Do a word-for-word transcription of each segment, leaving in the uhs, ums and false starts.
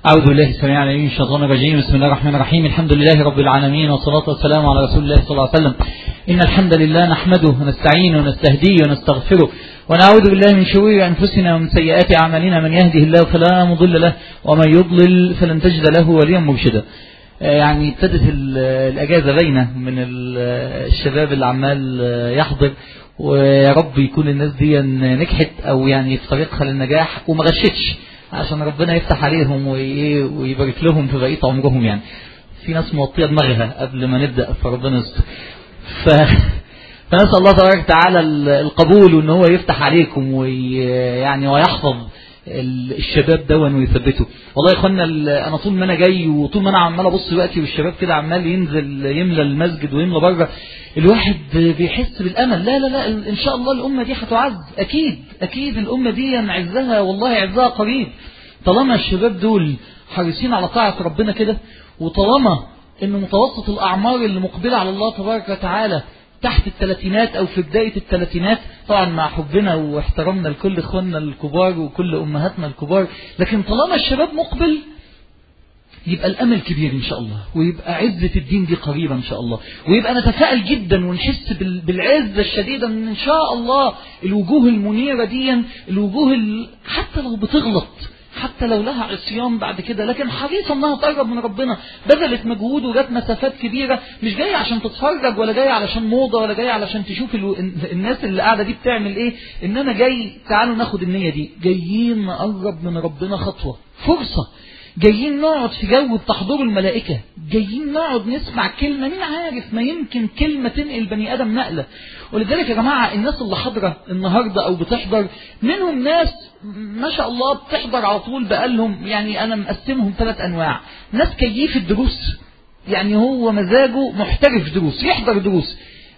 أعوذ بالله السميع العليم من الشيطان الرجيم. بسم الله الرحمن الرحيم. الحمد لله رب العالمين والصلاة والسلام على رسول الله صلى الله عليه وسلم. إن الحمد لله نحمده ونستعينه ونستهديه ونستغفره ونعوذ بالله من شرور أنفسنا ومن سيئات أعمالنا. من يهده الله فلا مضل له ومن يضلل فلن تجد له وليا مرشدا. يعني ابتدت الأجازة بينه من الشباب اللي عمال يحضر، ويا رب يكون الناس دي نجحت أو يعني في طريقها للنجاح وما غشتش، عشان ربنا يفتح عليهم ويبارك لهم في بقية عمرهم. يعني في ناس موطية دماغها قبل ما نبدأ، فربنا يستر. ف... فنسأل الله تبارك وتعالى القبول، وان هو يفتح عليكم ويعني ويحفظ الشباب دون ويثبته. والله يا اخوانا انا طول ما انا جاي وطول ما انا عمال ابص دلوقتي والشباب كده عمال ينزل يملى المسجد ويملى بره، الواحد بيحس بالامل. لا لا لا ان شاء الله الامه دي هتعز، اكيد اكيد الامه دي عزها والله عزها قريب، طالما الشباب دول حريصين على طاعه ربنا كده، وطالما ان متوسط الاعمار اللي مقبله على الله تبارك وتعالى تحت الثلاثينات او في بداية الثلاثينات، طبعا مع حبنا واحترامنا لكل اخواننا الكبار وكل امهاتنا الكبار، لكن طالما الشباب مقبل يبقى الامل كبير ان شاء الله، ويبقى عزة الدين دي قريبة ان شاء الله، ويبقى نتفائل جدا ونحس بالعزة الشديدة ان ان شاء الله الوجوه المنيرة دي، الوجوه حتى لو بتغلط، حتى لو لها عصيان بعد كده، لكن حريصة انها تقرب من ربنا، بذلت مجهود وجات مسافات كبيرة، مش جاية عشان تتفرج ولا جاية علشان موضة ولا جاية علشان تشوف الو... الناس اللي قاعدة دي بتعمل ايه، انما جاي تعالوا ناخد النية دي، جايين نقرب من ربنا خطوة، فرصة، جايين نقعد في جو بتحضور الملائكة، جايين نقعد نسمع كلمة، مين عارف ما يمكن كلمة تنقل بني آدم نقلة. ولذلك يا جماعة الناس اللي حاضرة النهاردة أو بتحضر، منهم ناس ما شاء الله بتحضر على طول بقالهم، يعني أنا مقسمهم ثلاث أنواع. ناس كيف الدروس، يعني هو مزاجه محترف دروس، يحضر دروس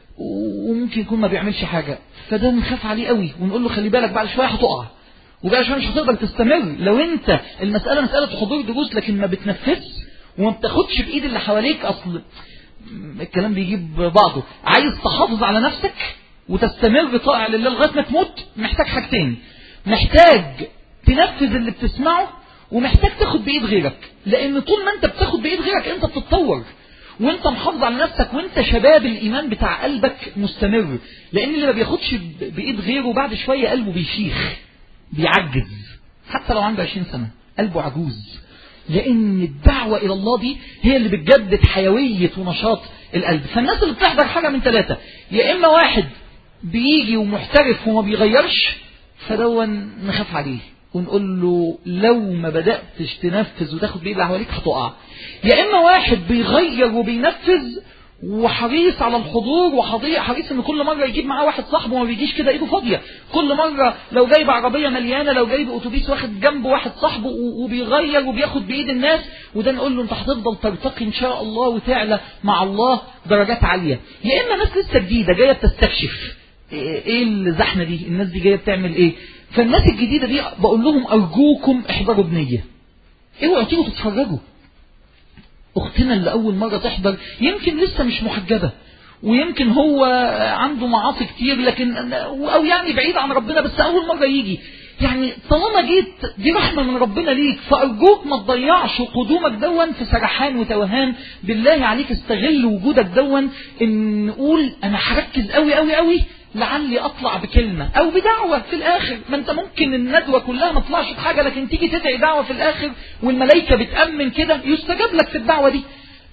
وممكن يكون ما بيعملش حاجة، فده نخاف عليه قوي ونقول له خلي بالك بعد شوية هتقع، وبقى شوية مش هتقدر تستمر. لو انت المسألة مسألة حضور دروس لكن ما بتنفذش وما بتاخدش بإيد اللي حواليك، أصل الكلام بيجيب بعضه. عايز تحافظ على نفسك وتستمر طائع لله لغاية ما تموت، محتاج حاجتين، محتاج تنفذ اللي بتسمعه، ومحتاج تاخد بإيد غيرك، لأن طول ما انت بتاخد بإيد غيرك انت بتتطور، وانت محافظ على نفسك، وانت شباب الإيمان بتاع قلبك مستمر، لأن اللي ما بياخدش بإيد غيره بعد شوية قلبه بيشيخ، بيعجز، حتى لو عنده عشرين سنة قلبه عجوز، لأن الدعوة إلى الله دي هي اللي بتجدد حيوية ونشاط القلب. فالناس اللي بتحضر حاجة من ثلاثة، يا إما واحد بيجي ومحترف وما بيغيرش، فدون نخاف عليه ونقول له لو ما بدأتش تنفذ وتاخد بإيد اللي حواليك هتقع، يا إما واحد بيغير وبينفذ وحريص على الحضور، وحريص ان كل مرة يجيب معاه واحد صاحبه، ما بيجيش كده ايده فاضية، كل مرة لو جايب عربية مليانة، لو جايب اتوبيس واخد جنبه واحد صاحبه وبيغير وبياخد بايد الناس، وده نقول له انت هتفضل ترتقي ان شاء الله وتعلى مع الله درجات عالية. يا اما ناس لسه جديدة جاية بتستكشف ايه الزحمة دي، الناس دي جاية بتعمل ايه، فالناس الجديدة دي بقول لهم ارجوكم احضروا بنية، اوعوا تيجوا تتفرجوا. اختنا اللي اول مرة تحضر يمكن لسه مش محجبة، ويمكن هو عنده معاصي كتير، لكن او يعني بعيد عن ربنا، بس اول مرة يجي، يعني طالما جيت دي رحمة من ربنا ليك، فارجوك ما تضيعش قدومك دون في سرحان وتوهان. بالله عليك استغل وجودك دون، ان نقول انا هركز قوي قوي قوي لعلي اطلع بكلمة او بدعوة في الاخر. ما انت ممكن الندوة كلها ما تطلعش بحاجة، لكن تيجي تدعي دعوة في الاخر والملائكة بتأمن كده يستجاب لك في الدعوة دي.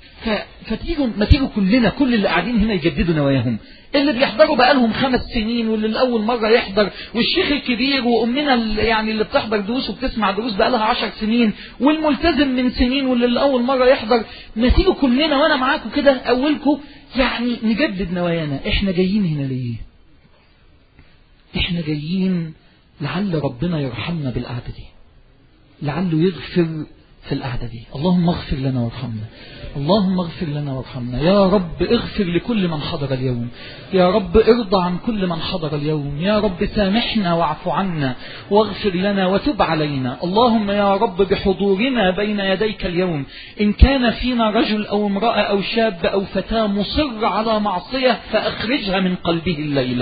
فتيجوا ما تيجوا كلنا، كل اللي قاعدين هنا يجددوا نواياهم، اللي بيحضروا بقالهم خمس سنين واللي الأول مرة يحضر، والشيخ الكبير، وأمنا يعني اللي بتحضر دروس وبتسمع دروس بقالها عشر سنين، والملتزم من سنين واللي الأول مرة يحضر. ما تيجوا كلنا وأنا معاكم كده أولكم يعني نجدد نوايانا. إحنا جايين هنا ليه؟ إحنا جايين لعل ربنا يرحمنا بالقعدة دي، لعله يغفر في القعدة دي. اللهم اغفر لنا وارحمنا، اللهم اغفر لنا وارحمنا. يا رب اغفر لكل من حضر اليوم، يا رب ارضى عن كل من حضر اليوم، يا رب سامحنا واعف عنا واغفر لنا وتب علينا. اللهم يا رب بحضورنا بين يديك اليوم، إن كان فينا رجل أو امرأة أو شاب أو فتاة مصر على معصية فأخرجها من قلبه الليلة.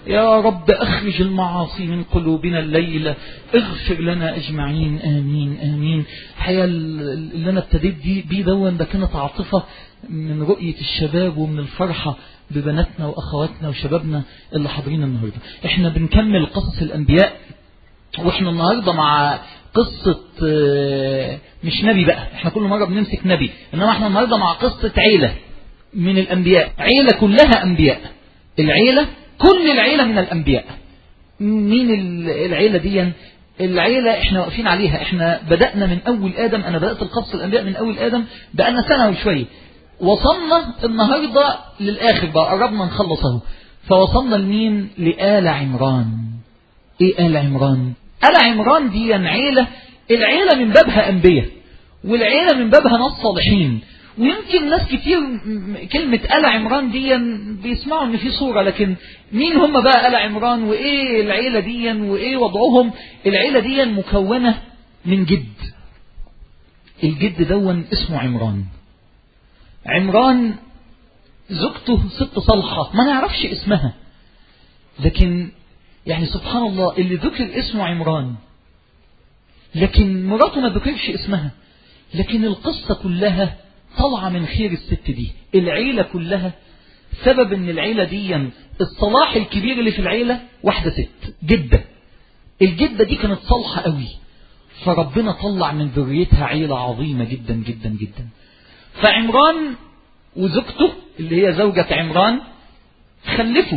يا رب أخرج المعاصي من قلوبنا الليلة، اغفر لنا أجمعين، آمين آمين. الحقيقة اللي أنا ابتديت دي بيه دون ده كانت عاطفة من رؤية الشباب ومن الفرحة ببناتنا وأخواتنا وشبابنا اللي حاضرين النهاردة. احنا بنكمل قصص الأنبياء، واحنا النهاردة مع قصة مش نبي بقى، احنا كل مرة بنمسك نبي، انما احنا النهاردة مع قصة عيلة من الأنبياء، عيلة كلها أنبياء. العيلة كل العيلة من الأنبياء. مين العيلة دي؟ العيلة احنا واقفين عليها، احنا بدأنا من أول آدم، أنا بدأت القصة الأنبياء من أول آدم، بقالنا سنة وشوية، وصلنا النهاردة للآخر بقى، قربنا نخلصه. فوصلنا لمين؟ لآل عمران. ايه آل عمران؟ آل عمران دي عيلة، العيلة من بابها أنبياء، والعيلة من بابها ناس صالحين. ويمكن ناس كتير كلمة آل عمران دي بيسمعوا ان في صورة، لكن مين هم بقى آل عمران وايه العيلة دي وايه وضعهم؟ العيلة دي مكونة من جد، الجد دون اسمه عمران. عمران زوجته ست صالحة ما نعرفش اسمها، لكن يعني سبحان الله اللي ذكر اسمه عمران، لكن مراته ما ذكرش اسمها، لكن القصة كلها طلع من خير الست دي. العيلة كلها سبب ان العيلة دي الصلاح الكبير اللي في العيلة واحدة ست جدة. الجدة دي كانت صالحة قوي، فربنا طلع من ذريتها عيلة عظيمة جدا جدا جدا. فعمران وزوجته اللي هي زوجة عمران خلفوا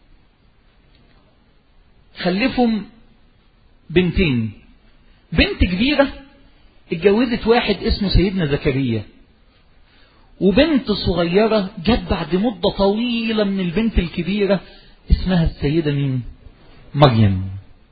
خلفهم بنتين. بنت كبيرة اتجوزت واحد اسمه سيدنا زكريا، وبنت صغيرة جت بعد مدة طويلة من البنت الكبيرة اسمها السيدة مين؟ مريم.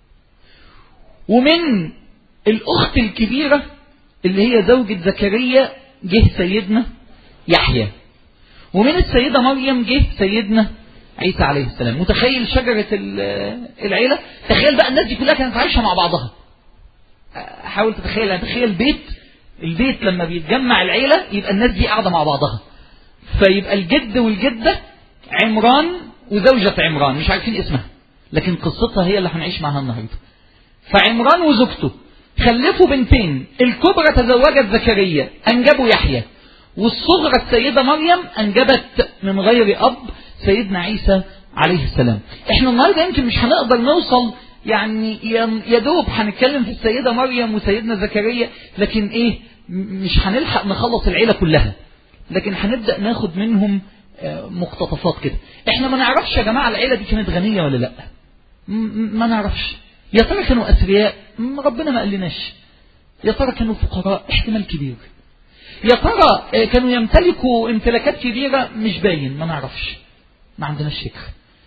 ومن الأخت الكبيرة اللي هي زوجة زكريا جه سيدنا يحيى، ومن السيدة مريم جه سيدنا عيسى عليه السلام. متخيل شجرة العيلة؟ تخيل بقى الناس دي كلها كانت عايشة مع بعضها. حاول تتخيل، تخيل بيت البيت لما بيتجمع العيلة يبقى الناس دي قاعدة مع بعضها، فيبقى الجد والجدة عمران وزوجة عمران مش عارفين اسمها، لكن قصتها هي اللي هنعيش معها النهاردة. فعمران وزوجته خلفوا بنتين، الكبرى تزوجت زكريا أنجبوا يحيى، والصغرى السيدة مريم أنجبت من غير أب سيدنا عيسى عليه السلام. احنا النهاردة يمكن مش هنقدر نوصل، يعني يدوب هنتكلم في السيدة مريم وسيدنا زكريا، لكن ايه مش هنلحق نخلص العيلة كلها، لكن هنبدأ ناخد منهم مقتطفات كده. احنا ما نعرفش يا جماعة العيلة دي كانت غنية ولا لا، ما نعرفش. يا ترى كانوا أثرياء؟ ربنا ما قالناش. يا ترى كانوا فقراء؟ احتمال كبير. يا ترى كانوا يمتلكوا امتلاكات كبيرة؟ مش باين، ما نعرفش، ما عندناش فكرة.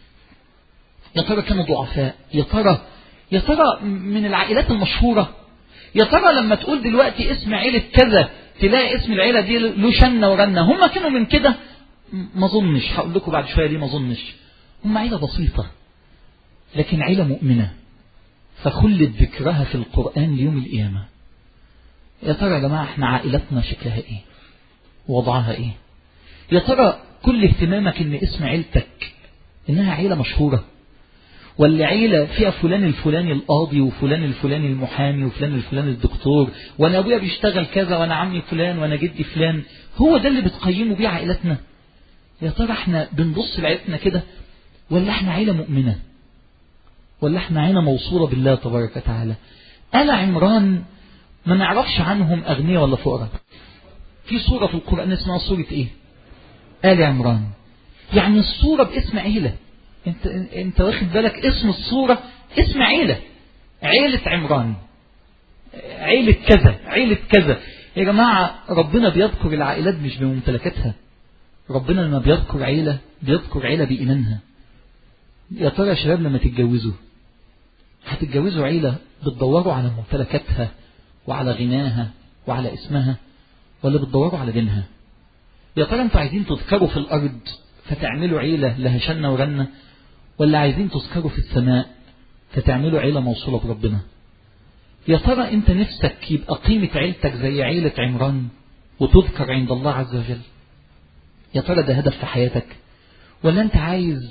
يا ترى كانوا ضعفاء؟ يا ترى يا ترى من العائلات المشهورة؟ يا ترى لما تقول دلوقتي اسم عيلة كذا تلاقي اسم العيلة دي له شنة ورنة؟ هم كانوا من كده؟ ما ظنش. هقول لكم بعد شوية ليه ما ظنش. هم عيلة بسيطة لكن عيلة مؤمنة، فخلت ذكرها في القرآن ليوم القيامة. يا ترى يا جماعة احنا عائلتنا شكلها ايه؟ وضعها ايه؟ يا ترى كل اهتمامك ان اسم عيلتك انها عيلة مشهورة، ولا عيلة فيها فلان الفلاني القاضي وفلان الفلاني المحامي وفلان الفلاني الدكتور، وانا ابويا بيشتغل كذا وانا عمي فلان وانا جدي فلان؟ هو ده اللي بتقيموا بيه عائلتنا؟ يا ترى احنا بنبص لعيلتنا كده، ولا احنا عيلة مؤمنة، ولا احنا عيلة موصولة بالله تبارك وتعالى؟ آل عمران ما نعرفش عنهم أغنياء ولا فقراء. في صورة في القرآن اسمها صورة ايه؟ آل عمران. يعني الصورة باسم عيلة. انت, انت واخد بالك؟ اسم الصورة اسم عيلة، عيلة عمران، عيلة كذا، عيلة كذا. يا جماعة ربنا بيذكر العائلات مش بممتلكاتها، ربنا لما بيذكر عيلة بيذكر عيلة بإيمانها. يا ترى يا شباب لما تتجوزوا هتتجوزوا عيلة بتدوروا على ممتلكاتها وعلى غناها وعلى اسمها، ولا بتدوروا على دينها؟ يا ترى انتوا عايزين تذكروا في الأرض فتعملوا عيلة لها شنة ورنة، ولا عايزين تذكروا في السماء فتعملوا عيلة موصولة بربنا؟ يا ترى انت نفسك يبقى قيمة عيلتك زي عيلة عمران وتذكر عند الله عز وجل؟ يا ترى ده هدف في حياتك، ولا انت عايز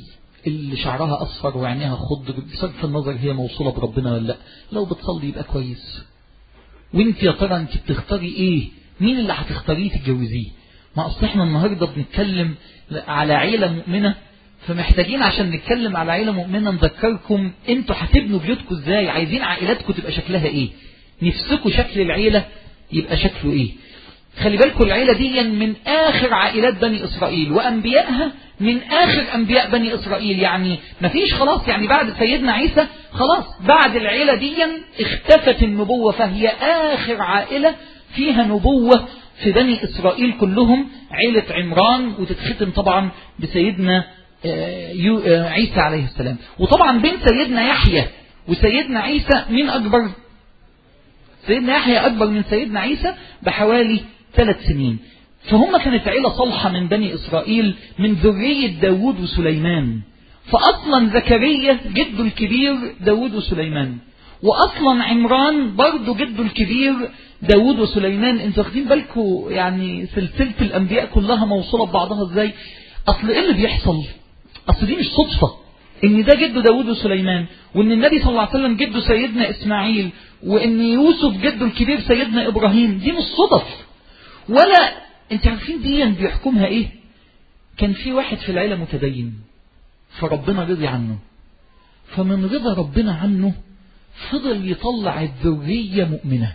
اللي شعرها أصفر وعينيها خضر بصرف النظر هي موصولة بربنا ولا لا، لو بتصلي يبقى كويس. وانت يا ترى انت بتختاري ايه؟ مين اللي هتختاريه تتجوزيه؟ ما اصل احنا النهارده بنتكلم على عيلة مؤمنة، فمحتاجين عشان نتكلم على عيلة مؤمنة نذكركم انتوا هتبنوا بيوتكم ازاي، عايزين عائلاتكم تبقى شكلها ايه، نفسكم شكل العيلة يبقى شكله ايه. خلي بالكم العيلة دي من آخر عائلات بني إسرائيل، وأنبيائها من آخر أنبياء بني إسرائيل. يعني مفيش خلاص، يعني بعد سيدنا عيسى خلاص بعد العيلة دي اختفت النبوة، فهي آخر عائلة فيها نبوة في بني إسرائيل كلهم، عيلة عمران، وتتختم طبعا بسيدنا عيسى عليه السلام. وطبعا بين سيدنا يحيى وسيدنا عيسى مين أكبر؟ سيدنا يحيى أكبر من سيدنا عيسى بحوالي ثلاث سنين. فهم كانت عيلة صالحة من بني إسرائيل من ذرية داود وسليمان. فأصلا زكريا جده الكبير داود وسليمان، وأصلا عمران برضو جده الكبير داود وسليمان. انتوا واخدين بالكم يعني سلسلة الأنبياء كلها موصولة ببعضها ازاي؟ أصل إيه اللي بيحصل؟ أصل دي مش صدفة إن ده جده داود وسليمان، وإن النبي صلى الله عليه وسلم جده سيدنا إسماعيل، وإن يوسف جده الكبير سيدنا إبراهيم. دي مش صدف ولا انت عارفين دي بيحكمها ايه؟ كان في واحد في العيلة متدين فربنا رضي عنه، فمن رضا ربنا عنه فضل يطلع الذرية مؤمنة.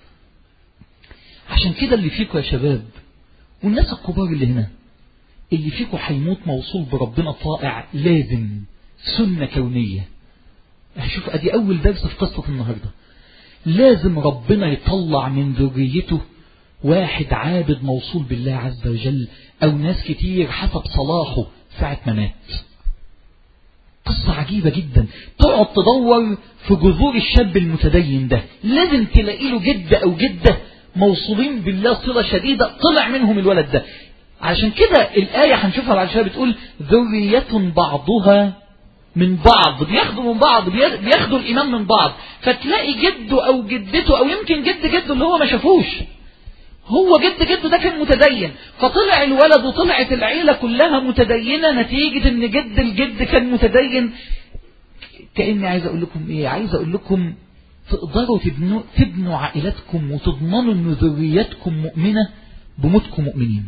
عشان كده اللي فيكم يا شباب والناس الكبار اللي هنا، اللي فيكم هيموت موصول بربنا طائع لازم سنة كونية. هشوف ادي اول درس في قصة النهاردة، لازم ربنا يطلع من ذريته واحد عابد موصول بالله عز وجل، او ناس كتير حسب صلاحه ساعة ما مات. قصة عجيبة جدا، تقعد تدور في جذور الشاب المتدين ده، لازم تلاقي له جد او جدة موصولين بالله صلة شديدة طلع منهم الولد ده. عشان كده الآية هنشوفها بعد شوية بتقول ذرية بعضها من بعض، بياخدوا من بعض، بياخدوا الإيمان من بعض. فتلاقي جده أو جدته أو يمكن جد جده اللي هو ما شافوش، هو جد جده ده كان متدين، فطلع الولد وطلعت العيلة كلها متدينة نتيجة ان جد الجد كان متدين. كأني عايز اقول لكم ايه؟ عايز اقول لكم تقدروا تبنوا, تبنوا عائلاتكم وتضمنوا ان ذريتكم مؤمنة بموتكم مؤمنين.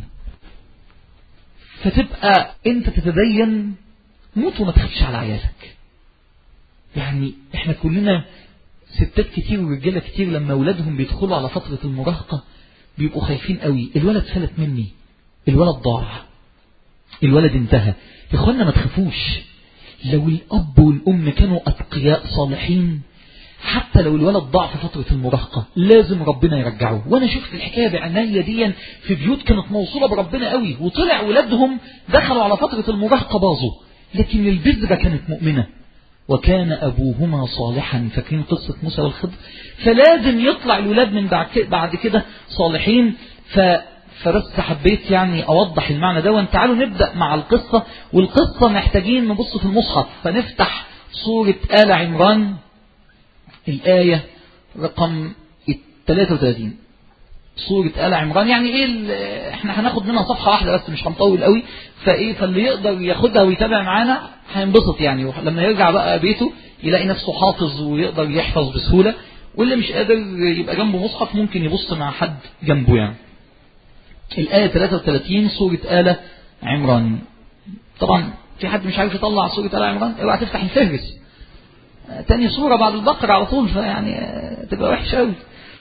فتبقى انت تتدين موت وما تخافش على عيالك. يعني احنا كلنا ستات كتير ورجالة كتير لما اولادهم بيدخلوا على فترة المراهقة بيبقوا خايفين قوي، الولد فلت مني، الولد ضاع، الولد انتهى. يا اخوانا ما تخافوش، لو الاب والام كانوا اتقياء صالحين حتى لو الولد ضاع في فترة المراهقة لازم ربنا يرجعه. وانا شفت الحكاية بعناية دي في بيوت كانت موصولة بربنا قوي، وطلع ولادهم دخلوا على فترة المراهقة باظوا، لكن البذرة كانت مؤمنة وكان أبوهما صالحا. فاكرين قصة موسى والخضر؟ فلازم يطلع الولاد من بعد كده صالحين. ف... فبس حبيت يعني أوضح المعنى ده. وانتعالوا نبدأ مع القصة، والقصة محتاجين نبص في المصحف، فنفتح سورة آل عمران الآية رقم ثلاثة وثلاثين. سورة آل عمران يعني ايه؟ احنا هناخد منها صفحة واحدة بس مش هنطول قوي، فايه فاللي يقدر ياخدها ويتابع معانا هينبسط يعني، لما يرجع بقى بيته يلاقي نفسه حافظ ويقدر يحفظ بسهولة. واللي مش قادر يبقى جنبه مصحف ممكن يبص مع حد جنبه يعني. الآية ثلاثة وثلاثين سورة آل عمران. طبعا في حد مش عارف يطلع سورة آل عمران؟ اوعى تفتح الفهرس، تاني سورة بعد البقرة على طول، فيعني تبقى وحشة قوي.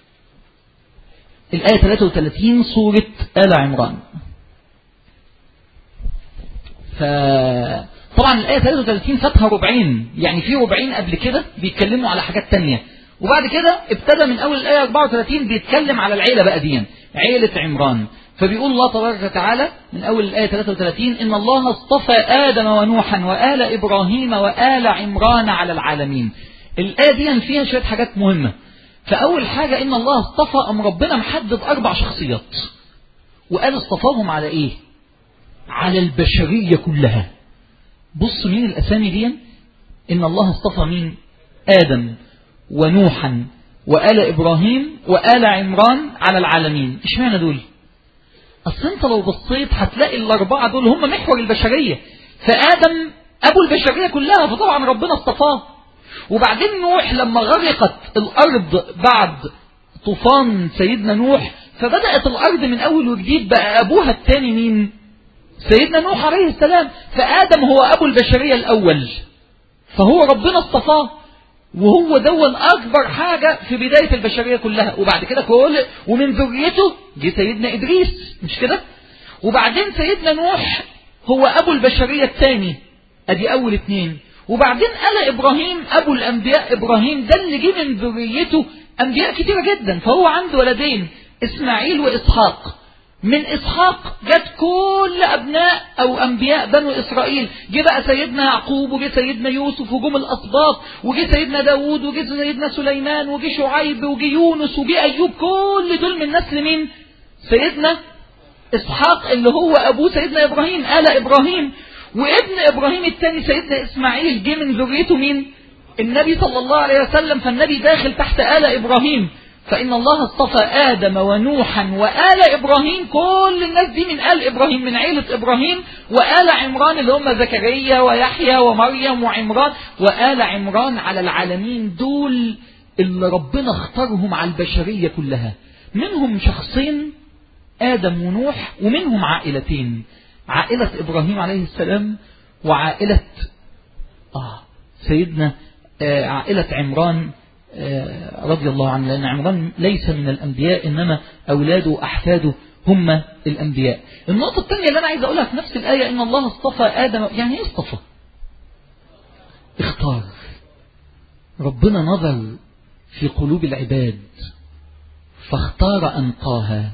الآية ثلاثة وثلاثين سورة آل عمران. فطبعا الآية ثلاثة وثلاثين فاتها ربعين، يعني في ربعين قبل كده بيتكلموا على حاجات تانية، وبعد كده ابتدى من أول الآية أربعة وثلاثين بيتكلم على العيلة بقى دي، عيلة عمران. فبيقول الله تبارك وتعالى من أول الآية ثلاثة وثلاثين إن الله اصطفى آدم ونوحا وآل إبراهيم وآل عمران على العالمين. الآية دي فيها شوية حاجات مهمة. فأول حاجة إن الله اصطفى، أم ربنا محدد أربع شخصيات وقال اصطفاهم على إيه؟ على البشرية كلها. بص مين الأسامي دي؟ إن الله اصطفى مين؟ آدم ونوحا وآل إبراهيم وآل عمران على العالمين. إيش معنى دول؟ أصل أنت لو بصيت هتلاقي الأربعة دول هم محور البشرية. فآدم أبو البشرية كلها، فطبعا ربنا اصطفاه. وبعدين نوح لما غرقت الأرض بعد طوفان سيدنا نوح، فبدأت الأرض من أول وجديد، بقى أبوها الثاني مين؟ سيدنا نوح عليه السلام. فآدم هو أبو البشرية الأول، فهو ربنا اصطفاه، وهو دون أكبر حاجة في بداية البشرية كلها. وبعد كده كل ومن ذريته جه سيدنا إدريس، مش كده؟ وبعدين سيدنا نوح هو أبو البشرية الثاني، أدي أول اثنين. وبعدين قال إبراهيم أبو الأنبياء، إبراهيم ده اللي جه من ذريته أنبياء كتيرة جدا، فهو عنده ولدين إسماعيل وإسحاق. من إسحاق جت كل أبناء أو أنبياء بنو إسرائيل، جه بقى سيدنا يعقوب، وجه سيدنا يوسف، وجم الأسباط، وجه سيدنا داود، وجه سيدنا سليمان، وجه شعيب، وجه يونس، وجه أيوب. كل دول من نسل مين؟ سيدنا إسحاق اللي هو أبوه سيدنا إبراهيم، آل إبراهيم. وابن إبراهيم الثاني سيدنا إسماعيل جه من ذريته مين؟ النبي صلى الله عليه وسلم. فالنبي داخل تحت آل إبراهيم. فإن الله اصطفى آدم ونوحا وآل إبراهيم، كل الناس دي من آل إبراهيم، من عيلة إبراهيم. وآل عمران اللي هم زكريا ويحيى ومريم وعمران، وآل عمران على العالمين، دول اللي ربنا اختارهم على البشرية كلها. منهم شخصين آدم ونوح، ومنهم عائلتين، عائلة إبراهيم عليه السلام وعائلة آه سيدنا آه عائلة عمران آه رضي الله عنه، لأن عمران ليس من الأنبياء، إنما أولاده وأحفاده هم الأنبياء. النقطة الثانية اللي أنا عايز أقولها في نفس الآية، إن الله اصطفى آدم. يعني إيه اصطفى؟ اختار. ربنا نظر في قلوب العباد فاختار أنقاها،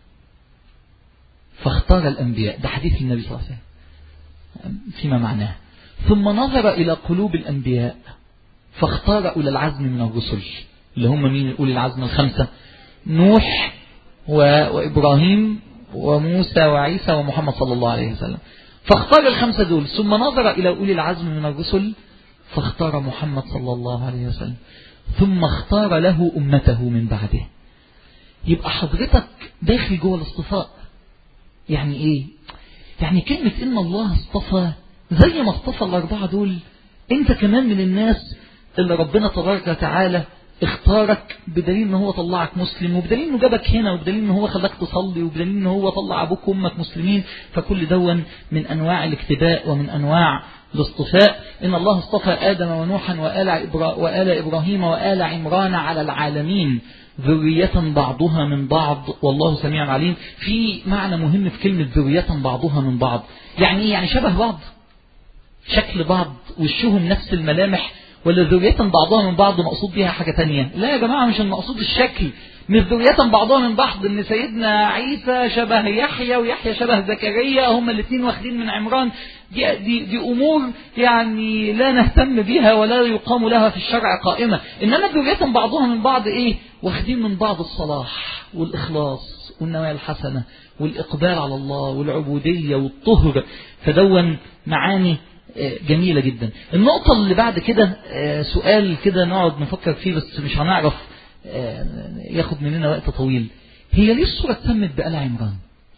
فاختار الأنبياء. ده حديث النبي صلى الله عليه وسلم فيما معناه. ثم نظر إلى قلوب الأنبياء فاختار أولي العزم من الرسل، اللي هم مين أولي العزم الخمسة؟ نوح وإبراهيم وموسى وعيسى ومحمد صلى الله عليه وسلم. فاختار الخمسة دول. ثم نظر إلى أولي العزم من الرسل فاختار محمد صلى الله عليه وسلم. ثم اختار له أمته من بعده. يبقى حضرتك داخل جوه الاصطفاء. يعني ايه؟ يعني كلمة ان الله اصطفى، زي ما اصطفى الاربعة دول، انت كمان من الناس اللي ربنا تبارك وتعالى اختارك، بدليل ان هو طلعك مسلم، وبدليل انه جابك هنا، وبدليل ان هو خلاك تصلي، وبدليل ان هو طلع ابوك وامك مسلمين. فكل دون من انواع الاكتباء ومن انواع الاصطفاء. ان الله اصطفى ادم ونوحا وآل, إبرا وآل ابراهيم وآل عمران على العالمين، ذرية بعضها من بعض والله سميع عليم. في معنى مهم في كلمة ذرية بعضها من بعض. يعني يعني شبه بعض، شكل بعض، وشهم نفس الملامح، ولا ذرية بعضها من بعض مقصود بها حاجة تانية؟ لا يا جماعة، مش المقصود الشكل. مش ذرية بعضها من بعض ان سيدنا عيسى شبه يحيى ويحيى شبه زكريا، هما الاثنين واخدين من عمران. دي, دي, دي امور يعني لا نهتم بها ولا يقام لها في الشرع قائمة. انما ذرية بعضها من بعض ايه؟ واخدين من بعض الصلاح والإخلاص والنوايا الحسنة والإقبال على الله والعبودية والطهر. فدون معاني جميلة جدا. النقطة اللي بعد كده سؤال كده نقعد نفكر فيه، بس مش هنعرف ياخد مننا وقت طويل. هي ليه السورة اتسمت بآل عمران؟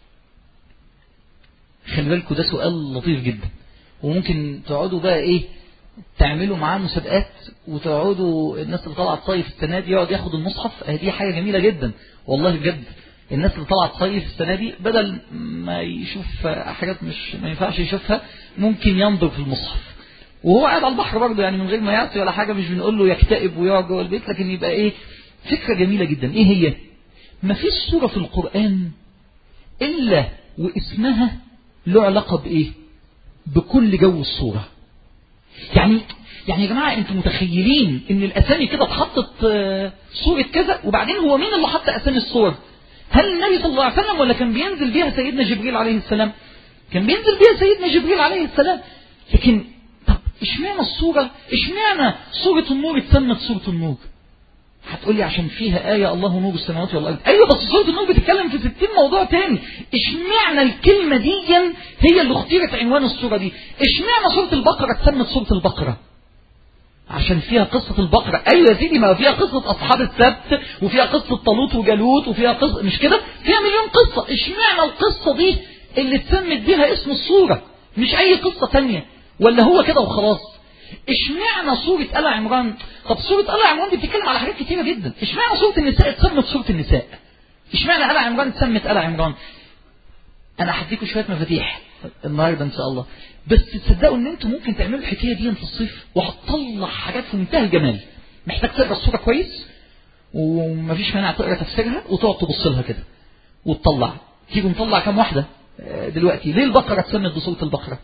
خلي بالكوا ده سؤال لطيف جدا، وممكن تقعدوا بقى ايه تعملوا معاه مسابقات، وتقعدوا الناس اللي طلعت صيف السنة دي يقعد ياخد المصحف. دي حاجة جميلة جدا والله بجد. الناس اللي طلعت صيف السنة دي بدل ما يشوف حاجات مش ما ينفعش يشوفها، ممكن ينظر في المصحف وهو قاعد على البحر برضه، يعني من غير ما يعصي ولا حاجة. مش بنقول له يكتئب ويقعد جوه البيت، لكن يبقى ايه فكرة جميلة جدا. ايه هي؟ ما فيش سورة في القرآن إلا واسمها له علاقة بإيه؟ بكل جو السورة. يعني يعني يا جماعة انتم متخيلين ان الاسامي كده اتحطت سورة كذا، وبعدين هو مين اللي حط اسامي السور؟ هل النبي صلى الله عليه وسلم، ولا كان بينزل بيها سيدنا جبريل عليه السلام؟ كان بينزل بيها سيدنا جبريل عليه السلام. لكن طب اشمعنى السورة، اشمعنى سورة النور اتسمت سورة النور؟ هتقولي عشان فيها آية الله نور السماوات والأرض. أيوة، بس سورة النور بتتكلم في ستين موضوع تاني. اشمعنى الكلمة دي هي اللي اختيرت عنوان السورة دي؟ اشمعنى سورة البقرة اتسمت سورة البقرة؟ عشان فيها قصة البقرة. أيوة يا سيدي، ما فيها قصة أصحاب السبت، وفيها قصة طالوت وجالوت، وفيها قصة مش كده؟ فيها مليون قصة. اشمعنى القصة دي اللي اتسمت بها اسم السورة، مش أي قصة تانية؟ ولا هو كده وخلاص؟ اشمعنى سورة آل عمران؟ طب سورة آل عمران دي بتتكلم على حاجات كتيرة جدا. اشمعنى سورة النساء اتسمت سورة النساء؟ اشمعنى آل عمران اتسمت آل عمران؟ انا هديكم شوية مفاتيح النهاردة ان شاء الله، بس تصدقوا ان انتم ممكن تعملوا الحكاية دي في الصيف وهتطلع حاجات في منتهى الجمال. محتاج تقرا السورة كويس ومفيش مانع تقرا تفسيرها وتقعد تبص لها كده وتطلع. تيجي نطلع كام واحدة دلوقتي. ليه البقرة اتسمت بسورة البقرة؟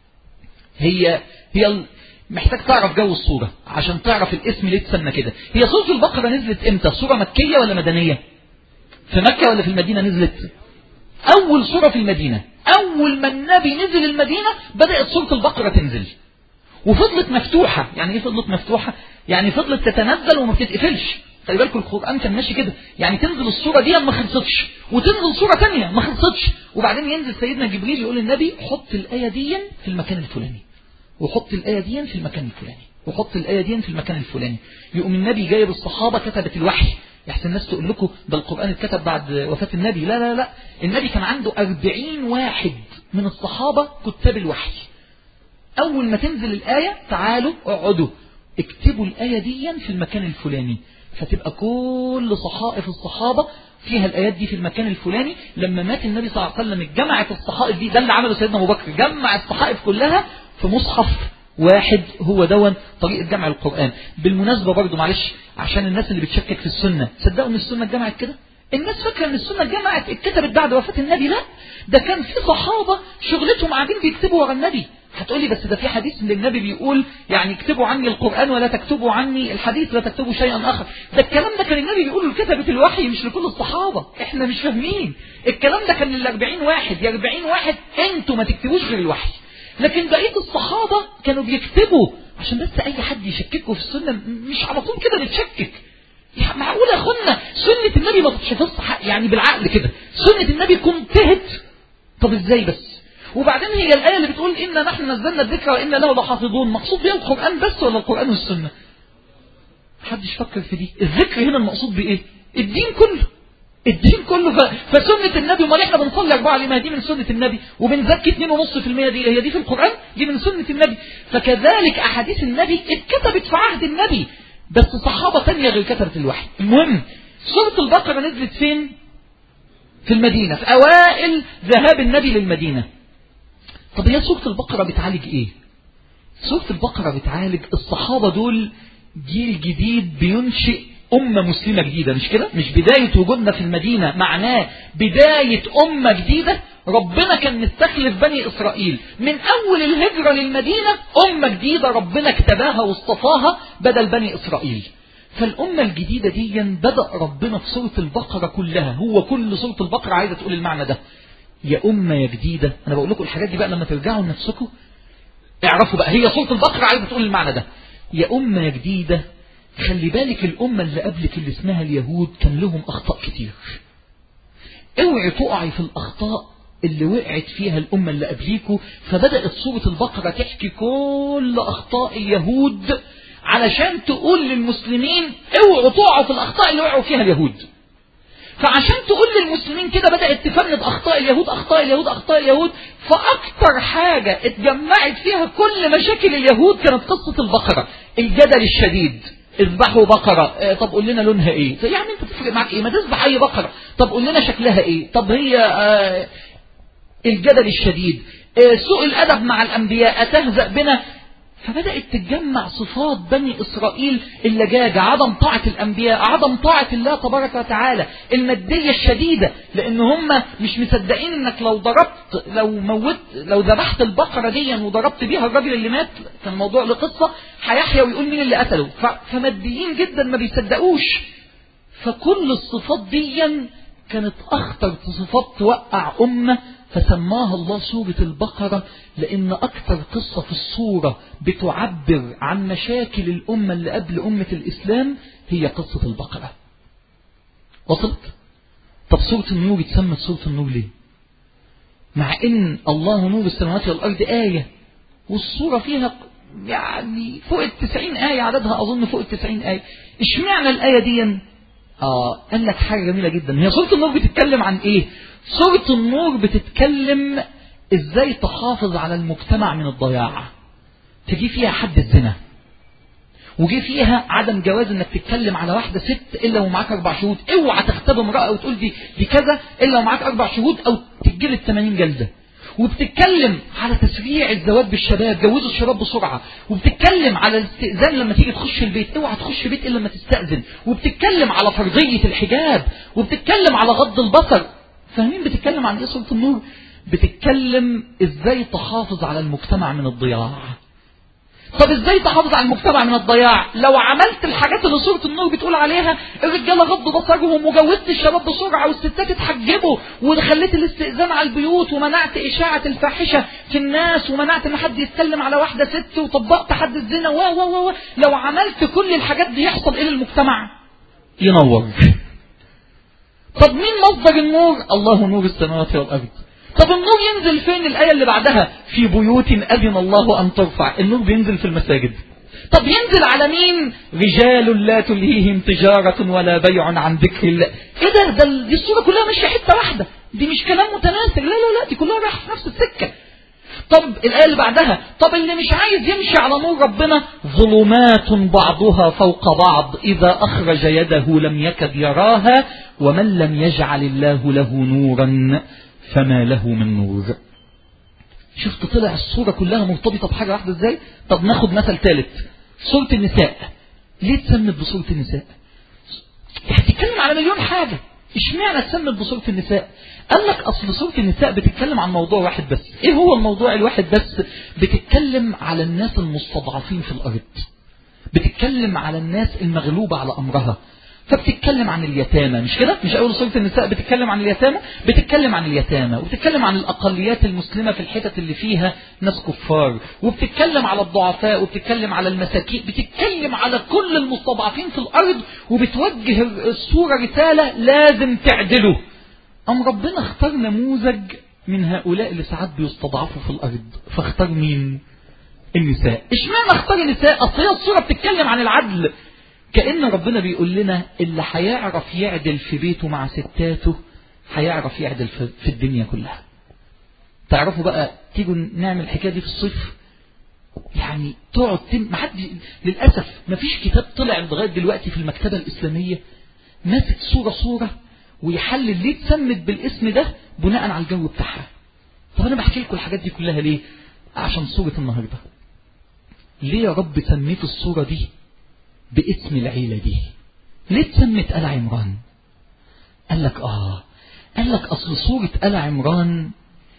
هي هي محتاج تعرف جو السورة عشان تعرف الاسم ليه اتسمى كده. هي سورة البقرة نزلت امتى؟ سورة مكية ولا مدنية؟ في مكة ولا في المدينة نزلت؟ أول سورة في المدينة. أول ما النبي نزل المدينة بدأت سورة البقرة تنزل، وفضلت مفتوحة. يعني إيه فضلت مفتوحة؟ يعني فضلت تتنزل وما بتتقفلش. خلي بالكم القرآن كان ماشي كده، يعني تنزل السورة دي ما خلصتش وتنزل سورة ثانية ما خلصتش، وبعدين ينزل سيدنا جبريل يقول للنبي حط الآية دي في المكان الفلاني، وحط الآية دي في المكان الفلاني، وحط الآية دي في المكان الفلاني. يقوم النبي جايب الصحابة كتبت الوحي. يحسن الناس تقول لكم ده القرآن اتكتب بعد وفاة النبي. لا لا لا، النبي كان عنده أربعين واحد من الصحابة كتاب الوحي. أول ما تنزل الآية تعالوا اقعدوا اكتبوا الآية دي في المكان الفلاني، فتبقى كل صحائف الصحابة فيها الآيات دي في المكان الفلاني. لما مات النبي صلى الله عليه وسلم اتجمعت الصحائف دي، ده اللي عمله سيدنا أبو بكر، جمع الصحائف كلها في مصحف واحد. هو دون طريقة جمع القرآن. بالمناسبة برضو معلش عشان الناس اللي بتشكك في السنة، صدقوا ان السنة اتجمعت كده؟ الناس فاكرة ان السنة اتجمعت اتكتبت بعد وفاة النبي. لا، ده كان في صحابة شغلتهم قاعدين بيكتبوا ورا النبي. هتقولي بس ده في حديث للنبي بيقول يعني اكتبوا عني القرآن ولا تكتبوا عني الحديث، لا تكتبوا شيئا آخر. ده الكلام ده كان النبي بيقول لكتبة الوحي مش لكل الصحابة. احنا مش فاهمين الكلام ده كان للأربعين واحد. يا أربعين واحد انتوا ما تكتبوش غير الوحي، لكن بقية الصحابة كانوا بيكتبوا عشان بس أي حد يشككوا في السنة. مش على طول كده نتشكك. معقولة يا أخوانا سنة النبي ما تتشخص يعني بالعقل كده؟ سنة النبي تكون تهت؟ طب ازاي بس؟ وبعدين هي الآية اللي بتقول إنا نحن نزلنا الذكر وإنا له لحافظون، مقصود بها القرآن بس ولا القرآن والسنة؟ محدش فكر في دي. الذكر هنا المقصود بإيه؟ الدين كله. الدين كله. ف... فسنة النبي. ما احنا بنصلي أربعة لما دي من سنة النبي، وبنزكي اثنين ونص في المية دي هي دي في القرآن، دي من سنة النبي. فكذلك أحاديث النبي اتكتبت في عهد النبي، بس صحابة ثانية غير كتبت الوحي. المهم سورة البقرة نزلت فين؟ في المدينة، في أوائل ذهاب النبي للمدينة. طب هي سورة البقرة بتعالج إيه؟ سورة البقرة بتعالج الصحابة دول جيل جديد بينشئ أمة مسلمة جديدة، مش كده؟ مش بداية وجودنا في المدينة معناه بداية أمة جديدة. ربنا كان مستخلف بني إسرائيل من أول الهجرة للمدينة أمة جديدة ربنا اكتباها واصطفاها بدل بني إسرائيل. فالأمة الجديدة دي بدأ ربنا في سورة البقرة كلها. هو كل سورة البقرة عايزة تقول المعنى ده، يا أمة يا جديدة. أنا بقول لكم الحاجات دي بقى لما ترجعوا لنفسكم اعرفوا بقى هي سورة البقرة عايزة تقول المعنى ده، يا أمة يا جديدة. خلي بالك الأمة اللي قبلك اللي اسمها اليهود كان لهم أخطاء كتير. اوعي تقعي في الأخطاء اللي وقعت فيها الأمة اللي قبليكوا. فبدأت سورة البقرة تحكي كل أخطاء اليهود علشان تقول للمسلمين اوعوا تقعوا في الأخطاء اللي وقعوا فيها اليهود. فعشان تقول للمسلمين كده بدأت تفند أخطاء اليهود أخطاء اليهود أخطاء اليهود. فأكتر حاجة اتجمعت فيها كل مشاكل اليهود كانت قصة البقرة، الجدل الشديد. اذبحوا بقرة، طب قول لنا لونها ايه؟ يعني انت تفرق معك ايه؟ ما تذبح اي بقرة، طب قول لنا شكلها ايه؟ طب هي آه الجدل الشديد، آه سوء الادب مع الانبياء، اتهزأ بنا. فبدأت تتجمع صفات بني إسرائيل: اللجاجة، عدم طاعة الأنبياء، عدم طاعة الله تبارك وتعالى، المادية الشديدة، لأن هم مش مصدقين إنك لو ضربت لو موت لو ذبحت البقرة دي وضربت بيها الراجل اللي مات كان الموضوع لقصة هيحيى ويقول مين اللي قتله. فماديين جدا ما بيصدقوش. فكل الصفات دي كانت أخطر صفات توقع أمة، فسماها الله سورة البقرة، لأن أكثر قصة في السورة بتعبر عن مشاكل الأمة اللي قبل أمة الإسلام هي قصة البقرة. وصلت؟ طب سورة النور اتسمت سورة النور ليه؟ مع إن الله نور السماوات والأرض آية، والسورة فيها يعني فوق التسعين آية، عددها أظن فوق التسعين آية. اشمعنى الآية دي؟ آه قال لك حاجة جميلة جدا. هي سورة النور بتتكلم عن إيه؟ سورة النور بتتكلم إزاي تحافظ على المجتمع من الضياع. تجي فيها حد الزنا، وجي فيها عدم جواز انك تتكلم على واحدة ست الا ومعاك اربع شهود، اوعى تختبى امرأة وتقول دي دي كذا الا ومعاك اربع شهود او تجلد ثمانين جلدة. وبتتكلم على تسريع الزواج بالشباب، جوزوا الشباب بسرعة. وبتتكلم على الاستئذان لما تيجي تخش البيت، اوعى تخش بيت الا لما تستأذن. وبتتكلم على فرضية الحجاب، وبتتكلم على غض البصر. فاهمين بتتكلم عن ايه سورة النور؟ بتتكلم ازاي تحافظ على المجتمع من الضياع. طب ازاي تحافظ على المجتمع من الضياع؟ لو عملت الحاجات اللي سورة النور بتقول عليها، الرجاله غضوا بصرهم وجوزت الشباب بسرعة والستات اتحجبوا وخليت الاستئذان على البيوت ومنعت اشاعة الفاحشة في الناس ومنعت ان حد يتكلم على واحدة ست وطبقت حد الزنا و و و لو عملت كل الحاجات دي يحصل ايه للمجتمع؟ ينور. طب مين مصدر النور؟ الله نور السماوات والارض. طب النور ينزل فين؟ الآية اللي بعدها في بيوت أذن الله أن ترفع. النور بينزل في المساجد. طب ينزل على مين؟ رجال لا تلهيهم تجارة ولا بيع عن ذكر الله. ايه ده؟ ده دي الصورة كلها ماشية حتة واحدة، دي مش كلام متناسق. لا لا لا، دي كلها رايحة في نفس السكة. طب الآية اللي بعدها، طب اللي مش عايز يمشي على نور ربنا، ظلمات بعضها فوق بعض إذا أخرج يده لم يكد يراها ومن لم يجعل الله له نورا فما له من نور. شفت طلع الصورة كلها مرتبطة بحاجة واحدة ازاي؟ طب ناخد مثل ثالث، سورة النساء. ليه تسمت بسورة النساء؟ هتتكلم على مليون حاجة، اشمعنى تسمت بسورة النساء؟ قال لك اصل سورة النساء بتتكلم عن موضوع واحد بس. ايه هو الموضوع الواحد بس؟ بتتكلم على الناس المستضعفين في الارض، بتتكلم على الناس المغلوبة على امرها. فبتتكلم عن اليتامى، مش كده؟ مش أول سورة النساء بتتكلم عن اليتامى؟ بتتكلم عن اليتامى، وبتتكلم عن الأقليات المسلمة في الحتت اللي فيها ناس كفار، وبتتكلم على الضعفاء، وبتتكلم على المساكين، بتتكلم على كل المستضعفين في الأرض، وبتوجه الصورة رسالة لازم تعدله. أم ربنا اختار نموذج من هؤلاء اللي ساعات بيستضعفوا في الأرض، فاختار مين؟ النساء. اشمعنى اختار النساء؟ أصل هي الصورة بتتكلم عن العدل. كأن ربنا بيقول لنا اللي هيعرف يعدل في بيته مع ستاته هيعرف يعدل في الدنيا كلها. تعرفوا بقى تيجوا نعمل الحكاية دي في الصيف، يعني تقعد تم... ما حد للأسف ما فيش كتاب طلع لغاية دلوقتي في المكتبة الإسلامية ماسك صورة صورة ويحلل ليه تسمت بالاسم ده بناء على الجو بتاعها. طب أنا بحكي لكم الحاجات دي كلها ليه؟ عشان صورة النهاردة. ليه يا رب سميت الصورة دي باسم العيلة دي؟ ليه تسمت آل عمران؟ قال لك آه قال لك أصل سورة آل عمران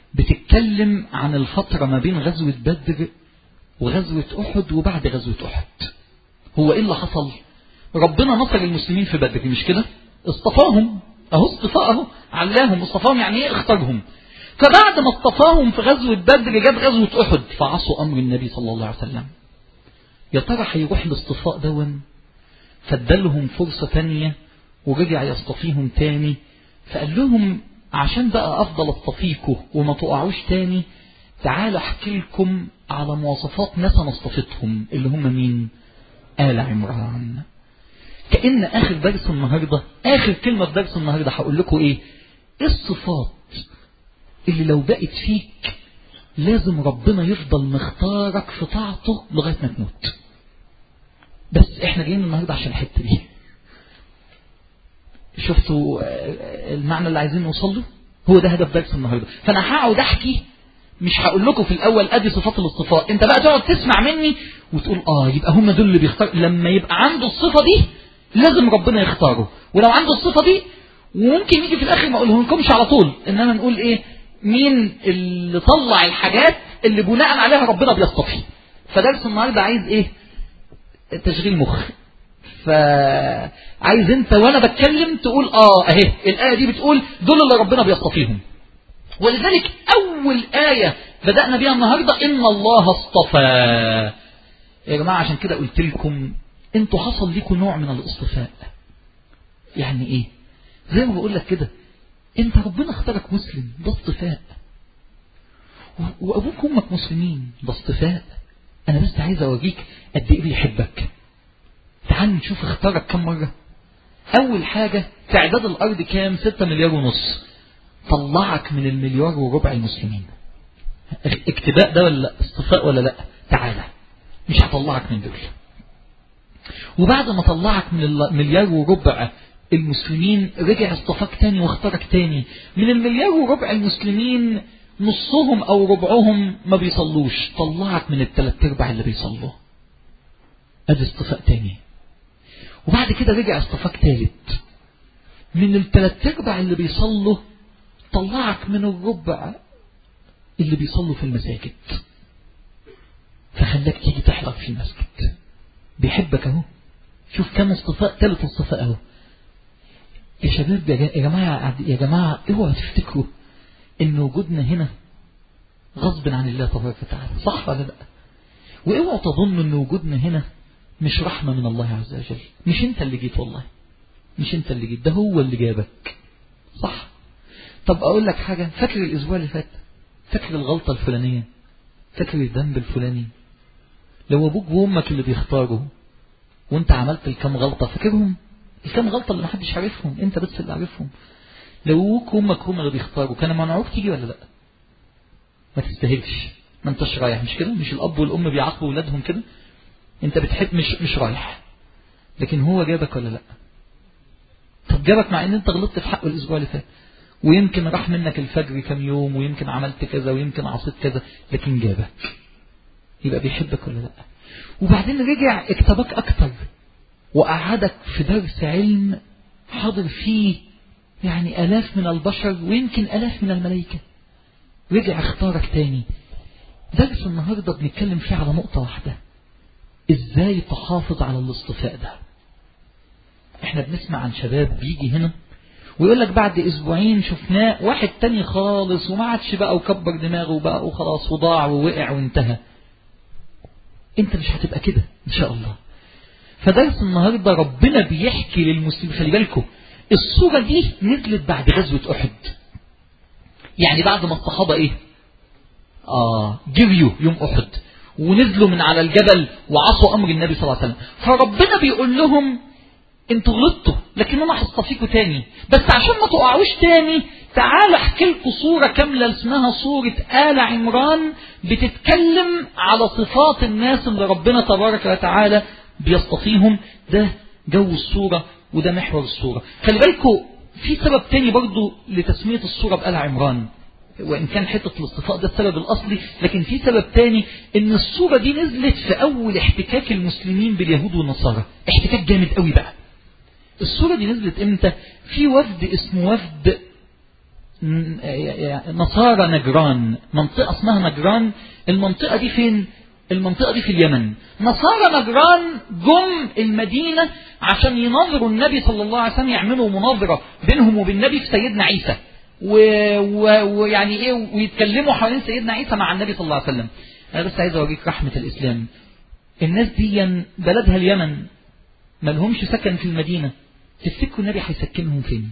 بتتكلم عن الفترة ما بين غزوة بدر وغزوة أحد وبعد غزوة أحد. هو إيه اللي حصل؟ ربنا نصر المسلمين في بدر، مش كده؟ اصطفاهم، أهو اصطفاء أهو، علاهم، اصطفاهم يعني إيه؟ اختارهم. فبعد ما اصطفاهم في غزوة بدر جاب غزوة أحد فعصوا أمر النبي صلى الله عليه وسلم. يا ترى هيروح الاصطفاء دون؟ فادلهم فرصة تانية ورجع يصطفيهم تاني، فقال لهم عشان بقى أفضل اصطفيكم وما تقعوش تاني، تعالوا احكي لكم على مواصفات ناس انا اصطفتهم اللي هم مين؟ آل عمران. كأن آخر درس النهاردة، آخر كلمة في درس النهاردة هقول لكم إيه؟ إيه الصفات اللي لو بقت فيك لازم ربنا يفضل مختارك في طاعته لغاية ما تموت. بس احنا جايين النهاردة عشان الحتة دي. شفتوا المعنى اللي عايزين نوصل له؟ هو ده هدف درس النهاردة. فانا هقعد احكي، مش هقول لكم في الاول ادي صفات الاصطفاء، انت بقى تقعد تسمع مني وتقول اه يبقى هم دول اللي بيختار. لما يبقى عنده الصفة دي لازم ربنا يختاره، ولو عنده الصفة دي وممكن يجي في الاخر ما اقوله لكمش على طول، انما نقول ايه؟ مين اللي طلع الحاجات اللي بناء عليها ربنا بيصطفي. فدرس النهارده عايز ايه؟ تشغيل مخ. فعايز انت وانا بتكلم تقول اه اهي الايه دي بتقول دول اللي ربنا بيصطفيهم. ولذلك اول ايه بدانا بيها النهارده ان الله اصطفى. يا جماعه عشان كده قلت لكم انتوا حصل لكم نوع من الاصطفاء. يعني ايه؟ زي ما بقول لك كده، انت ربنا اختارك مسلم، ده اصطفاء. وابوك وامك مسلمين، ده اصطفاء. انا بس عايز اوريك قد ايه بيحبك. تعال نشوف اختارك كم مره. اول حاجه تعداد الارض كام؟ ستة مليار ونص. طلعك من المليار وربع المسلمين. اكتباء ده ولا لا؟ اصطفاء ولا لا؟ تعالى مش هطلعك من دول. وبعد ما طلعك من المليار وربع المسلمين رجع اصطفاك تاني واختارك تاني. من المليار وربع المسلمين نصهم او ربعهم ما بيصلوش، طلعك من الثلاث ارباع اللي بيصلوا. ادي اصطفاء تاني. وبعد كده رجع اصطفاك تالت، من الثلاث ارباع اللي بيصلوا طلعك من الربع اللي بيصلوا في المساجد، فخلاك تيجي تحضر في المسجد. بيحبك اهو. شوف كم اصطفاء، ثالث اصطفاء اهو. يا شباب يا جماعة يا جماعة اوعوا تفتكروا ان وجودنا هنا غصب عن الله تبارك وتعالى، صح ولا لا؟ واوعوا تظنوا ان وجودنا هنا مش رحمة من الله عز وجل. مش انت اللي جيت، والله مش انت اللي جيت، ده هو اللي جابك، صح؟ طب اقول لك حاجة، فاكر الاسبوع اللي فات؟ فاكر الغلطة الفلانية؟ فاكر الذنب الفلاني؟ لو ابوك وامك اللي بيختاروا وانت عملت الكام غلطة، فاكرهم؟ الكام غلطة اللي محدش عارفهم، انت بس اللي عارفهم. لو ابوك وامك هم اللي بيختاروا كان منعوك تيجي ولا لا؟ ما تستاهلش، ما انتش رايح. مش كده؟ مش الاب والام بيعاقبوا اولادهم كده؟ انت بتحب مش مش رايح. لكن هو جابك ولا لا؟ طب جابك مع ان انت غلطت في حقه الاسبوع اللي فات، ويمكن راح منك الفجر كم يوم، ويمكن عملت كذا، ويمكن عصيت كذا، لكن جابك. يبقى بيحبك ولا لا؟ وبعدين رجع اكتبك اكتر وقعدك في درس علم حاضر فيه يعني الاف من البشر ويمكن الاف من الملائكة. رجع اختارك تاني. درس النهاردة بنتكلم فيه على نقطة واحدة، ازاي تحافظ على الاصطفاء ده. احنا بنسمع عن شباب بيجي هنا ويقول لك بعد اسبوعين شفناه واحد تاني خالص وما عادش بقى وكبر دماغه بقى وخلاص وضاع ووقع وانتهى. انت مش هتبقى كده ان شاء الله. فدرس النهاردة ربنا بيحكي للمسلمين، خلي بالكم الصورة دي نزلت بعد غزوة أحد، يعني بعد ما الصحابة ايه آه جريوا يوم أحد ونزلوا من على الجبل وعصوا أمر النبي صلى الله عليه وسلم. فربنا بيقول لهم انتوا غلطتوا لكن انا هصطفيكوا تاني، بس عشان ما تقعوش تاني تعالوا احكي لكم صورة كاملة اسمها صورة آل عمران، بتتكلم على صفات الناس اللي ربنا تبارك وتعالى بيصطفيهم. ده جو الصورة وده محور الصورة. خلي بالكم في سبب تاني برضو لتسمية الصورة بآل عمران، وإن كان حتة الاصطفاء ده السبب الأصلي، لكن في سبب تاني إن الصورة دي نزلت في أول احتكاك المسلمين باليهود والنصارى، احتكاك جامد قوي بقى. الصورة دي نزلت امتى؟ في وفد اسمه وفد نصارى نجران، منطقة اسمها نجران. المنطقة دي فين؟ المنطقة دي في اليمن. نصارى نجران جم المدينة عشان يناظروا النبي صلى الله عليه وسلم، يعملوا مناظرة بينهم وبين النبي في سيدنا عيسى، ويعني ايه ويتكلموا حوالين سيدنا عيسى مع النبي صلى الله عليه وسلم. انا بس عايز اوريك رحمة الاسلام. الناس دي بلدها اليمن، ما لهمش سكن في المدينة. تفتكروا النبي هيسكنهم فين؟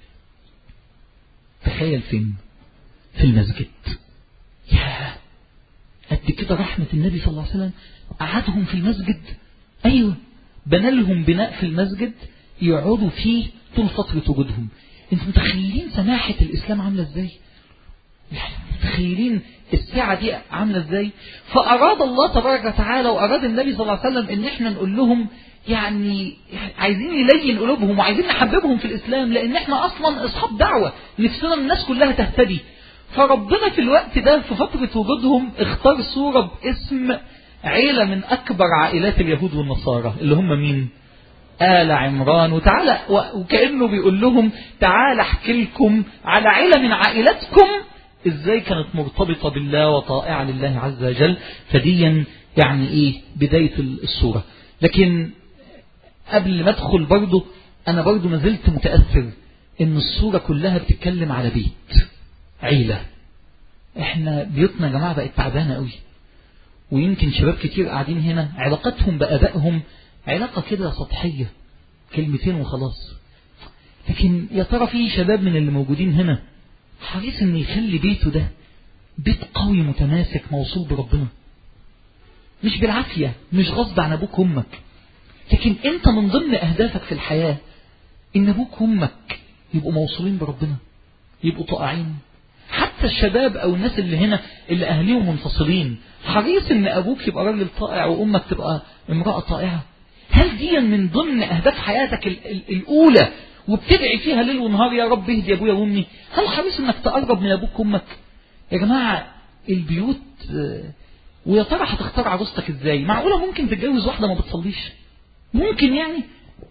تخيل فين؟ في المسجد. يا قد كده رحمة النبي صلى الله عليه وسلم، قعدهم في المسجد. ايوه بنى لهم بناء في المسجد يقعدوا فيه طول فترة وجودهم. انتم متخيلين سماحة الاسلام عاملة ازاي؟ متخيلين الساعة دي عاملة ازاي؟ فاراد الله تبارك وتعالى واراد النبي صلى الله عليه وسلم ان احنا نقول لهم يعني عايزين يلين قلوبهم وعايزين نحببهم في الإسلام، لأن احنا أصلا أصحاب دعوة، نفسنا الناس كلها تهتدي. فربنا في الوقت ده في فترة وجودهم اختار صورة باسم عيلة من أكبر عائلات اليهود والنصارى اللي هم مين؟ آل عمران. وتعالى وكأنه بيقول لهم تعالى احكي لكم على عيلة من عائلاتكم ازاي كانت مرتبطة بالله وطائعة لله عز وجل. فديا يعني ايه بداية الصورة. لكن قبل ما ادخل برضو انا برضو ما زلت متأثر ان الصورة كلها بتتكلم على بيت عيلة. احنا بيوتنا يا جماعة بقت تعبانة قوي، ويمكن شباب كتير قاعدين هنا علاقتهم بآبائهم علاقة كده سطحية، كلمتين وخلاص. لكن يا ترى في شباب من اللي موجودين هنا حريص ان يخلي بيته ده بيت قوي متماسك موصول بربنا، مش بالعافية، مش غصب عن ابوك وامك، لكن انت من ضمن اهدافك في الحياة ان ابوك وامك يبقوا موصولين بربنا، يبقوا طائعين. حتى حتى الشباب أو الناس اللي هنا اللي أهليهم منفصلين، حريص إن أبوك يبقى راجل طائع وأمك تبقى امرأة طائعة؟ هل دي من ضمن أهداف حياتك الأولى وبتدعي فيها ليل ونهار يا رب اهدي أبويا وأمي؟ هل حريص إنك تقرب من أبوك وأمك؟ يا جماعة البيوت، ويا ترى هتختار عروستك إزاي؟ معقولة ممكن تتجوز واحدة ما بتصليش؟ ممكن يعني؟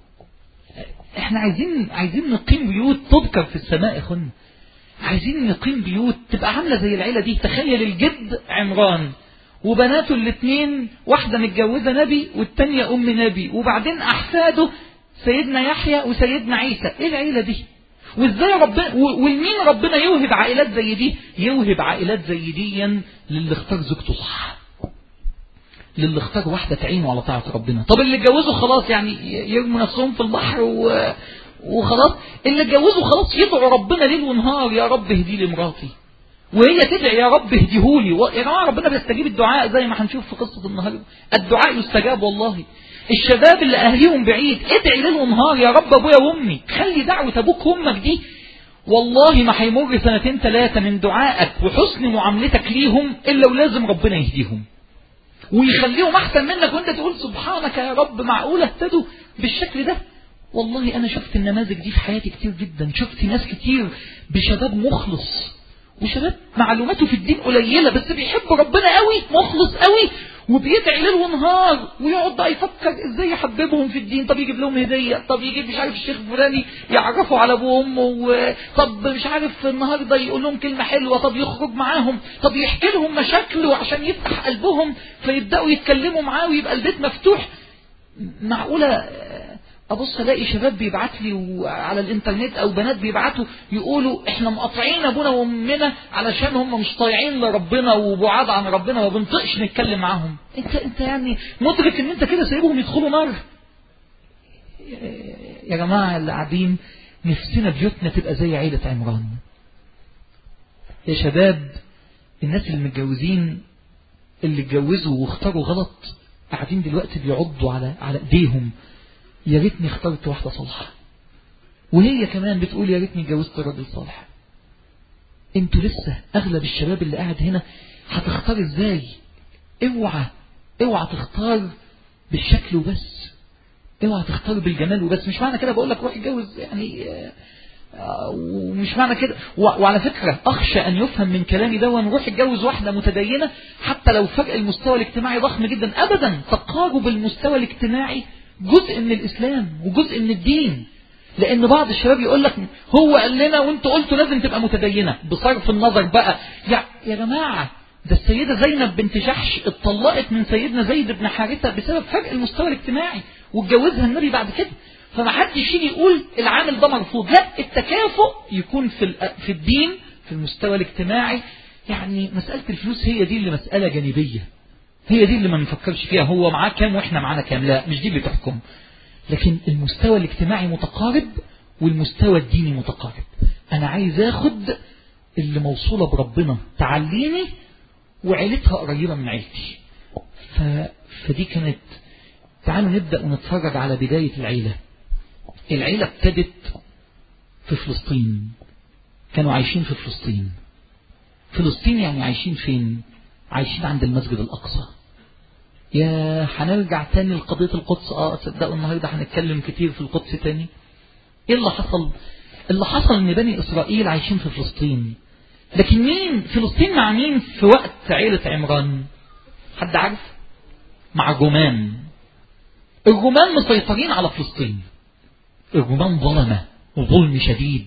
احنا عايزين عايزين نقيم بيوت تذكر في السماء يا اخوانا. عايزين نقيم بيوت تبقى عامله زي العيله دي. تخيل الجد عمران وبناته الاثنين، واحده متجوزه نبي والثانيه ام نبي، وبعدين احفاده سيدنا يحيى وسيدنا عيسى. ايه العيله دي؟ وازاي ربنا والمين ربنا يوهب عائلات زي دي؟ يوهب عائلات زي دي للي اختار زوجته صح، للي اختار واحدة تعينه على طاعة ربنا. طب اللي اتجوزوا خلاص يعني يرموا نفسهم في البحر و... وخلاص؟ اللي اتجوزوا خلاص يدعوا ربنا ليل ونهار يا رب اهدي لي مراتي، وهي تدعي يا رب اهديهولي. و... يا جماعة ربنا بيستجيب الدعاء زي ما هنشوف في قصة النهارده. الدعاء يستجاب والله. الشباب اللي اهليهم بعيد ادعي ليل ونهار يا رب ابويا وامي. خلي دعوة ابوك وامك دي والله ما هيمر سنتين ثلاثة من دعائك وحسن معاملتك ليهم الا ولازم ربنا يهديهم ويخليهم احسن منك، وانت تقول سبحانك يا رب معقولة اهتدوا بالشكل ده؟ والله انا شفت النماذج دي في حياتي كتير جدا. شفت ناس كتير بشباب مخلص، وشباب معلوماته في الدين قليلة بس بيحب ربنا قوي، مخلص قوي، وبيدعي ليل ونهار، ويقعد بقى يفكر ازاي يحببهم في الدين. طب يجيب لهم هدية، طب يجيب مش عارف الشيخ فلاني يعرفوا على ابوه وامه، طب مش عارف النهارده يقول لهم كلمة حلوة، طب يخرج معاهم، طب يحكي لهم مشاكله عشان يفتح قلبهم فيبدأوا يتكلموا معاه ويبقى البيت مفتوح. معقولة ابص الاقي شباب بيبعت لي على الانترنت او بنات بيبعتوا يقولوا احنا مقاطعين ابونا وامنا علشان هم مش طايعين لربنا وبعاد عن ربنا وما بنطقش نتكلم معاهم؟ انت انت يعني مدرك ان انت كده سايبهم يدخلوا نار؟ يا جماعه اللي قاعدين نفسنا بيوتنا تبقى زي عيله عمران. يا شباب الناس اللي متجوزين اللي اتجوزوا واختاروا غلط قاعدين دلوقتي بيعضوا على على ايديهم، يا ريتني اخترت واحدة صالحة. وهي كمان بتقول يا ريتني اتجوزت راجل صالح. انتوا لسه اغلب الشباب اللي قاعد هنا هتختار ازاي؟ اوعى اوعى تختار بالشكل وبس، اوعى تختار بالجمال وبس. مش معنى كده بقول لك روح اتجوز يعني، ومش معنى كده. وعلى فكرة اخشى ان يفهم من كلامي ده ونروح اتجوز واحدة متدينة حتى لو فرق المستوى الاجتماعي ضخم جدا. ابدا، تقارب المستوى الاجتماعي جزء من الإسلام وجزء من الدين. لأن بعض الشباب يقول لك هو قال لنا وانتوا قلتوا لازم تبقى متدينة، بصرف النظر بقى. يا, يا جماعة ده السيدة زينب بنت جحش اتطلقت من سيدنا زيد بن حارثة بسبب فرق المستوى الاجتماعي واتجوزها النبي بعد كده. فما حدش يجي يقول العامل ده مرفوض، لا، التكافؤ يكون في في الدين في المستوى الاجتماعي. يعني مسألة الفلوس هي دي اللي مسألة جانبية، هي دي اللي ما نفكرش فيها هو معاه كام واحنا معانا كام، لا مش دي اللي تحكم. لكن المستوى الاجتماعي متقارب والمستوى الديني متقارب. انا عايز اخد اللي موصولة بربنا تعليني وعيلتها قريبة من عيلتي. ف... فدي كانت. تعالوا نبدأ ونتفرج على بداية العيلة. العيلة ابتدت في فلسطين، كانوا عايشين في فلسطين. فلسطين يعني عايشين فين؟ عايشين عند المسجد الأقصى. يا هنرجع تاني لقضية القدس. اه صدقوا النهاردة هنتكلم كتير في القدس تاني. ايه اللي حصل؟ اللي حصل ان بني اسرائيل عايشين في فلسطين، لكن مين فلسطين مع مين في وقت عيلة عمران؟ حد عارف؟ مع الرومان. الرومان مسيطرين على فلسطين. الرومان ظلمة وظلم شديد،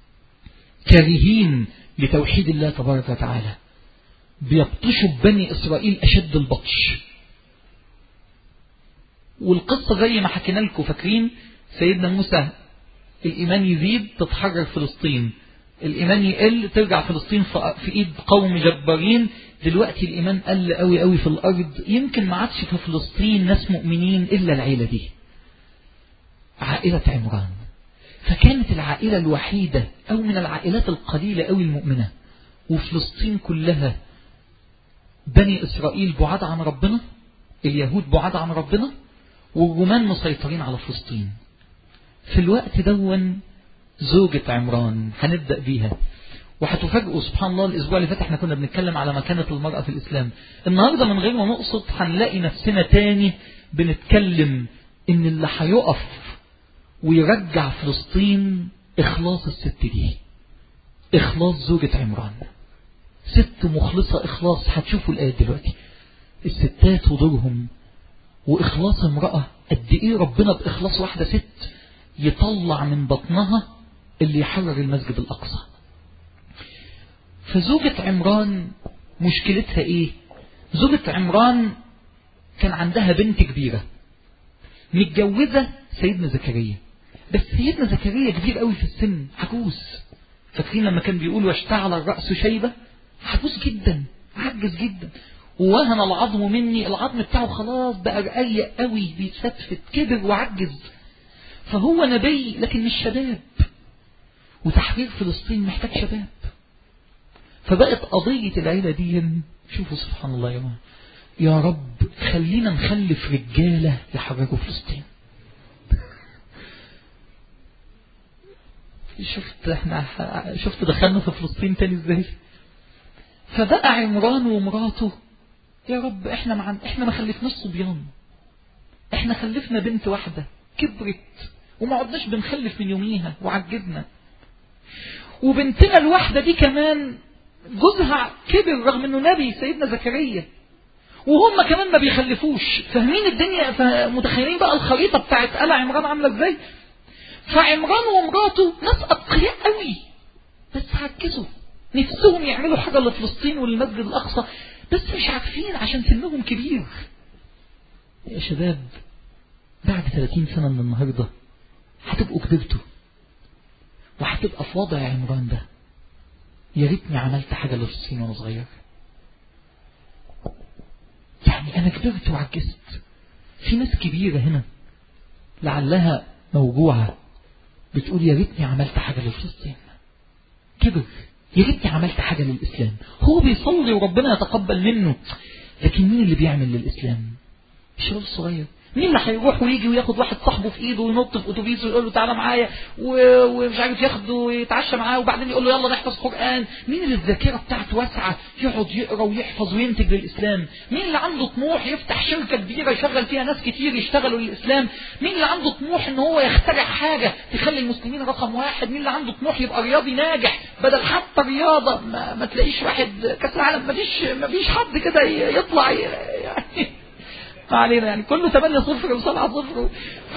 كارهين لتوحيد الله تبارك وتعالى، بيبطشوا بني إسرائيل أشد البطش. والقصة زي ما حكينا لكم، فاكرين سيدنا موسى الإيمان يزيد تتحرر فلسطين، الإيمان يقل ترجع فلسطين في إيد قوم جبارين. دلوقتي الإيمان قل قوي قوي في الأرض، يمكن ما عادش في فلسطين ناس مؤمنين إلا العيلة دي، عائلة عمران. فكانت العائلة الوحيدة أو من العائلات القليلة قوي المؤمنة. وفلسطين كلها بني إسرائيل بعاد عن ربنا، اليهود بعاد عن ربنا، والرومان مسيطرين على فلسطين. في الوقت دون زوجة عمران هنبدأ بيها، وهتفاجئوا سبحان الله. الأسبوع اللي فات احنا كنا بنتكلم على مكانة المرأة في الإسلام. النهاردة من غير ما نقصد هنلاقي نفسنا تاني بنتكلم إن اللي هيقف ويرجع فلسطين إخلاص الست دي، إخلاص زوجة عمران. ست مخلصة إخلاص. هتشوفوا الآية دلوقتي الستات ودورهم وإخلاص امرأة قد إيه ربنا بإخلاص واحدة ست يطلع من بطنها اللي يحرر المسجد الأقصى. فزوجة عمران مشكلتها إيه؟ زوجة عمران كان عندها بنت كبيرة متجوزة سيدنا زكريا، بس سيدنا زكريا كبير قوي في السن، عجوز. فاكرين لما كان بيقول واشتعل الرأس شيبة؟ عجوز جدا، عجز جدا، ووهن العظم مني، العظم بتاعه خلاص بقى رقيق قوي بيتفتفت، كبر وعجز. فهو نبي لكن مش شباب، وتحرير فلسطين محتاج شباب. فبقت قضية العيلة دي، شوفوا سبحان الله يا جماعة، يا رب خلينا نخلف رجالة يحرروا فلسطين. شفت احنا شفت دخلنا في فلسطين تاني ازاي. فبقى عمران ومراته يا رب احنا مع... احنا ما خلفناش صبيان، احنا خلفنا بنت واحدة كبرت وما عدناش بنخلف من يوميها وعجزنا، وبنتنا الواحدة دي كمان جوزها كبر رغم انه نبي سيدنا زكريا، وهم كمان ما بيخلفوش. فاهمين الدنيا؟ فمتخيلين بقى الخريطة بتاعت آل عمران عاملة ازاي. فعمران ومراته ناس أتقياء قوي بس عجزوا، نفسهم يعملوا حاجة لفلسطين والمسجد الأقصى بس مش عارفين عشان سنهم كبير. يا شباب بعد ثلاثين سنة من النهاردة هتبقوا كبرتوا وهتبقى في وضع عمران ده. يا ريتني عملت حاجة لفلسطين وانا صغير. يعني انا كبرت وعجزت. في ناس كبيرة هنا لعلها موجوعة بتقول يا ريتني عملت حاجة لفلسطين. كبر، يا ريتني عملت حاجة للإسلام. هو بيصلي وربنا يتقبل منه، لكن مين اللي بيعمل للإسلام؟ الشباب الصغير. مين اللي هيروح ويجي وياخد واحد صاحبه في ايده وينط في اتوبيس ويقول له تعالى معايا ومش عارف ياخده ويتعشى معاه وبعدين يقول له يلا نحفظ قرآن؟ مين اللي الذاكرة بتاعته واسعة يقعد يقرا ويحفظ وينتج للإسلام؟ مين اللي عنده طموح يفتح شركة كبيرة يشغل فيها ناس كتير يشتغلوا للإسلام؟ مين اللي عنده طموح ان هو يخترع حاجة تخلي المسلمين رقم واحد؟ مين اللي عنده طموح يبقى رياضي ناجح بدل حتى رياضة ما, ما تلاقيش واحد كاس العالم، ما فيش ما فيش حد كده يطلع يعني ما علينا، يعني كله ثمانية صفر وسبعة صفر. ف...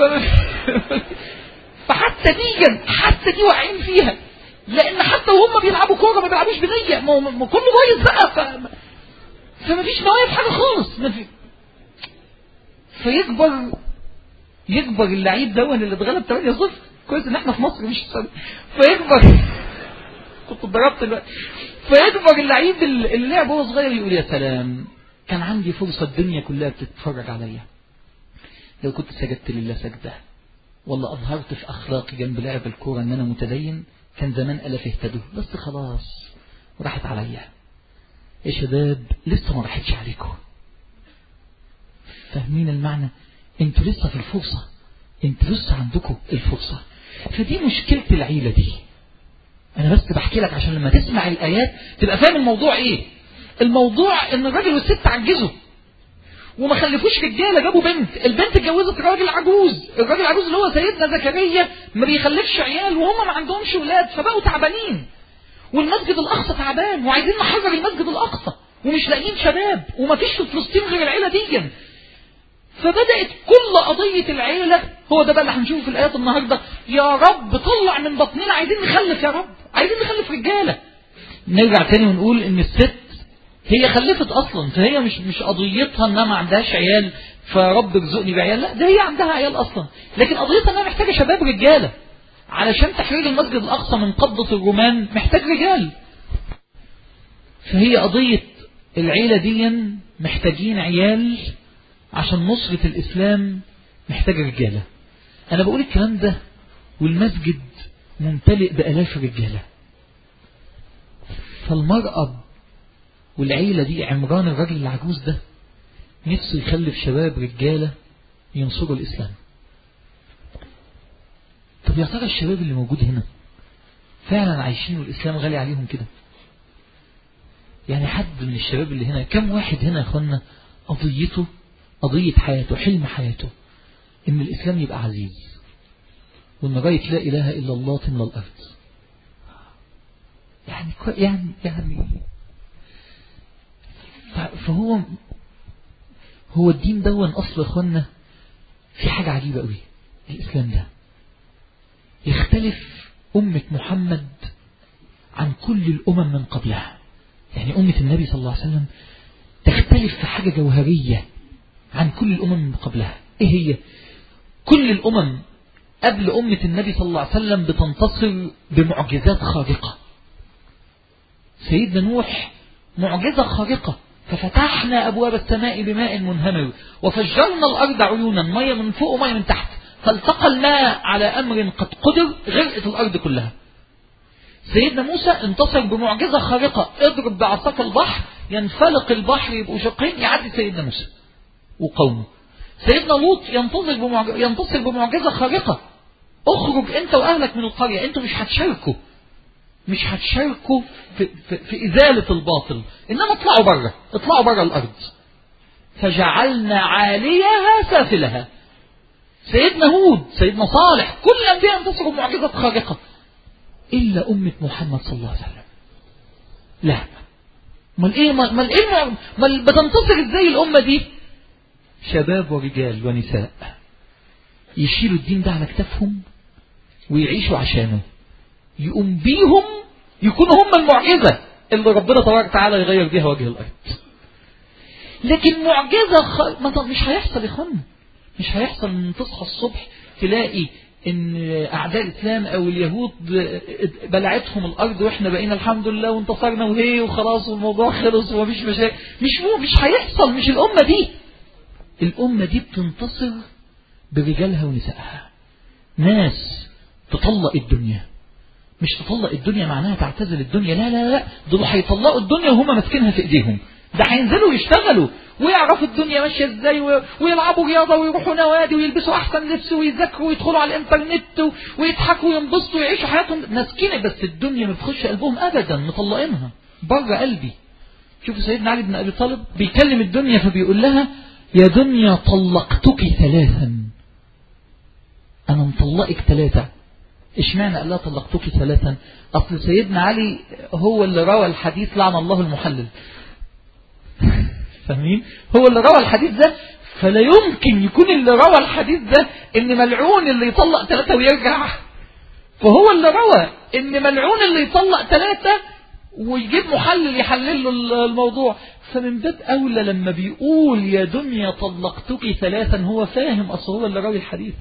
فحتى دي حتى دي واقعين فيها، لان حتى وهم بيلعبوا كوره ما بيلعبوش بنيه، ما, ما كله بايظ بقى. ف... فما فيش نوايا في حاجه خالص. ما في... فيكبر يكبر اللعيب دون اللي اتغلب ثمانية صفر. كويس ان احنا في مصر مش السعوديه. فيكبر كنت اتضربت دلوقتي. فيكبر اللعيب اللي لعب وهو صغير يقول يا سلام كان عندي فرصة الدنيا كلها بتتفرج عليا، لو كنت سجدت لله سجدة والله أظهرت في أخلاقي جنب لعب الكورة أن أنا متدين كان زمان ألف اهتدوا، بس خلاص راحت عليا. يا شباب لسه ما راحتش عليكم. فاهمين المعنى؟ انتوا لسه في الفرصة، انتوا لسه عندكم الفرصة. فدي مشكلة العيلة دي. أنا بس بحكي لك عشان لما تسمع الآيات تبقى فاهم الموضوع إيه. الموضوع ان الراجل والست عجزوا وما خلفوش رجاله، جابوا بنت، البنت اتجوزت راجل عجوز، الراجل العجوز اللي هو سيدنا زكريا ما بيخلفش عيال وهم ما عندهمش ولاد، فبقوا تعبانين. والمسجد الاقصى تعبان وعايزين نحرر المسجد الاقصى ومش لاقيين شباب وما فيش في فلسطين غير العيله دي. فبدات كل قضيه العيله هو ده بقى اللي هنشوفه في الايات النهارده. يا رب طلع من بطننا، عايزين نخلف يا رب، عايزين نخلف رجاله. نرجع تاني ونقول ان الست هي خلفت اصلا، فهي مش مش قضيتها انها ما عندهاش عيال فرب ارزقني بعيال، لا ده هي عندها عيال اصلا، لكن قضيتها انها محتاجه شباب رجاله علشان تحرير المسجد الاقصى من قبضه الرومان محتاج رجال. فهي قضيه العيله دي محتاجين عيال عشان نصرة الاسلام محتاجه رجاله. انا بقول الكلام ده والمسجد ممتلئ بالاف الرجاله. فالمرأة والعيلة دي عمران الراجل العجوز ده نفسه يخلف شباب رجالة ينصروا الإسلام. طب يا ترى الشباب اللي موجود هنا فعلا عايشين والإسلام غالي عليهم كده؟ يعني حد من الشباب اللي هنا، كم واحد هنا يا اخوانا قضيته قضية حياته، حلم حياته ان الإسلام يبقى عزيز، وان راية لا إله إلا الله تملى الأرض؟ يعني يعني يعني فهو هو الدين دون أصل يا اخوانا في حاجة عجيبة قوي. الإسلام ده يختلف أمة محمد عن كل الأمم من قبلها. يعني أمة النبي صلى الله عليه وسلم تختلف في حاجة جوهرية عن كل الأمم من قبلها. إيه هي؟ كل الأمم قبل أمة النبي صلى الله عليه وسلم بتنتصر بمعجزات خارقة. سيدنا نوح معجزة خارقة، ففتحنا أبواب السماء بماء منهمر وفجرنا الأرض عيونا، مية من فوق ومية من تحت، فالتقى الماء على أمر قد قدر، غرقت الأرض كلها. سيدنا موسى انتصر بمعجزة خارقة، اضرب بعصاك البحر ينفلق البحر يبقوا شقين، يعدي سيدنا موسى وقومه. سيدنا لوط ينتصر بمعجزة, ينتصر بمعجزة خارقة، اخرج انت واهلك من القرية، انتوا مش هتشاركوا مش هتشاركوا في, في, في ازالة الباطل، انما اطلعوا بره اطلعوا بره الارض. فجعلنا عاليها سافلها. سيدنا هود، سيدنا صالح، كل الانبياء انتصروا بمعجزات خارقة إلا أمة محمد صلى الله عليه وسلم. لا، مال إيه مال إيه مال بتنتصر إزاي الأمة دي؟ شباب ورجال ونساء يشيلوا الدين ده على كتافهم ويعيشوا عشانه، يقوم بيهم يكونوا هم المعجزة اللي ربنا تبارك وتعالى يغير بيها وجه الأرض. لكن معجزة خ... مش هيحصل يا اخوانا، مش هيحصل ان تصحى الصبح تلاقي ان اعداء الاسلام او اليهود بلعتهم الارض واحنا بقينا الحمد لله وانتصرنا وهي وخلاص والموضوع خلص ومفيش مشاكل. مش مو مش هيحصل. مش الامه دي الامه دي بتنتصر برجالها ونسائها. ناس تطلق الدنيا، مش تطلق الدنيا معناها تعتزل الدنيا، لا لا لا، دول هيطلقوا الدنيا وهم ماسكينها في ايديهم. ده هينزلوا يشتغلوا ويعرفوا الدنيا ماشيه ازاي، ويلعبوا رياضه ويروحوا نوادي ويلبسوا احسن لبس ويذاكروا ويدخلوا على الانترنت ويضحكوا وينبسطوا ويعيشوا حياتهم ماسكين، بس الدنيا ما بتخش قلبهم ابدا، مطلقينها بره قلبي. شوفوا سيدنا علي بن ابي طالب بيكلم الدنيا فبيقول لها يا دنيا طلقتك ثلاثا، انا مطلقك ثلاثه. اشمعنى قال لها طلقتك ثلاثا؟ اصل سيدنا علي هو اللي روى الحديث لعن الله المحلل. فاهمين؟ هو اللي روى الحديث ده، فلا يمكن يكون اللي روى الحديث ده ان ملعون اللي يطلق ثلاثة ويرجع، فهو اللي روى ان ملعون اللي يطلق ثلاثة ويجيب محلل يحلل له الموضوع. فمن باب اولى لما بيقول يا دنيا طلقتك ثلاثا هو فاهم اصل هو اللي روى الحديث.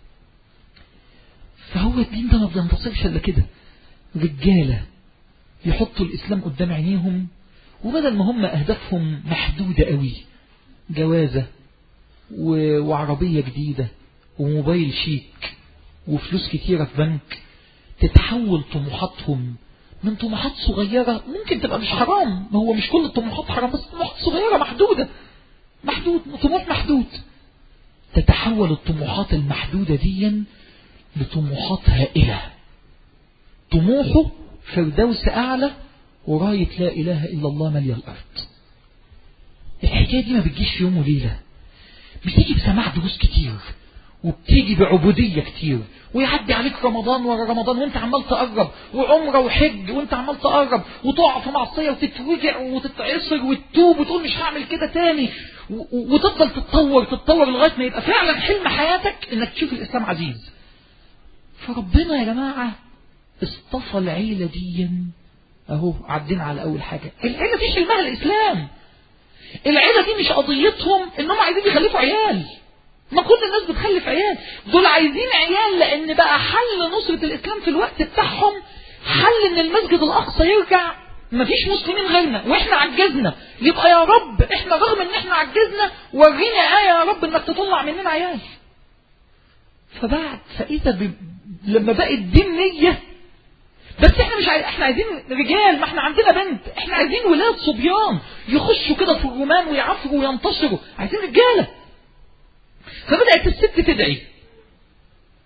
فهو الدين ده ما بينتصرش الا كده، رجاله يحطوا الاسلام قدام عينيهم، وبدل ما هم أهدافهم محدودة قوي، جوازة وعربية جديدة وموبايل شيك وفلوس كتيرة في بنك، تتحول طموحاتهم من طموحات صغيرة ممكن تبقى مش حرام، ما هو مش كل الطموحات حرام، بس طموحات صغيرة محدودة، محدود طموح محدود، تتحول الطموحات المحدودة دي لطموحات هائلة. طموحه فردوس أعلى وراية لا إله إلا الله مالية الأرض. الحكاية دي ما بتجيش في يوم وليلة، بتيجي بسماع دروس كتير وبتيجي بعبودية كتير، ويعدي عليك رمضان ورا رمضان وانت عمال تقرب، وعمره وحج وانت عمال تقرب، وتقع في معصية وتتوجع وتتعصر وتتوب وتقول مش هعمل كده تاني، وتفضل تتطور تتطور لغاية ما يبقى فعلا حلم حياتك انك تشوف الإسلام عزيز. فربنا يا جماعة اصطفى العيلة دي اهو. عدينا على اول حاجة، العيلة دي حلمها الاسلام. العيلة دي مش قضيتهم انهم عايزين يخلفوا عيال، ما كل الناس بتخلف عيال، دول عايزين عيال لان بقى حل نصرة الاسلام في الوقت بتاعهم حل ان المسجد الاقصى يرجع مفيش مسلمين غيرنا واحنا عجزنا، يبقى يا رب احنا رغم ان احنا عجزنا ورينا آية يا رب انك تطلع مننا عيال. فبعد فاذا ب... لما بقى الدين نية، بس احنا مش عايز... احنا عايزين رجال، ما احنا عندنا بنت، احنا عايزين ولاد صبيان يخشوا كده في الرومان ويعفروا وينتصروا، عايزين رجاله. فبدأت الست تدعي،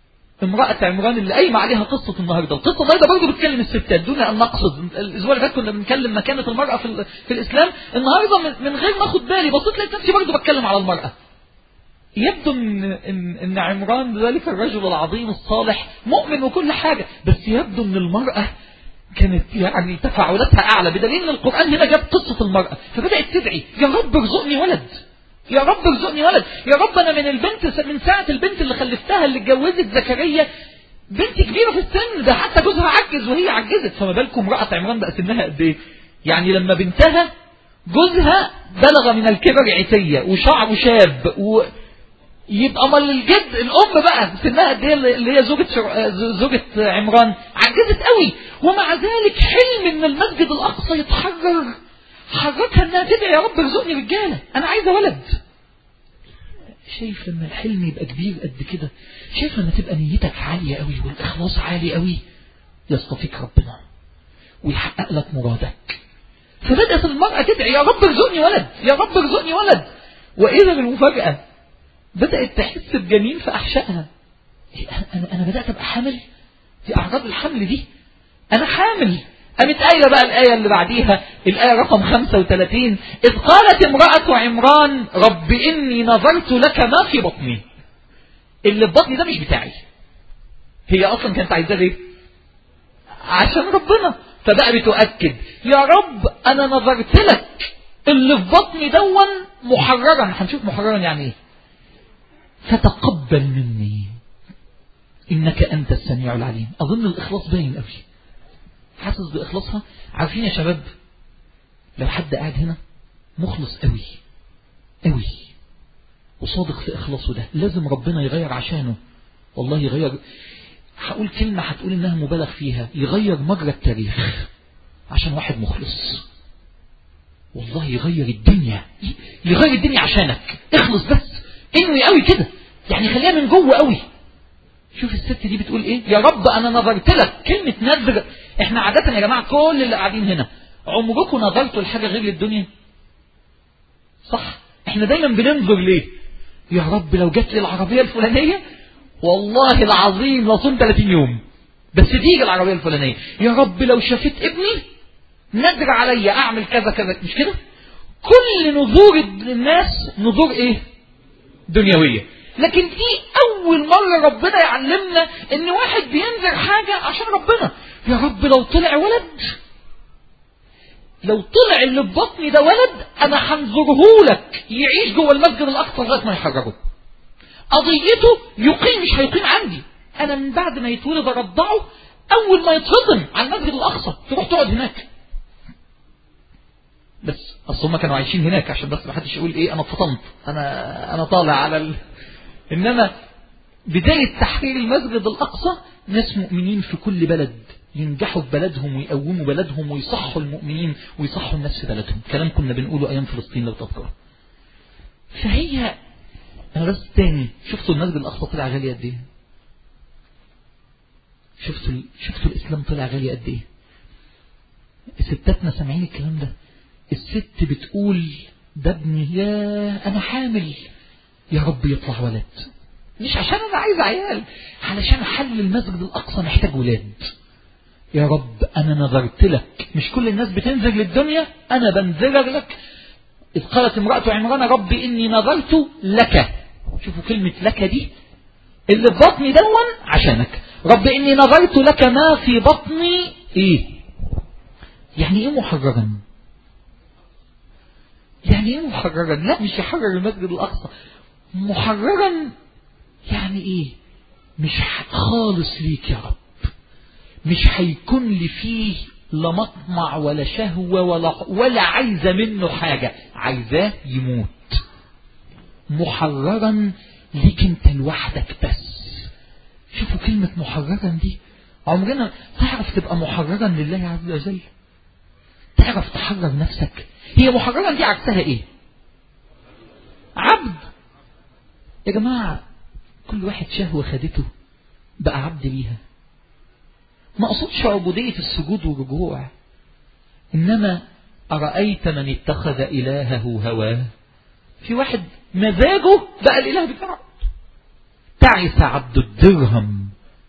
امرأة عمران اللي قايمة عليها قصة النهاردة. القصة النهاردة برضه بتكلم الستات دون أن نقصد. الأسبوع اللي فات كنا بنتكلم مكانة المرأة في, في الإسلام. النهاردة من غير ما أخد بالي بصيت لقيت نفسي برضه بتكلم على المرأة. يبدو إن, إن, إن عمران ذلك الرجل العظيم الصالح مؤمن وكل حاجة، بس يبدو إن المرأة كانت يعني تفاعلاتها أعلى، بدليل إن القرآن هنا جاب قصة المرأة فبدأت تدعي يا رب ارزقني ولد، يا رب ارزقني ولد، يا رب أنا من البنت من ساعة البنت اللي خلفتها اللي اتجوزت زكريا بنت كبيرة في السن، ده حتى جوزها عجز وهي عجزت، فما بالكم امرأة عمران بقى سنها قد ايه؟ يعني لما بنتها جوزها بلغ من الكبر عتية وشعره شاب و يبقى امال الجد الام بقى سنها قد ايه اللي هي زوجة زوجة عمران عجزت قوي، ومع ذلك حلم ان المسجد الاقصى يتحرر حركها انها تدعي يا رب ارزقني رجاله انا عايزه ولد. شايف لما الحلم يبقى كبير قد كده، شايف لما تبقى نيتك عاليه قوي والاخلاص عالي قوي يصطفيك ربنا ويحقق لك مرادك. فبدأت المرأة تدعي يا رب ارزقني ولد، يا رب ارزقني ولد، واذا بالمفاجأة بدأت تحس بجنين في أحشائها. أنا أنا بدأت أبقى حامل، في أعراض الحمل دي أنا حامل. قامت قايلة بقى الآية اللي بعديها، الآية رقم خمسة وثلاثين، إذ قالت امرأة عمران رب إني نظرت لك ما في بطني. اللي في بطني ده مش بتاعي. هي أصلا كانت عايزة ليه؟ عشان ربنا. فبقى بتؤكد يا رب أنا نظرت لك اللي في بطني دون محررا. هنشوف محررا يعني إيه. فتقبل مني إنك أنت السميع العليم. أظن الإخلاص باين قوي. حاسس بإخلاصها. عارفين يا شباب لو حد قاعد هنا مخلص قوي قوي وصادق في إخلاصه ده لازم ربنا يغير عشانه. والله يغير. هقول كلمة هتقول إنها مبالغ فيها، يغير مجرى التاريخ عشان واحد مخلص. والله يغير الدنيا، يغير الدنيا عشانك. اخلص بس انوي قوي كده، يعني خليها من جوه قوي. شوف الست دي بتقول ايه، يا رب انا نظرت لك. كلمة نذر، احنا عادة يا جماعة كل اللي قاعدين هنا عمركم نظرتوا لحاجة غير للدنيا؟ صح؟ احنا دايما بننظر ليه؟ يا رب لو جت لي العربية الفلانية والله العظيم لصوم ثلاثين يوم بس تيجي العربية الفلانية. يا رب لو شافت ابني نذر عليا اعمل كذا كذا. مش كده؟ كل نذور الناس نذور ايه؟ دنيوية. لكن دي أول مرة ربنا يعلمنا إن واحد بينذر حاجة عشان ربنا. يا رب لو طلع ولد، لو طلع اللي في بطني ده ولد أنا هنذره لك يعيش جوه المسجد الأقصى لغاية ما يحرره. قضيته يقيم مش هيقيم عندي. أنا من بعد ما يتولد أرضعه، أول ما يتفطن على المسجد الأقصى تروح تقعد هناك. بس أصل هم كانوا عايشين هناك عشان بس ما حدش يقول إيه أنا اتفطنت أنا أنا طالع على ال... إنما بداية تحرير المسجد الأقصى ناس مؤمنين في كل بلد ينجحوا في بلدهم ويقوموا بلدهم ويصحوا المؤمنين ويصحوا الناس في بلدهم. كلام كنا بنقوله أيام فلسطين لو تذكروا. فهي أنا بس تاني شفتوا المسجد الأقصى طلع غالي قد إيه؟ شفتوا شفتوا الإسلام طلع غالي قد إيه؟ ستاتنا سامعين الكلام ده. الست بتقول ده ابني يا أنا حامل، يا رب يطلع ولد. مش عشان أنا عايز عيال، علشان حل المسجد الأقصى محتاج ولاد. يا رب أنا نظرت لك. مش كل الناس بتنذر للدنيا، أنا بنذر لك. إذ قالت امرأة عمران رب إني نظرت لك. شوفوا كلمة لك دي، اللي في بطني دون عشانك. رب إني نظرت لك ما في بطني إيه؟ يعني إيه محررا؟ يعني إيه محررا؟ لا مش يحرر المسجد الأقصى. محررا يعني إيه؟ مش خالص ليك يا رب، مش هيكون لي فيه لا مطمع ولا شهوة ولا ولا عايزة منه حاجة، عايزاه يموت. محررا ليك انت لوحدك بس. شوفوا كلمة محررا دي. عمرنا تعرف تبقى محررا لله عز وجل؟ تعرف تحرر نفسك؟ هي محررا دي عكسها ايه؟ عبد. يا جماعة كل واحد شهوة خدته بقى عبد ليها. ما أقصدش عبودية السجود والرجوع، إنما أرأيت من اتخذ إلهه هواه. في واحد مزاجه بقى الإله بتاعه. تعس عبد الدرهم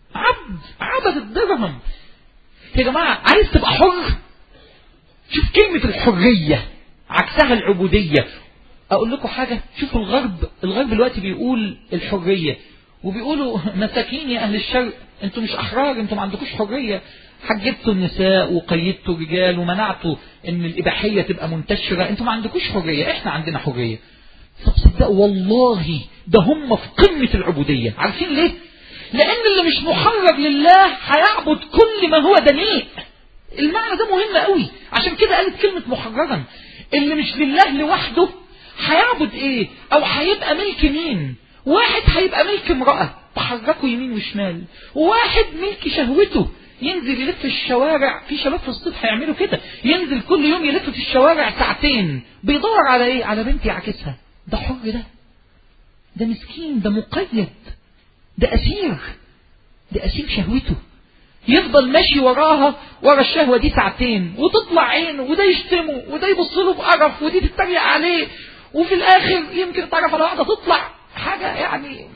عبد عبد الدرهم. يا جماعة عايز تبقى حر؟ شوف كلمة الحرية عكسها العبودية. اقول لكم حاجة، شوفوا الغرب الغرب دلوقتي بيقول الحرية، وبيقولوا مساكين يا اهل الشرق انتوا مش احرار، انتوا ما عندكوش حرية، حجبتوا النساء وقيدتوا الرجال ومنعتوا ان الاباحية تبقى منتشرة، انتوا ما عندكوش حرية، احنا عندنا حرية. طب صدقوا والله ده هم في قمة العبودية. عارفين ليه؟ لان اللي مش محرر لله هيعبد كل ما هو دنيء. المعنى ده مهم قوي، عشان كده قالت كلمة محررا. اللي مش لله لوحده هيعبد ايه؟ او هيبقى ملك مين؟ واحد هيبقى ملك امرأة تحركه يمين وشمال، وواحد ملك شهوته ينزل يلف في الشوارع. في شباب في الصيف هيعملوا كده، ينزل كل يوم يلف في الشوارع ساعتين بيدور على ايه؟ على بنت يعكسها. ده حر؟ ده ده مسكين، ده مقيد، ده اسير، ده اسير شهوته. يفضل ماشي وراها ورا الشهوة دي ساعتين، وتطلع عينه، وده يشتمه، وده يبص له بقرف، ودي تتريق عليه، وفي الاخر يمكن تعرف على واحدة تطلع حاجة يعني،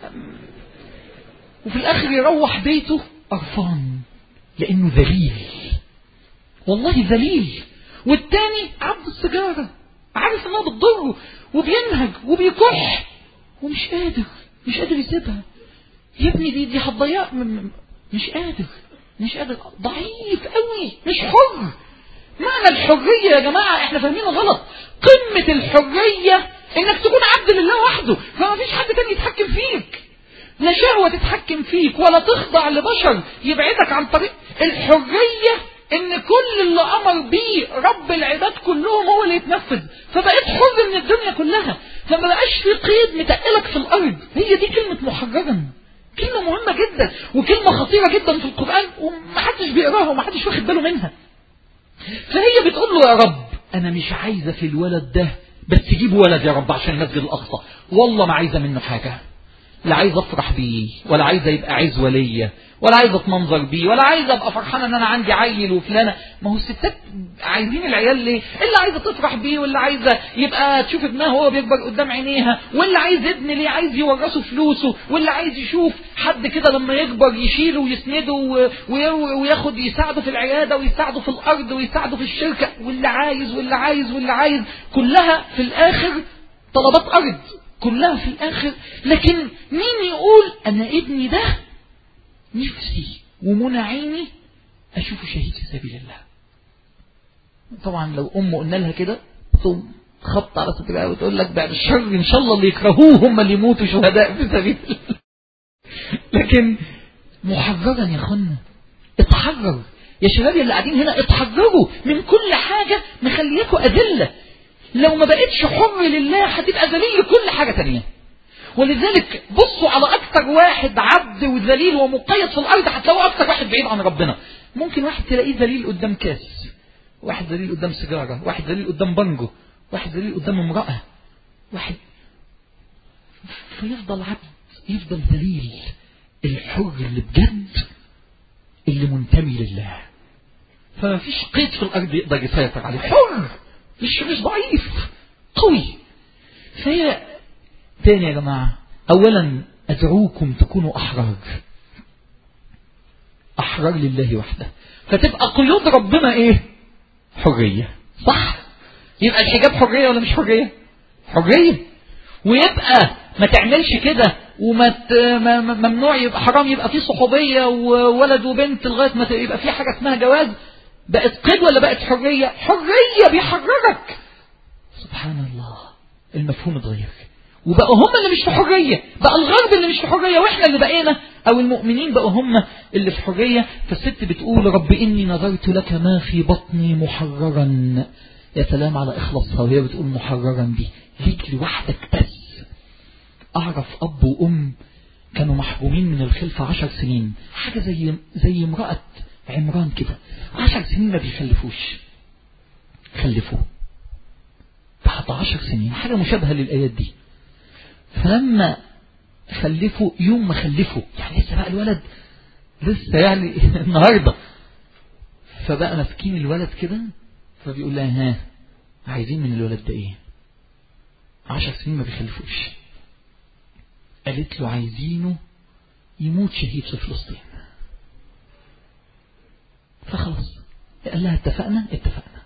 وفي الاخر يروح بيته قرفان لانه ذليل، والله ذليل. والتاني عبد السجارة، عارف انها بتضره وبينهج وبيكح ومش قادر مش قادر يسيبها. يا ابني دي دي هتضيع، مش قادر مش قادر ضعيف قوي، مش حر. معنى الحرية يا جماعة احنا فاهمينه غلط. قمة الحرية انك تكون عبد لله وحده، فما فيش حد تاني يتحكم فيك، لا شهوة تتحكم فيك ولا تخضع لبشر يبعدك عن طريق الحرية. ان كل اللي امر بيه رب العباد كلهم هو اللي يتنفذ، فبقيت حر من الدنيا كلها، فما بقاش في قيد متقلك في الارض. هي دي كلمة محررا، كلمة مهمة جدا وكلمة خطيرة جدا في القرآن، ومحدش بيقراها ومحدش واخد باله منها. فهي بتقول له يا رب انا مش عايزة في الولد ده، بس تجيب ولد يا رب عشان المسجد الاقصى، والله ما عايزة منه حاجة، لا عايز افرح بيه، ولا عايز يبقى عزوة ليا، ولا عايز اتمنظر بيه، ولا عايز ابقى فرحان ان انا عندي عيل وفلانة. ما هو الستات عايزين العيال ليه؟ اللي عايزة تفرح بيه، واللي عايزة يبقى تشوف ابنها وهو بيكبر قدام عينيها، واللي عايز ابن ليه عايز يورثه فلوسه، واللي عايز يشوف حد كده لما يكبر يشيله ويسنده وياخد يساعده في العيادة ويساعده في الارض ويساعده في الشركة، واللي عايز واللي عايز واللي عايز، كلها في الاخر طلبات ارض، كلها في الاخر. لكن مين يقول انا ابني ده نفسي ومنى عيني اشوفه شهيد في سبيل الله؟ طبعا لو ام قلنا لها كده ثم خبط على صدرها وتقول لك بعد الشر ان شاء الله اللي يكرهوه هم اللي يموتوا شهداء في سبيل الله. لكن محررا يا اخوانا، اتحرر يا شباب اللي قاعدين هنا، اتحرروا من كل حاجة مخليكوا اذلة. لو ما بقتش حر لله هتبقى ذليل لكل حاجة تانية. ولذلك بصوا على اكتر واحد عبد وذليل ومقيد في الارض، هتلاقوا اكتر واحد بعيد عن ربنا. ممكن واحد تلاقيه ذليل قدام كاس، واحد ذليل قدام سيجارة، واحد ذليل قدام بانجو، واحد ذليل قدام امرأة، واحد فيفضل عبد، يفضل ذليل. الحر اللي بجد اللي منتمي لله، فما فيش قيد في الارض يقدر يسيطر عليه، حر مش مش ضعيف، قوي. فهي تاني يا جماعة، اولا ادعوكم تكونوا احرار، احرار لله وحده، فتبقى قيود ربنا ايه؟ حرية، صح؟ يبقى الحجاب حرية ولا مش حرية؟ حرية. ويبقى ما تعملش كده وما ممنوع، يبقى حرام، يبقى في صحوبية وولد وبنت لغاية ما يبقى في حاجة اسمها جواز، بقت قيد ولا بقت حرية؟ حرية، بيحررك. سبحان الله، المفهوم اتغير، وبقوا هم اللي مش في حرية، بقى الغرب اللي مش في حرية، واحنا اللي بقينا، او المؤمنين بقوا هم اللي في حرية. فالست بتقول رب اني نظرت لك ما في بطني محررا. يا سلام على اخلاصها، وهي بتقول محررا دي ليك لوحدك بس. اعرف اب وام كانوا محرومين من الخلفة عشر سنين، حاجة زي زي امرأة عمران كده، عشر سنين ما بيخلفوش، خلفوه بعد عشر سنين، حاجة مشابهة للآيات دي. فلما خلفوا، يوم ما خلفوا يعني لسه بقى الولد لسه يعني النهاردة، فبقى مسكين الولد كده، فبيقول لها ها عايزين من الولد ده ايه؟ عشر سنين ما بيخلفوش. قالت له عايزينه يموت شهيد في فلسطين. فخلاص قال لها اتفقنا اتفقنا.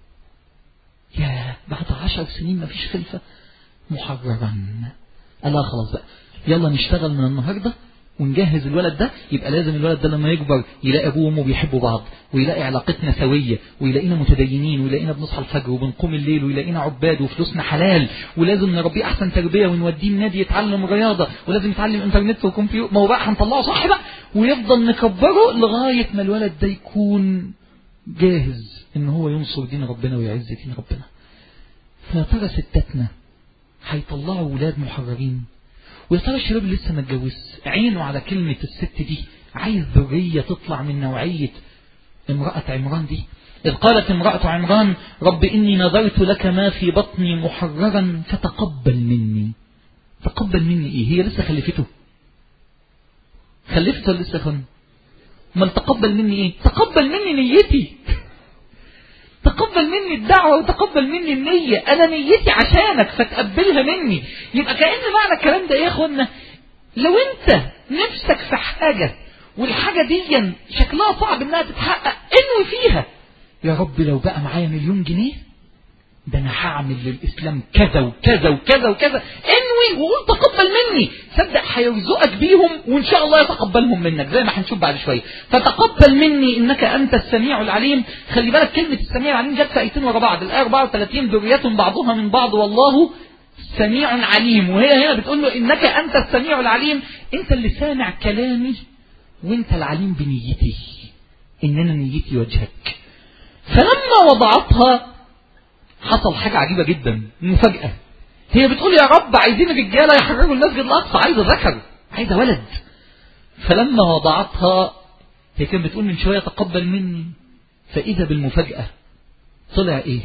يا بعد عشر سنين ما فيش خلفة محررا. قال لها خلاص بقى يلا نشتغل من النهاردة ونجهز الولد ده. يبقى لازم الولد ده لما يكبر يلاقي أبوه وأمه بيحبوا بعض، ويلاقي علاقتنا سوية، ويلاقينا متدينين، ويلاقينا بنصحى الفجر وبنقوم الليل، ويلاقينا عباد وفلوسنا حلال، ولازم نربيه أحسن تربية ونوديه النادي يتعلم رياضة، ولازم يتعلم انترنت وكمبيوتر. ما هو بقى هنطلعه صح بقى، ويفضل نكبره لغاية ما الولد ده يكون جاهز إن هو ينصر دين ربنا ويعز دين ربنا. فيا ترى ستاتنا هيطلعوا ولاد محررين؟ ويا ترى الشباب اللي لسه ما اتجوزش عينه على كلمة الست دي، عايز ذرية تطلع من نوعية امرأة عمران دي. إذ قالت امرأة عمران رب إني نذرت لك ما في بطني محررا فتقبل مني. تقبل مني إيه؟ هي لسه خلفته؟ خلفته لسه خن؟ ما تقبل مني إيه؟ تقبل مني نيتي، تقبل مني الدعوة وتقبل مني النية. أنا نيتي عشانك فتقبلها مني. يبقى كأن معنى الكلام ده إيه يا أخوانا؟ لو أنت نفسك في حاجة والحاجة دي شكلها صعب إنها تتحقق، انوي فيها. يا رب لو بقى معايا مليون جنيه ده أنا هعمل للإسلام كذا وكذا وكذا وكذا. انوي وقول تقبل مني. صدق هيرزقك بيهم وإن شاء الله يتقبلهم منك زي ما هنشوف بعد شوية. فتقبل مني إنك أنت السميع العليم. خلي بالك كلمة السميع العليم جت في آيتين ورا بعض. الآية أربعة وثلاثين ذرية بعضها من بعض والله سميع عليم، وهي هنا بتقول له إنك أنت السميع العليم. أنت اللي سامع كلامي وأنت العليم بنيتي، إننا نيتي وجهك. فلما وضعتها حصل حاجة عجيبة جدا، مفاجأة. هي بتقول يا رب عايزين الرجالة يحرروا المسجد الأقصى، عايزة ذكر، عايزة ولد. فلما وضعتها هي كانت بتقول من شوية تقبل مني، فإذا بالمفاجأة طلع إيه؟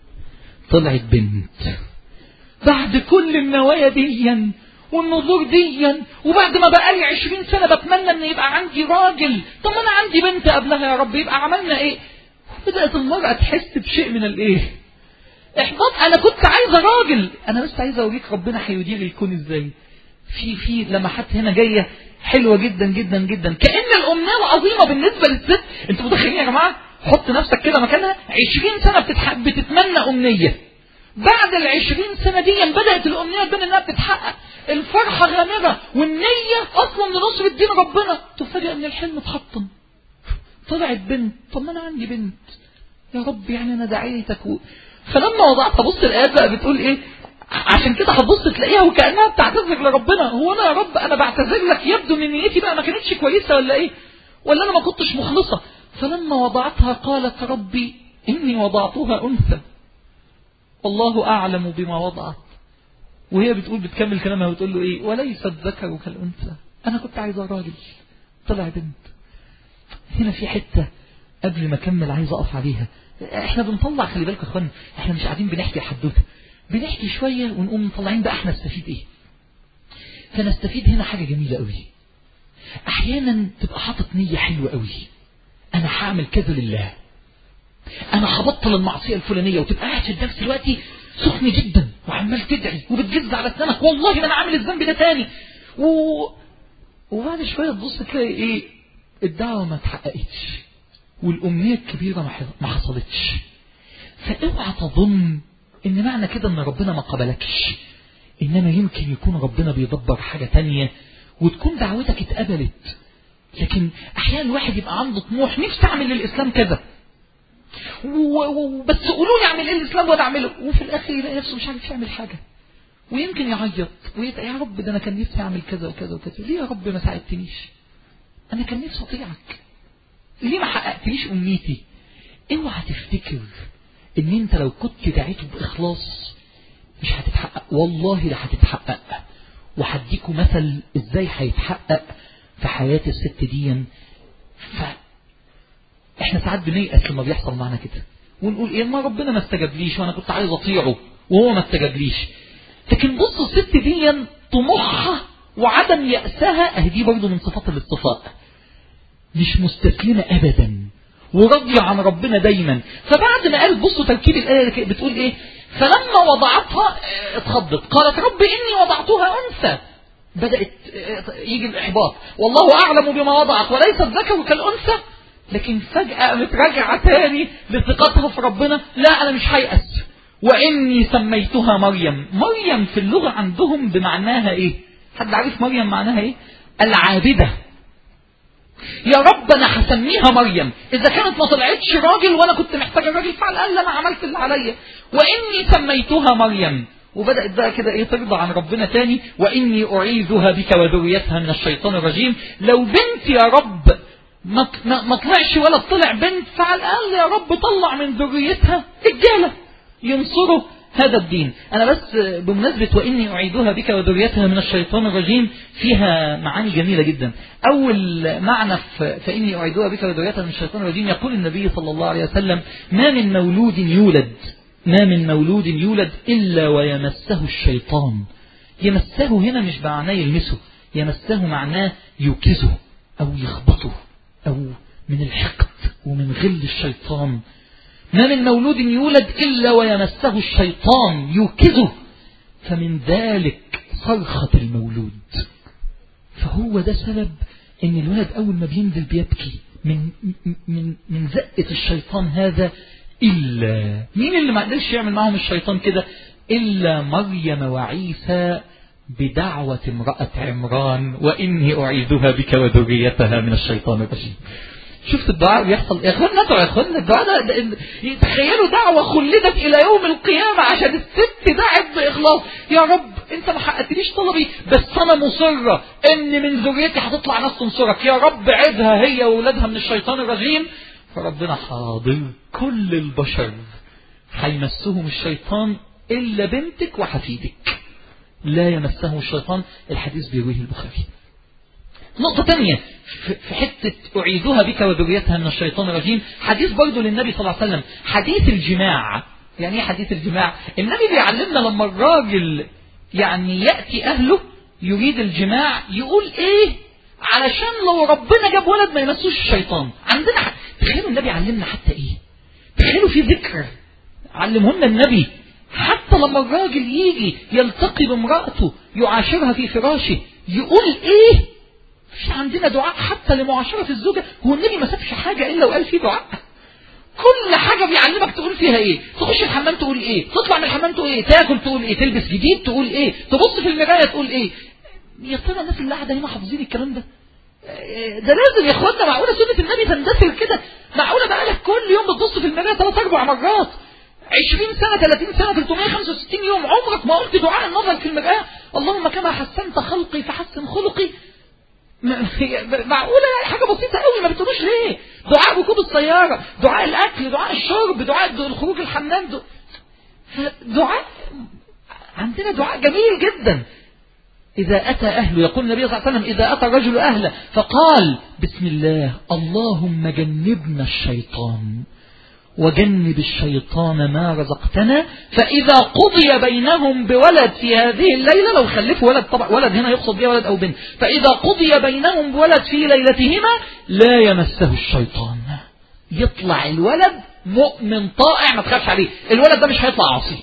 طلعت بنت. بعد كل النوايا ديا والنظور ديا، وبعد ما بقالي عشرين سنة بتمنى ان يبقى عندي راجل، طب انا عندي بنت قبلها يا رب، يبقى عملنا ايه؟ بدأت المرأة تحس بشيء من الايه؟ احباط. انا كنت عايزة راجل، انا بس عايزة اوريك ربنا هيدير الكون ازاي. في في لمحات هنا جاية حلوة جدا جدا جدا، كأن الامنية العظيمة بالنسبة للست. انتوا متخيلين يا جماعة؟ حط نفسك كده مكانها، عشرين سنة بتتح... بتتمنى امنية، بعد العشرين سنة دي بدأت الأمنية تبان إنها بتتحقق، الفرحة غامرة والنية أصلا لنصر الدين ربنا. تفاجئ إن الحلم اتحطم، طلعت بنت. طب ما أنا عندي بنت يا رب، يعني أنا دعيتك و... فلما وضعتها بص الآيات بقى بتقول إيه؟ عشان كده هتبص تلاقيها وكأنها بتعتذر لربنا. هو أنا يا رب أنا بعتذر لك، يبدو من نيتي بقى ما كانتش كويسة ولا إيه؟ ولا أنا ما كنتش مخلصة. فلما وضعتها قالت ربي إني وضعتها أنثى والله أعلم بما وضعت. وهي بتقول بتكمل كلامها وتقول له إيه؟ وليس الذكر كالأنثى. أنا كنت عايزة راجل طلع بنت. هنا في حتة قبل ما أكمل عايز أقف عليها. إحنا بنطلع، خلي بالك يا أخوان، إحنا مش قاعدين بنحكي حدوته، بنحكي شوية ونقوم مطلعين بقى إحنا نستفيد إيه. فنستفيد هنا حاجة جميلة قوي. أحيانا تبقى حاطط نية حلوة قوي، أنا هعمل كذا لله، أنا هبطل المعصية الفلانية، وتبقى قاعد في الدرس دلوقتي سخن جدا وعمال تدعي وبتجز على اسنانك والله ما أنا عامل الذنب ده تاني و... وبعد شوية تبص تلاقي إيه؟ الدعوة ما اتحققتش والأمنية الكبيرة ما حصلتش. فاوعى تظن إن معنى كده إن ربنا ما قبلكش، إنما يمكن يكون ربنا بيدبر حاجة تانية وتكون دعوتك اتقبلت. لكن أحيانا الواحد يبقى عنده طموح، نفسي أعمل للإسلام كذا، وبس قولوا لي اعمل ايه الاسلام وانا اعمله، وفي الاخر يلاقي نفسه مش عارف يعمل حاجه، ويمكن يعيط ويبقى يا رب ده انا كان نفسي اعمل كذا وكذا وكذا، ليه يا رب ما ساعدتنيش؟ انا كان نفسي اطيعك، ليه ما حققتليش امنيتي؟ اوعى تفتكر ان انت لو كنت دعيته باخلاص مش هتتحقق، والله لا هتتحقق. وهديكوا مثل ازاي هيتحقق في حياه الست دي. ف احنا ساعات بنيأس لما بيحصل معنا كده ونقول ايه ما ربنا ما استجابليش وانا كنت عايز اطيعه وهو ما استجابليش. لكن بصوا الست دي طموحها وعدم يأسها اهدي برضو من صفات الاصطفاء، مش مستسلمة ابدا وراضية عن ربنا دايما. فبعد ما قالت بصوا تركيب الآية بتقول ايه؟ فلما وضعتها اتخضت قالت رب اني وضعتها انثى. بدأت يجي الاحباط، والله اعلم بما وضعت وليس الذكر كالانثى. لكن فجأة قامت راجعة تاني لثقتها في ربنا. لا أنا مش هيأس. وإني سميتها مريم. مريم في اللغة عندهم بمعناها إيه؟ حد عارف مريم معناها إيه؟ العابدة. يا رب أنا هسميها مريم، إذا كانت ما طلعتش راجل وأنا كنت محتاجة راجل فعل قال أنا عملت اللي عليا. وإني سميتها مريم. وبدأت بقى كده إيه ترضى عن ربنا تاني. وإني أعيذها بك وذريتها من الشيطان الرجيم. لو بنت يا رب ما ما طلعش ولا طلع بنت فعل قال يا رب طلع من ذريتها رجالة ينصروا هذا الدين. أنا بس بمناسبة وإني أعيدها بك وذريتها من الشيطان الرجيم فيها معاني جميلة جدا. أول معنى فإني أعيدها بك وذريتها من الشيطان الرجيم يقول النبي صلى الله عليه وسلم ما من مولود يولد ما من مولود يولد إلا ويمسه الشيطان. يمسه هنا مش معناه يلمسه، يمسه معناه يوكزه أو يخبطه أو من الحقد ومن غل الشيطان. ما من مولود يولد إلا ويمسه الشيطان يوكزه، فمن ذلك صرخة المولود. فهو ده سبب ان الولد اول ما بينزل بيبكي من من من زقة الشيطان هذا. إلا مين اللي ما قدرش يعمل معهم الشيطان كده؟ إلا مريم وعيسى بدعوة امرأة عمران وإني أعيذها بك وذريتها من الشيطان الرجيم. شفت الدعاء بيحصل يا اخوانا؟ ندعو يا اخوانا. الدعاء ده, ده تخيلوا دعوة خلدت الى يوم القيامة عشان الست دعت باخلاص. يا رب انت ما حققتليش طلبي بس انا مصرة ان من ذريتي هتطلع ناس تنصرك. يا رب عذها هي واولادها من الشيطان الرجيم. فربنا حاضر كل البشر هيمسهم الشيطان الا بنتك وحفيدك لا يمسهم الشيطان. الحديث بيرويه البخاري. نقطة تانية في حتة أعيذها بك وذريتها من الشيطان الرجيم. حديث برضو للنبي صلى الله عليه وسلم حديث الجماع. يعني ايه حديث الجماع؟ النبي بيعلمنا لما الراجل يعني يأتي أهله يريد الجماع يقول ايه علشان لو ربنا جاب ولد ما يمسوش الشيطان. عندنا ح... تخيلوا النبي علمنا حتى ايه. تخيلوا في ذكر علمهن النبي حتى لما الراجل يجي يلتقي بامرأته يعاشرها في فراشه يقول ايه. مش عندنا دعاء حتى لمعاشرة الزوجة. هو النبي ما سابش حاجة إلا وقال فيه دعاء. كل حاجة بيعلمك تقول فيها إيه. تخش الحمام تقول إيه، تطلع من الحمام تقول إيه، تاكل تقول إيه، تلبس جديد تقول إيه، تبص في المراية تقول إيه. يا ترى الناس اللي قاعدة هنا حافظين الكلام ده؟ ده لازم يا إخواننا. معقولة سنة النبي تندثر كده؟ معقولة بقالك كل يوم بتبص في المراية ثلاث أربع مرات عشرين سنة ثلاثين سنة ثلاثمائة وخمسة وستين يوم عمرك ما قلت دعاء النظر في المراية اللهم كما حسنت خلقي فحسن خلقي؟ معقولة حاجة بسيطة قوي ما بتقولوش ليه؟ دعاء ركوب السيارة، دعاء الأكل، دعاء الشرب، دعاء الخروج الحمام. دعاء عندنا دعاء جميل جدا. إذا أتى أهله يقول النبي صلى الله عليه وسلم إذا أتى الرجل أهله فقال بسم الله اللهم جنبنا الشيطان وجنب الشيطان ما رزقتنا. فإذا قضي بينهم بولد في هذه الليلة لو خلفوا ولد طبعا ولد هنا يقصد بها ولد أو بنت. فإذا قضي بينهم بولد في ليلتهما لا يمسه الشيطان. يطلع الولد مؤمن طائع ما تخافش عليه. الولد ده مش هيطلع عاصي.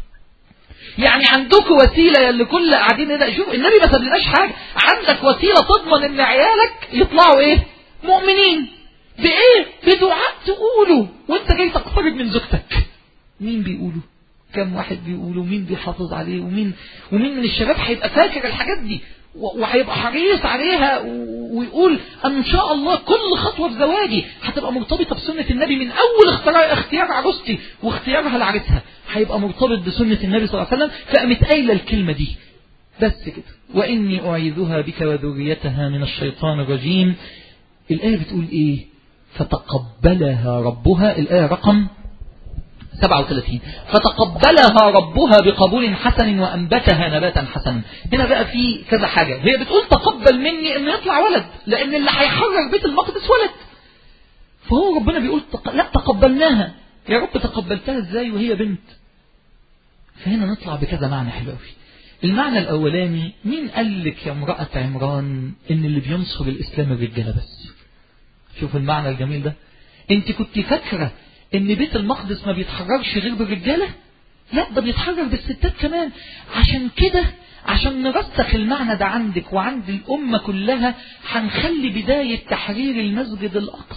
يعني عندك وسيلة يا اللي كل قاعدين هنا. شوف النبي ما سابلناش حاجة. عندك وسيلة تضمن ان عيالك يطلعوا ايه مؤمنين. بإيه؟ بدعاء تقوله وانت جاي تقترب من زوجتك. مين بيقوله؟ كم واحد بيقوله؟ مين بيحافظ عليه؟ ومين ومين من الشباب هيبقى فاكر الحاجات دي وهيبقى حريص عليها ويقول ان شاء الله كل خطوة في زواجي هتبقى مرتبطة بسنة النبي من اول اختيار اختيار عروستي واختيارها لعريسها هيبقى مرتبط بسنة النبي صلى الله عليه وسلم. فقامت قايله الكلمة دي بس كده واني اعيذها بك وذريتها من الشيطان الرجيم. الآية بتقول ايه؟ فتقبلها ربها. الآية رقم سبعة وثلاثين. فتقبلها ربها بقبول حسن وأنبتها نباتا حسنا. هنا بقى في كذا حاجة. هي بتقول تقبل مني ان يطلع ولد لأن اللي هيحرر بيت المقدس ولد. فهو ربنا بيقول تق... لا تقبلناها. يا رب تقبلتها ازاي وهي بنت؟ فهنا نطلع بكذا معنى حلو قوي. المعنى الأولاني مين قال لك يا امرأة عمران ان اللي بينصر الإسلام الرجالة بس؟ شوف المعنى الجميل ده. انت كنت فاكرة ان بيت المقدس ما بيتحررش غير بالرجالة؟ لا ده بيتحرر بالستات كمان. عشان كده عشان نرسخ المعنى ده عندك وعند الأمة كلها هنخلي بداية تحرير المسجد الأقصى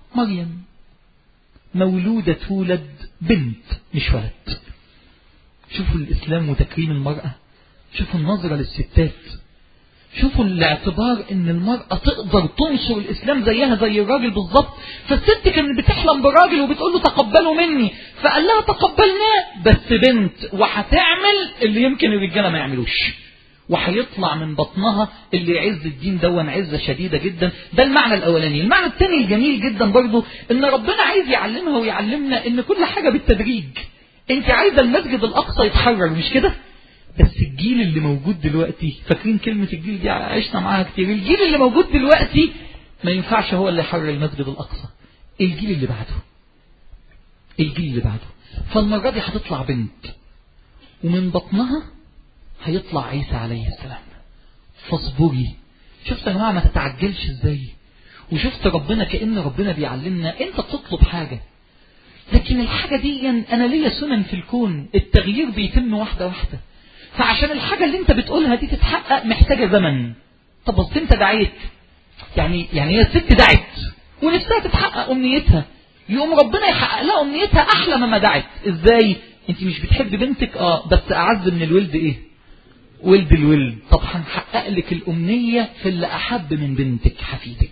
مريم مولودة تولد بنت مش ولد. شوفوا الإسلام وتكريم المرأة، شوفوا النظرة للستات، شوفوا الاعتبار ان المرأة تقدر تنصر الإسلام زيها زي الراجل بالضبط. فالست كانت بتحلم براجل وبتقول له تقبلوا مني، فقال لها تقبلناه بس بنت، وهتعمل اللي يمكن الرجالة ما يعملوش، وهيطلع من بطنها اللي يعز الدين دون عزة شديدة جدا. ده المعنى الأولاني. المعنى الثاني الجميل جدا برضو ان ربنا عايز يعلمها ويعلمنا ان كل حاجة بالتدريج. انت عايزة المسجد الأقصى يتحرر مش كده؟ بس الجيل اللي موجود دلوقتي، فاكرين كلمة الجيل دي عشنا معاها كتير، الجيل اللي موجود دلوقتي ما ينفعش هو اللي يحرر المسجد الأقصى، الجيل اللي بعده، الجيل اللي بعده. فالمرة دي هتطلع بنت ومن بطنها هيطلع عيسى عليه السلام. فاصبري. شفت يا جماعة ما تتعجلش ازاي، وشفت ربنا كأن ربنا بيعلمنا انت بتطلب حاجة، لكن الحاجة دي انا ليا سنن في الكون، التغيير بيتم واحدة واحدة. فعشان الحاجة اللي انت بتقولها دي تتحقق محتاجة زمن. طب بس انت دعيت، يعني يعني هي الست دعت ونفسها تتحقق امنيتها، يقوم ربنا يحقق لها امنيتها احلى مما دعت. ازاي؟ انت مش بتحب بنتك؟ اه بس اعز من الولد ايه؟ ولد الولد. طب هنحقق لك الامنية في اللي احب من بنتك، حفيدك.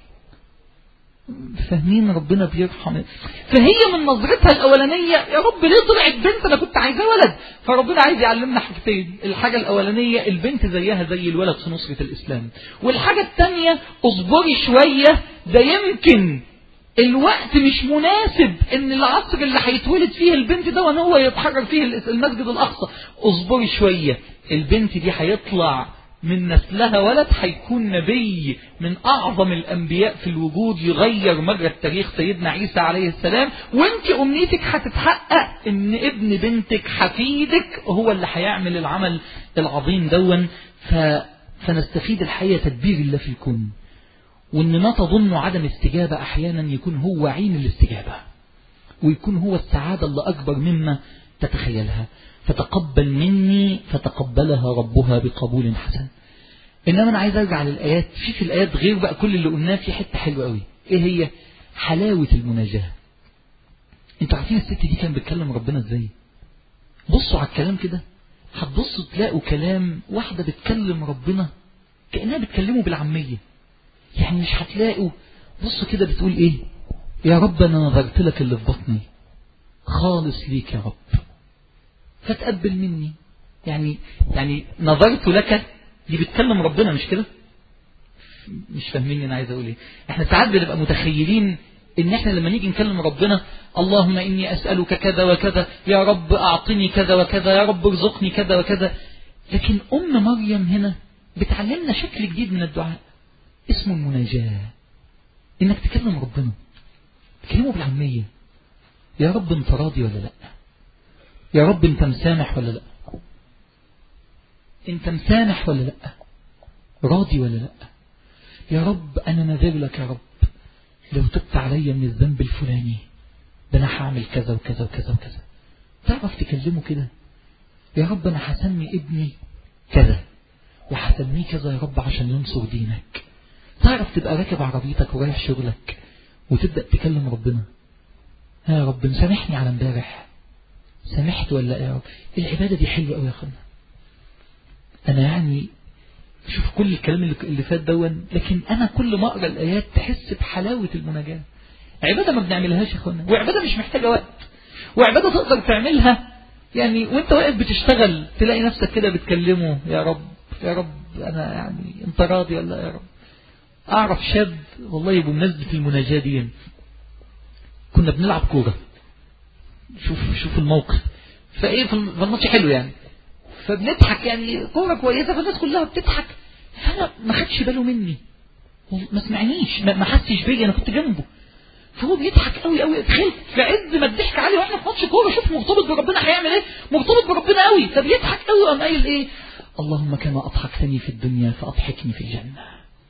فاهمين؟ ربنا بيرحم. فهي من نظرتها الأولانية يا رب ليه طلعت بنت، أنا كنت عايزاه ولد. فربنا عايز يعلمنا حاجتين، الحاجة الأولانية البنت زيها زي الولد في نصرة الإسلام، والحاجة الثانية اصبري شوية، ده يمكن الوقت مش مناسب ان العصر اللي هيتولد فيه البنت ده وان هو يتحرر فيه المسجد الأقصى. اصبري شوية، البنت دي هيطلع من نسلها ولد هيكون نبي من أعظم الأنبياء في الوجود، يغير مجرى التاريخ، سيدنا عيسى عليه السلام. وانت أمنيتك هتتحقق ان ابن بنتك حفيدك هو اللي هيعمل العمل العظيم دون. ف... فنستفيد الحقيقة تدبير الله في الكون، وان ما تظن عدم استجابة أحيانا يكون هو عين الاستجابة، ويكون هو السعادة اللي أكبر مما تتخيلها. فتقبل مني فتقبلها ربها بقبول حسن. إنما أنا عايز أرجع للآيات. في في الآيات غير بقى كل اللي قلناه في حتة حلوة قوي. إيه هي؟ حلاوة المناجاة. أنتوا عارفين الست دي كان بتكلم ربنا إزاي؟ بصوا على الكلام كده، هتبصوا تلاقوا كلام واحدة بتكلم ربنا كأنها بتكلمه بالعامية. يعني مش هتلاقوا، بصوا كده بتقول إيه؟ يا رب أنا نظرت لك اللي في بطني خالص ليك يا رب، فتقبل مني. يعني يعني نظرت لك، دي بتكلم ربنا مش كده؟ مش فاهمين انا عايز اقول ايه؟ احنا ساعات بنبقى متخيلين ان احنا لما نيجي نكلم ربنا اللهم اني اسالك كذا وكذا، يا رب اعطني كذا وكذا، يا رب ارزقني كذا وكذا. لكن ام مريم هنا بتعلمنا شكل جديد من الدعاء اسمه المناجاة. انك تكلم ربنا، تكلمه بالعامية. يا رب انت راضي ولا لا؟ يا رب انت مسامح ولا لا؟ انت مسامح ولا لا؟ راضي ولا لا؟ يا رب انا نذر لك يا رب لو تبت علي من الذنب الفلاني ده انا هعمل كذا وكذا وكذا وكذا. تعرف تكلمه كده؟ يا رب انا هسمي ابني كذا وهسميه كذا يا رب عشان ينصر دينك. تعرف تبقى راكب عربيتك ورايح شغلك وتبدأ تكلم ربنا، ها يا رب مسامحني على امبارح، سامحت ولا يا رب؟ العبادة دي حلوة قوي يا اخوانا. انا يعني شوف كل الكلام اللي فات دون، لكن انا كل ما اقرا الايات تحس بحلاوة المناجاة. عبادة ما بنعملهاش يا اخوانا، وعبادة مش محتاجة وقت، وعبادة تقدر تعملها يعني وانت واقف بتشتغل تلاقي نفسك كده بتكلمه يا رب يا رب انا يعني انت راضي ولا يا رب. اعرف شاب والله بمناسبة المناجاة دي، كنا بنلعب كورة، شوف شوف الموقف، فايه في الماتش حلو يعني، فبنضحك يعني كورة كويسة فالناس كلها بتضحك، فانا ما خدش باله مني، ما سمعنيش، ما حسش بيا، انا كنت جنبه، فهو بيضحك قوي قوي. تخيل في عز ما الضحك عليه واحنا في ماتش كوره، شوف مرتبط بربنا هيعمل ايه، مرتبط بربنا قوي، فبيضحك قوي وقام قايل ايه؟ اللهم كما اضحكتني في الدنيا فاضحكني في الجنه.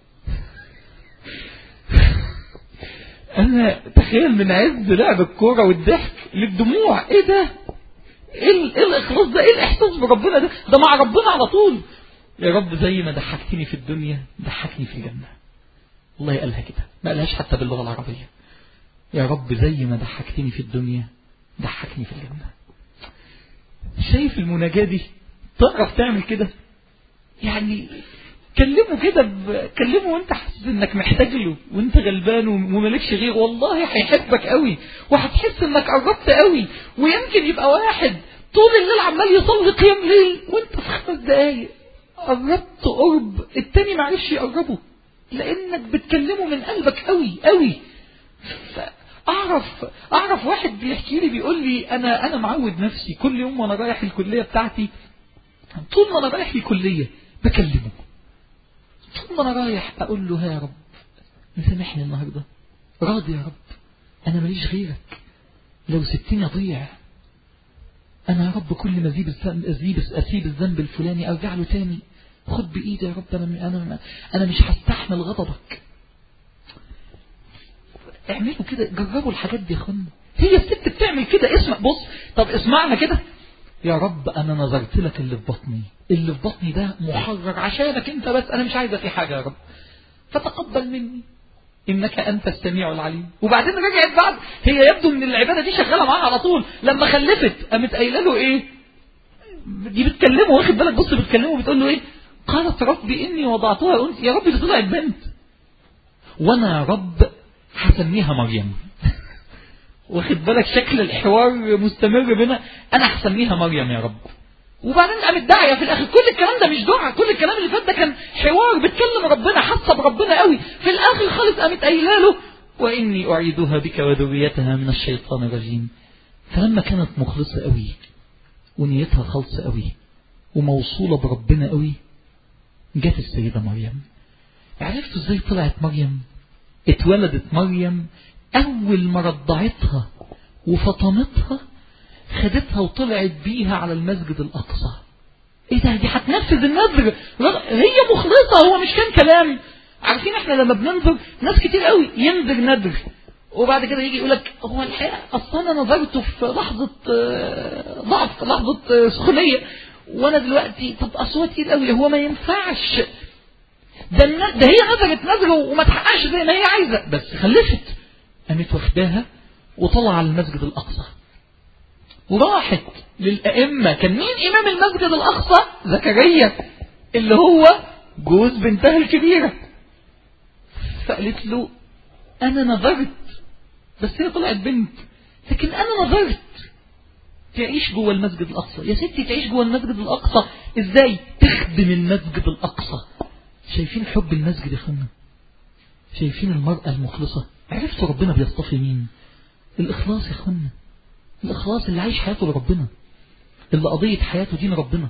انا تخيل من عز لعب الكوره والضحك للدموع، ايه ده؟ ايه ايه الاخلاص ده؟ ايه الاحساس بربنا ده؟ ده مع ربنا على طول. يا رب زي ما ضحكتني في الدنيا ضحكني في الجنه. والله قالها كده، ما قالهاش حتى باللغه العربيه، يا رب زي ما ضحكتني في الدنيا ضحكني في الجنة. شايف المناجاة دي؟ تعرف تعمل كده؟ يعني كلمه كده ب... كلمه وانت حاسس انك محتاج له وانت غلبان ومالكش غير، والله هيحبك قوي وهتحس انك قربت قوي. ويمكن يبقى واحد طول الليل عمال يصلي قيام ليل وانت في خمس دقايق قربت قرب التاني معرفش يقربه لانك بتكلمه من قلبك قوي قوي. اعرف اعرف واحد بيحكي لي بيقول لي انا انا معود نفسي كل يوم وانا رايح الكليه بتاعتي، طول ما انا رايح الكليه بكلمه، طول ما انا رايح اقول له يا رب مسامحني النهارده، راضي يا رب، انا ماليش غيرك، لو سبتني اضيع، انا يا رب كل ما ازيب الذنب اسيب الذنب الفلاني ارجع له تاني، خد بايدي يا رب، انا انا انا مش هستحمل غضبك. اعملوا كده، جربوا الحاجات دي يا اخوانا. هي الست بتعمل كده. اسمع بص، طب اسمعها كده. يا رب انا نظرت لك اللي في بطني، اللي في بطني ده محرر عشانك انت بس، انا مش عايزه في حاجه يا رب، فتقبل مني انك انت السميع العليم. وبعدين رجعت بعد، هي يبدو من العباده دي شغاله معاها على طول، لما خلفت قامت قايله له ايه؟ دي بتكلمه، واخد بالك، بص بتكلمه بتقول له ايه؟ قالت ربي اني وضعتها انثى. يا رب دي طلعت بنت، وانا يا رب هسميها مريم. واخد بالك شكل الحوار مستمر بنا، انا هسميها مريم يا رب. وبعدين قامت داعيه في الاخر. كل الكلام ده مش دعاء، كل الكلام اللي فات ده كان حوار بتكلم ربنا، حاسه بربنا قوي. في الاخر خالص قامت قايله له واني اعيدها بك وذريتها من الشيطان الرجيم. فلما كانت مخلصه قوي ونيتها خالصه قوي وموصوله بربنا قوي، جت السيده مريم. عرفتوا ازاي طلعت مريم؟ اتولدت مريم اول ما رضعتها وفطمتها خدتها وطلعت بيها على المسجد الاقصى. ايه ده؟ دي هتنفذ النذر، هي مخلصه، هو مش كان كلام. عارفين احنا لما بننذر ناس كتير قوي ينذر نذر وبعد كده يجي يقولك هو الحقيقه اصلا انا نذرته في لحظه ضعف، لحظه سخونيه، وانا دلوقتي طب اصوات كتير قوي، هو ما ينفعش. ده, ده هي نذرت نذر وما تحققش زي ما هي عايزه، بس خلفت، قامت واخداها وطلع على المسجد الاقصى وراحت للأئمة. كان مين إمام المسجد الأقصى؟ زكريا اللي هو جوز بنتها الكبيرة. فقالت له أنا نظرت، بس هي طلعت بنت، لكن أنا نظرت تعيش جوه المسجد الأقصى. يا ستي تعيش جوه المسجد الأقصى إزاي؟ تخدم المسجد الأقصى. شايفين حب المسجد يا اخوانا؟ شايفين المرأة المخلصة؟ عرفتوا ربنا بيصطفي مين؟ الإخلاص يا اخوانا، الإخلاص اللي عايش حياته لربنا، اللي قضية حياته دين ربنا،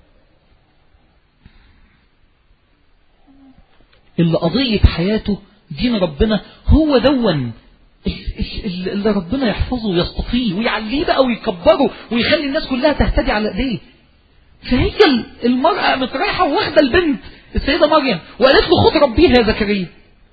اللي قضية حياته دين ربنا. هو دون اللي ربنا يحفظه ويصطفيه ويعليه بقى ويكبره ويخلي الناس كلها تهتدي على ايديه. فهي المرأة مترايحة واخدة البنت السيدة مريم وقالت له خد ربيها يا زكريا.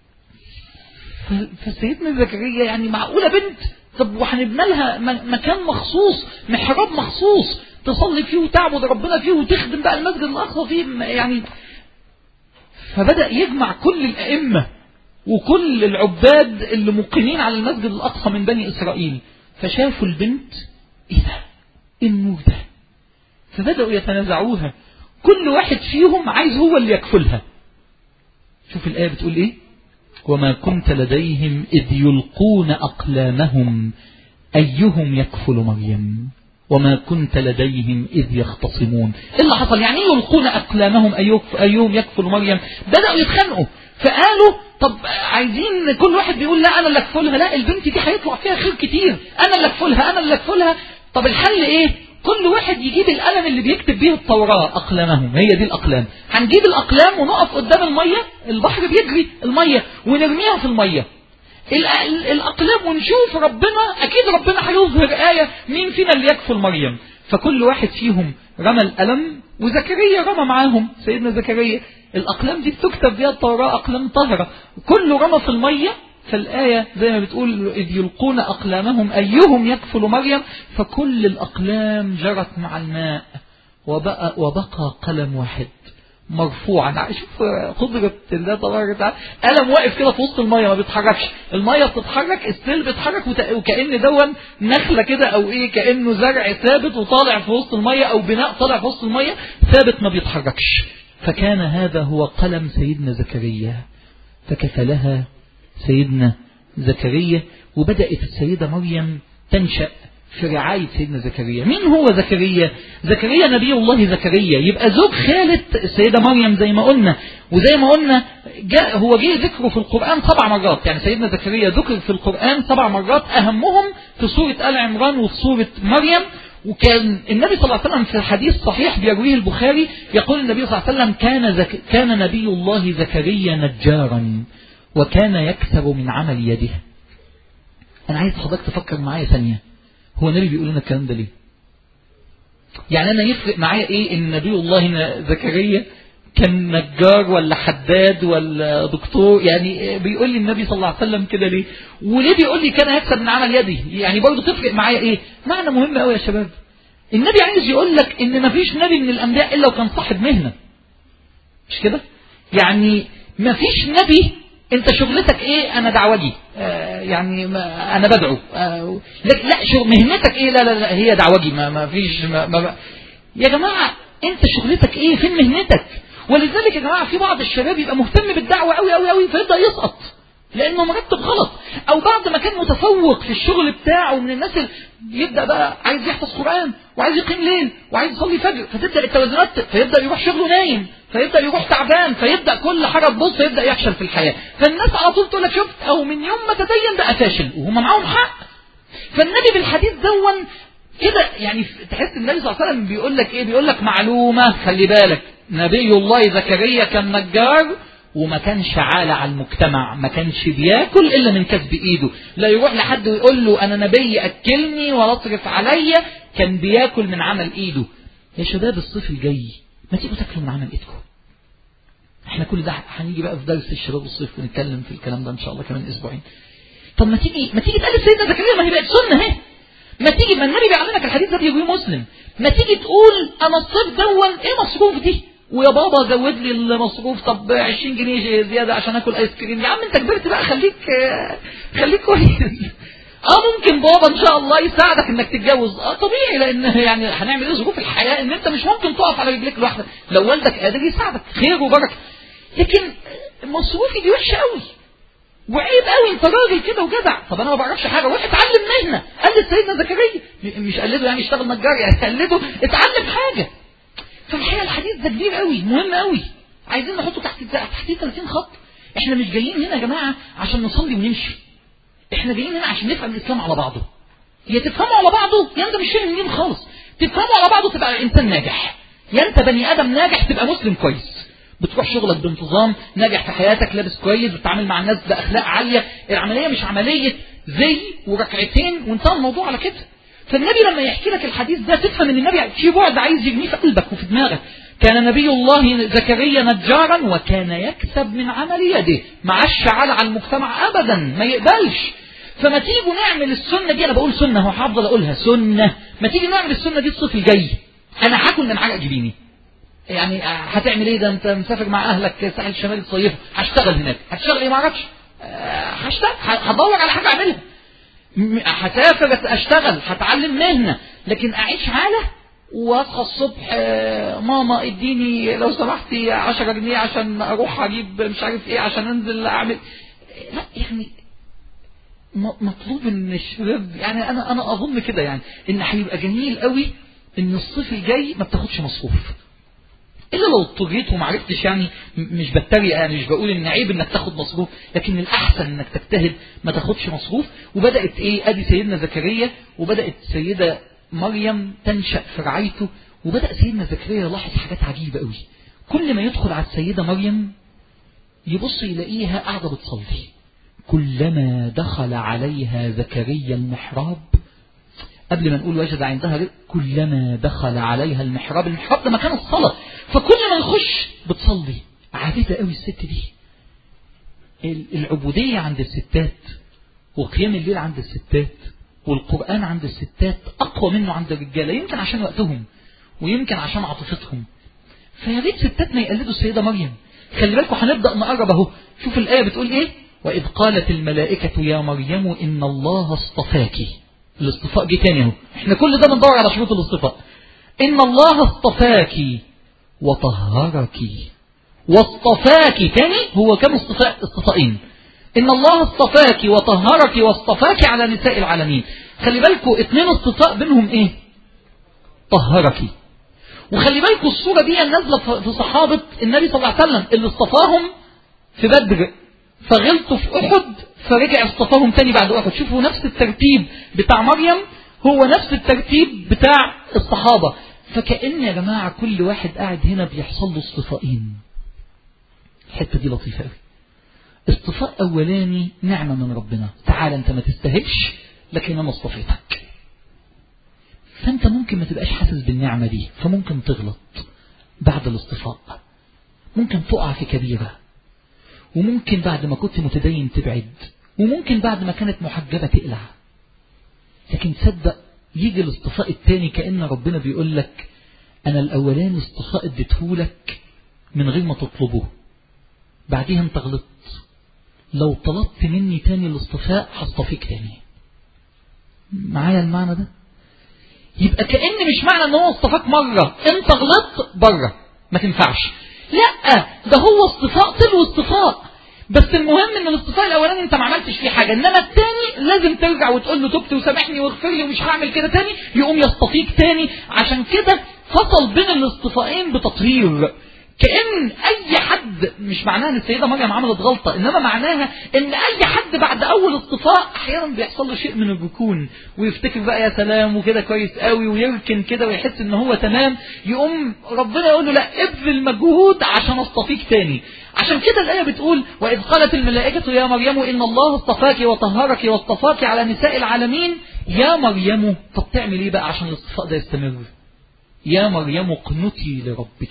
فسيدنا زكريا يعني معقولة بنت؟ طب وهنبنى لها مكان مخصوص، محراب مخصوص تصلي فيه وتعبد ربنا فيه وتخدم بقى المسجد الأقصى فيه يعني. فبدأ يجمع كل الأئمة وكل العباد اللي مقيمين على المسجد الأقصى من بني إسرائيل، فشافوا البنت، إيه ده؟ إيه النور ده؟ فبدأوا يتنازعوها، كل واحد فيهم عايز هو اللي يكفلها. شوف الآية بتقول إيه؟ وما كنت لديهم إذ يلقون أقلامهم أيهم يكفل مريم وما كنت لديهم إذ يختصمون. إيه اللي حصل؟ يعني يلقون أقلامهم أيهم يكفل مريم؟ بدأوا يتخانقوا، فقالوا طب عايزين كل واحد بيقول لا أنا اللي أكفلها، لا البنت دي هيطلع فيها خير كتير، أنا اللي أكفلها أنا اللي أكفلها. طب الحل إيه؟ كل واحد يجيب القلم اللي بيكتب بيه التوراة، أقلامهم، هي دي الأقلام. هنجيب الأقلام ونقف قدام المية، البحر بيجري المية، ونرميها في المية الأقلام ونشوف ربنا، أكيد ربنا هيظهر آية مين فينا اللي يكفل مريم. فكل واحد فيهم رمى القلم وزكريا رمى معاهم، سيدنا زكريا الأقلام دي بتكتب بها التوراة أقلام طاهرة، كله رمى في المية. فالآية زي ما بتقول إذ يلقون أقلامهم أيهم يكفل مريم، فكل الأقلام جرت مع الماء وبقى, وبقى قلم واحد مرفوعا. شوف قدرة الله تبارك وتعالى، قلم واقف كده في وسط المية ما بيتحركش، المية بتتحرك، السيل بيتحرك، وكأن دون نخلة كده او ايه، كأنه زرع ثابت وطالع في وسط المية، او بناء طالع في وسط المية ثابت ما بيتحركش. فكان هذا هو قلم سيدنا زكريا، فكفلها سيدنا زكريا، وبدأت السيدة مريم تنشأ في رعاية سيدنا زكريا. مين هو زكريا؟ زكريا نبي الله زكريا، يبقى زوج خالة السيدة مريم زي ما قلنا، وزي ما قلنا جاء هو جه ذكره في القرآن سبع مرات، يعني سيدنا زكريا ذكر في القرآن سبع مرات، أهمهم في سورة آل عمران وفي سورة مريم. وكان النبي صلى الله عليه وسلم في حديث صحيح بيرويه البخاري يقول النبي صلى الله عليه وسلم كان زك... كان نبي الله زكريا نجارا وكان يكسب من عمل يده. أنا عايز حضرتك تفكر معايا ثانية، هو النبي بيقول لنا الكلام ده ليه؟ يعني أنا يفرق معايا إيه إن نبي الله زكريا كان نجار ولا حداد ولا دكتور؟ يعني بيقول لي النبي صلى الله عليه وسلم كده ليه؟ وليه بيقول لي كان يكسب من عمل يدي؟ يعني برضه تفرق معايا إيه؟ معنى مهم قوي يا شباب. النبي عايز يقول لك إن مفيش نبي من الأنبياء إلا وكان صاحب مهنة، مش كده؟ يعني مفيش نبي انت شغلتك ايه؟ انا دعوجي، آه يعني ما انا بدعو، آه لا لا شغل مهنتك ايه؟ لا لا لا هي دعوجي، ما, ما فيش ما ما يا جماعه انت شغلتك ايه؟ فين مهنتك؟ ولذلك يا جماعه في بعض الشباب يبقى مهتم بالدعوه قوي قوي قوي فيبدا يسقط لانه مرتب غلط، او بعد ما كان متفوق في الشغل بتاعه من الناس اللي يبدا بقى عايز يحفظ قران وعايز يقيم ليل وعايز يصلي فجر، فتبدا التوازنات، فيبدا يروح شغله نايم، فيبدا يروح تعبان، فيبدا كل حاجه تبص، فيبدا يفشل في الحياه. فالناس على طول تقول لك شفت او من يوم ما تدين بقى فاشل، وهم معاهم حق. فالنبي بالحديث دون كده يعني تحس النبي صلى الله عليه وسلم بيقول لك ايه؟ بيقول لك معلومه خلي بالك، نبي الله زكريا كان نجار وما كانش عالة على المجتمع، ما كانش بياكل إلا من كسب إيده، لا يروح لحد ويقول له أنا نبي أكلني ولا أصرف عليا، كان بياكل من عمل إيده. يا شباب الصيف الجاي ما تيجوا تاكلوا من عمل إيدكم. احنا كل ده هنيجي بقى في درس الشباب الصيف ونتكلم في الكلام ده إن شاء الله كمان أسبوعين. طب ما تيجي ما تيجي تقلد سيدنا زكريا، ما هي بقت سنة اهي. ما تيجي، ما النبي بيعلمك الحديث ده بيرويه مسلم، ما تيجي تقول أنا الصيف دون إيه مصروف دي؟ ويا بابا زود لي المصروف، طب عشرين جنيه زيادة عشان اكل ايس كريم. يا عم انت كبرت بقى، خليك خليك كويس. اه ممكن بابا ان شاء الله يساعدك انك تتجوز، اه طبيعي، لان يعني هنعمل ايه ظروف الحياة ان انت مش ممكن تقف على رجليك لوحدك، لو والدك قادر يساعدك خير وبركة. لكن مصروفي دي وحشة قوي وعيب قوي، انت راجل كده وجدع، طب انا ما بعرفش حاجة، روح اتعلم مهنة. قلد سيدنا زكريا، مش قلده يعني اشتغل نجار، يعني قلده اتعلم حاجة. فالحقيقة الحديث ده كبير قوي، مهم قوي، عايزين نحطه تحت تحت ثلاثين خط. احنا مش جايين هنا يا جماعة عشان نصلي ونمشي، احنا جايين هنا عشان نفهم الاسلام على بعضه. يا تفهمه على بعضه يا انت مش فاهم الدين خالص، تفهمه على بعضه تبقى انسان ناجح، يا انت بني ادم ناجح تبقى مسلم كويس، بتروح شغلك بانتظام، ناجح في حياتك، لابس كويس، بتتعامل مع الناس باخلاق عالية. العملية مش عملية زي وركعتين وانتهى الموضوع على كده. فالنبي لما يحكي لك الحديث ده تفهم ان النبي في بعد عايز يرميه في قلبك وفي دماغك. كان نبي الله زكريا نجارا وكان يكسب من عمل يده، معش على على المجتمع ابدا، ما يقبلش. فما تيجوا نعمل السنة دي، انا بقول سنة هو هفضل اقولها سنة، ما تيجي نعمل السنة دي الصيف الجاي. انا هاكل من عرق جبيني، يعني هتعمل ايه؟ ده انت مسافر مع اهلك الساحل الشمالي تصيف، هشتغل هناك، هتشتغل ايه ما اعرفش، هشتغل، هدور على حاجة اعملها، هسافر اشتغل، هتعلم مهنة. لكن اعيش حالة واصحى الصبح ماما اديني لو سمحتي عشرة جنيه عشان اروح اجيب مش عارف ايه عشان انزل اعمل، لا يعني مطلوب ان الشباب، يعني انا انا اظن كده يعني ان هيبقى جميل قوي ان الصيف الجاي ما بتاخدش مصروف الا لو اضطريت وما عرفتش، يعني مش بتريق، يعني مش بقول ان عيب انك تاخد مصروف، لكن الاحسن انك تجتهد ما تاخدش مصروف. وبدات ايه؟ ادي سيدنا زكريا وبدات سيده مريم تنشا في رعايته، وبدا سيدنا زكريا يلاحظ حاجات عجيبه قوي. كل ما يدخل على السيده مريم يبص يلاقيها قاعده بتصلي، كلما دخل عليها زكريا المحراب، قبل ما نقول وجد عندها، كلما دخل عليها المحراب، المحراب ده مكان الصلاة، فكل ما يخش بتصلي. عابدة قوي الست دي. العبودية عند الستات وقيام الليل عند الستات والقرآن عند الستات أقوى منه عند الرجالة، يمكن عشان وقتهم ويمكن عشان عاطفتهم. فيا ريت ستاتنا يقلدوا السيدة مريم. خلي بالكم هنبدأ نقرب اهو. شوف الآية بتقول ايه؟ وإذ قالت الملائكة يا مريم إن الله اصطفاكي. الاصطفاء جه تاني اهو. احنا كل ده بندور على شروط الاصطفاء. إن الله اصطفاكي وطهركي واصطفاكي. تاني هو كم اصطفاء؟ اصطفائين. إن الله اصطفاكي وطهركي واصطفاكي على نساء العالمين. خلي بالكم اتنين اصطفاء بينهم ايه؟ طهركي. وخلي بالكم الصورة دي نازلة في صحابة النبي صلى الله عليه وسلم اللي اصطفاهم في بدر، فغلطوا في أحد فرجع اصطفاهم تاني بعد أحد. شوفوا نفس الترتيب بتاع مريم هو نفس الترتيب بتاع الصحابة. فكأن يا جماعة كل واحد قاعد هنا بيحصل له اصطفائين. الحتة دي لطيفة قوي. اصطفاء أولاني نعمة من ربنا، تعال انت ما تستاهلش لكن انا اصطفيتك. فانت ممكن ما تبقاش حاسس بالنعمة دي، فممكن تغلط بعد الاصطفاء، ممكن تقع في كبيرة، وممكن بعد ما كنت متدين تبعد، وممكن بعد ما كانت محجبة تقلع. لكن تصدق يجي الاصطفاء الثاني كأن ربنا بيقول لك انا الاولاني اصطفاء اديتهولك من غير ما تطلبه، بعديها انت غلطت، لو طلبت مني تاني الاصطفاء هصطفيك تاني. معايا المعنى ده؟ يبقى كأن مش معنى ان هو اصطفاك مرة انت غلطت بره ما تنفعش، لا ده هو اصطفاء تلو اصطفاء. بس المهم ان الاصطفاء الاولاني انت ما عملتش فيه حاجة، انما التاني لازم ترجع وتقول له تبت وسامحني واغفر لي ومش هعمل كده تاني، يقوم يصطفيك تاني. عشان كده فصل بين الاصطفائين بتطهير. كأن أي حد، مش معناها أن السيدة مريم عملت غلطة، إنما معناها أن أي حد بعد أول اصطفاء أحيانا بيحصل له شيء من الركون ويفتكر بقى يا سلام وكده كويس قوي ويركن كده ويحس إن هو تمام، يقوم ربنا يقول له لا ابذل مجهود عشان اصطفيك تاني. عشان كده الآية بتقول وإذ قالت الملائكة يا مريم إن الله اصطفاك وطهرك واصطفاك على نساء العالمين. يا مريم، طب تعمل إيه بقى عشان الاصطفاء ده يستمر؟ يا مريم اقنتي لربك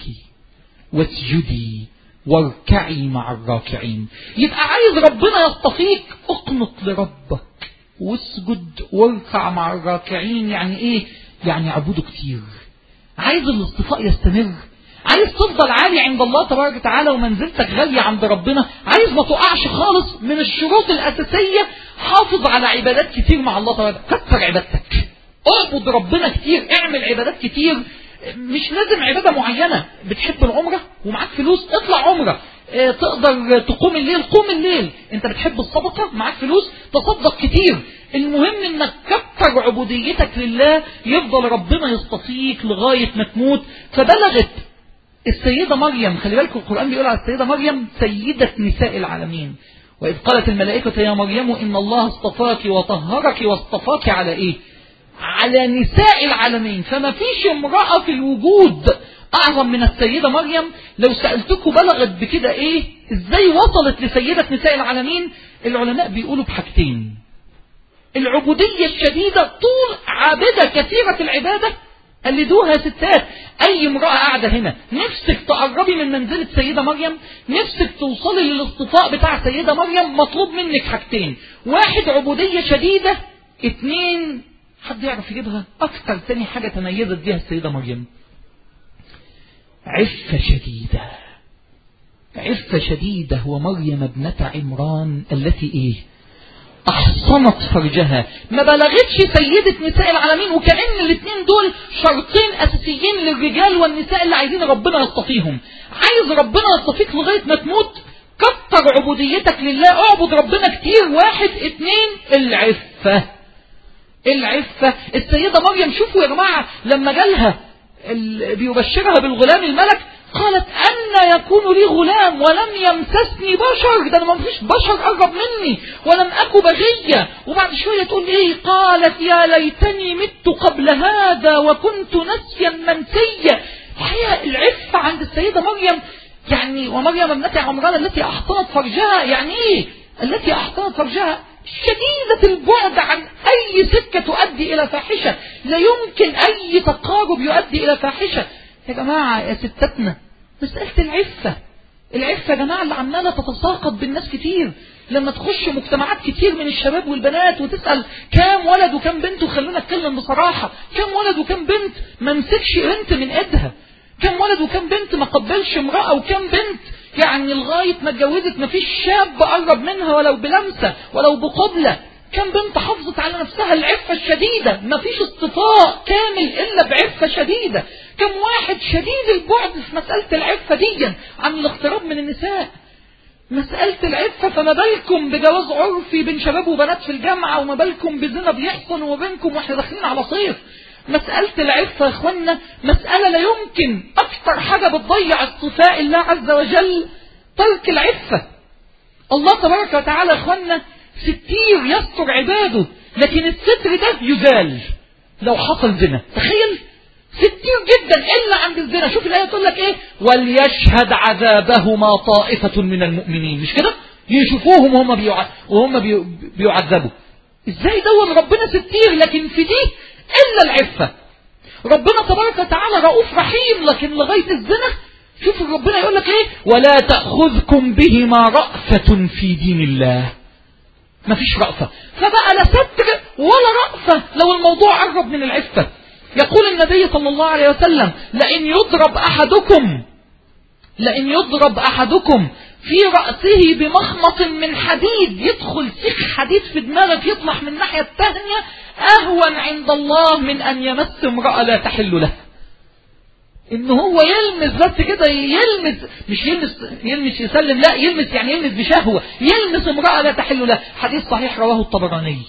واسجدي واركعي مع الراكعين. يبقى عايز ربنا يصطفيك، اقنط لربك واسجد واركع مع الراكعين. يعني ايه؟ يعني عبوده كتير. عايز الاصطفاء يستمر، عايز تفضل عالي عند الله تبارك وتعالى ومنزلتك غالية عند ربنا، عايز ما تقعش خالص. من الشروط الأساسية حافظ على عبادات كتير مع الله تبارك وتعالى. كتر عبادتك، اعبد ربنا كتير، اعمل عبادات كتير. مش لازم عبادة معينة. بتحب العمرة ومعاك فلوس اطلع عمرة، اه تقدر تقوم الليل قوم الليل. انت بتحب الصدقة معاك فلوس تصدق كتير. المهم انك كتر عبوديتك لله، يفضل ربنا يصطفيك لغاية ما تموت. فبلغت السيدة مريم، خلي بالكم القرآن بيقول على السيدة مريم سيدة نساء العالمين. وإذ قالت الملائكة يا مريم إن الله اصطفاك وطهرك واصطفاك على إيه؟ على نساء العالمين. فما فيش امرأة في الوجود أعظم من السيدة مريم. لو سألتكم بلغت بكده إيه؟ إزاي وصلت لسيدة نساء العالمين؟ العلماء بيقولوا بحاجتين: العبودية الشديدة، طول عابدة كثيرة العبادة. قلدوها يا ستات. أي امرأة قاعدة هنا نفسك تقربي من منزلة سيدة مريم، نفسك توصلي للاصطفاء بتاع سيدة مريم، مطلوب منك حاجتين: واحد عبودية شديدة، اتنين حد يعرف يجيبها أكثر تاني حاجة تميزت بها السيدة مريم؟ عفة شديدة. عفة شديدة. ومريم ابنة عمران التي إيه؟ أحصنت فرجها. ما بلغتش سيدة نساء العالمين. وكأن الاثنين دول شرطين أساسيين للرجال والنساء اللي عايزين ربنا يصطفيهم. عايز ربنا يصطفيك لغاية ما تموت، كتر عبوديتك لله، اعبد ربنا كتير. واحد. اتنين العفة. العفة. السيدة مريم شوفوا يا جماعة لما جالها بيبشرها بالغلام الملك، قالت أن يكون لي غلام ولم يمسسني بشر. ده أنا ما فيش بشر قرب مني ولم أكو بغية. وبعد شوية تقول إيه؟ قالت يا ليتني مت قبل هذا وكنت نسيا منسيا. الحقيقة العفة عند السيدة مريم يعني ومريم ابنة عمران التي أحصنت فرجها. يعني إيه التي أحصنت فرجها؟ شديدة البعد عن أي سكة تؤدي إلى فاحشة. لا يمكن أي تقارب يؤدي إلى فاحشة. يا جماعة يا ستاتنا، مسألة العفة. العفة يا جماعة اللي عمالة تتساقط بالناس كتير. لما تخش مجتمعات كتير من الشباب والبنات وتسأل كام ولد وكام بنت، وخلونا نتكلم بصراحة، كام ولد وكام بنت ما مسكش بنت من ايدها، كم ولد وكم بنت ما قبلش امرأة، وكم بنت يعني لغاية ما اتجوزت ما فيش شاب قرب منها ولو بلمسة ولو بقبلة. كم بنت حافظت على نفسها العفة الشديدة، ما فيش اصطفاء كامل إلا بعفة شديدة. كم واحد شديد البعد في مسألة العفة دي عن الاقتراب من النساء، مسألة العفة. فما بالكم بجواز عرفي بين شباب وبنات في الجامعة، وما بالكم بزنا بيحصل وبينكم واحنا داخلين على صيف. مسألة العفة يا اخوانا مسألة لا يمكن. أكثر حاجة بتضيع اصطفاء الله عز وجل ترك العفة. الله تبارك وتعالى يا اخوانا ستير يستر عباده، لكن الستر ده يزال لو حصل زنا. تخيل ستير جدا إلا عند الزنا. شوف الآية تقول لك إيه؟ وليشهد عذابهما طائفة من المؤمنين. مش كده؟ يشوفوهم وهم بيع... وهم بي... بيعذبوا. إزاي دون ربنا ستير لكن في دي إلا العفة. ربنا تبارك وتعالى رؤوف رحيم، لكن لغاية الزنا شوف ربنا يقول لك إيه؟ ولا تأخذكم بهما رأفة في دين الله. ما فيش رأفة، فبقى لا ستر ولا رأفة لو الموضوع قرب من العفة. يقول النبي صلى الله عليه وسلم لئن يضرب أحدكم لئن يضرب أحدكم في رأسه بمخمص من حديد، يدخل سيخ حديد في دماغك يطلع من الناحية الثانية، أهون عند الله من أن يمس امرأة لا تحل له. إن هو يلمس بس كده، يلمس مش يلمس يلمس يسلم، لا يلمس يعني يلمس بشهوة، يلمس امرأة لا تحل له. حديث صحيح رواه الطبراني.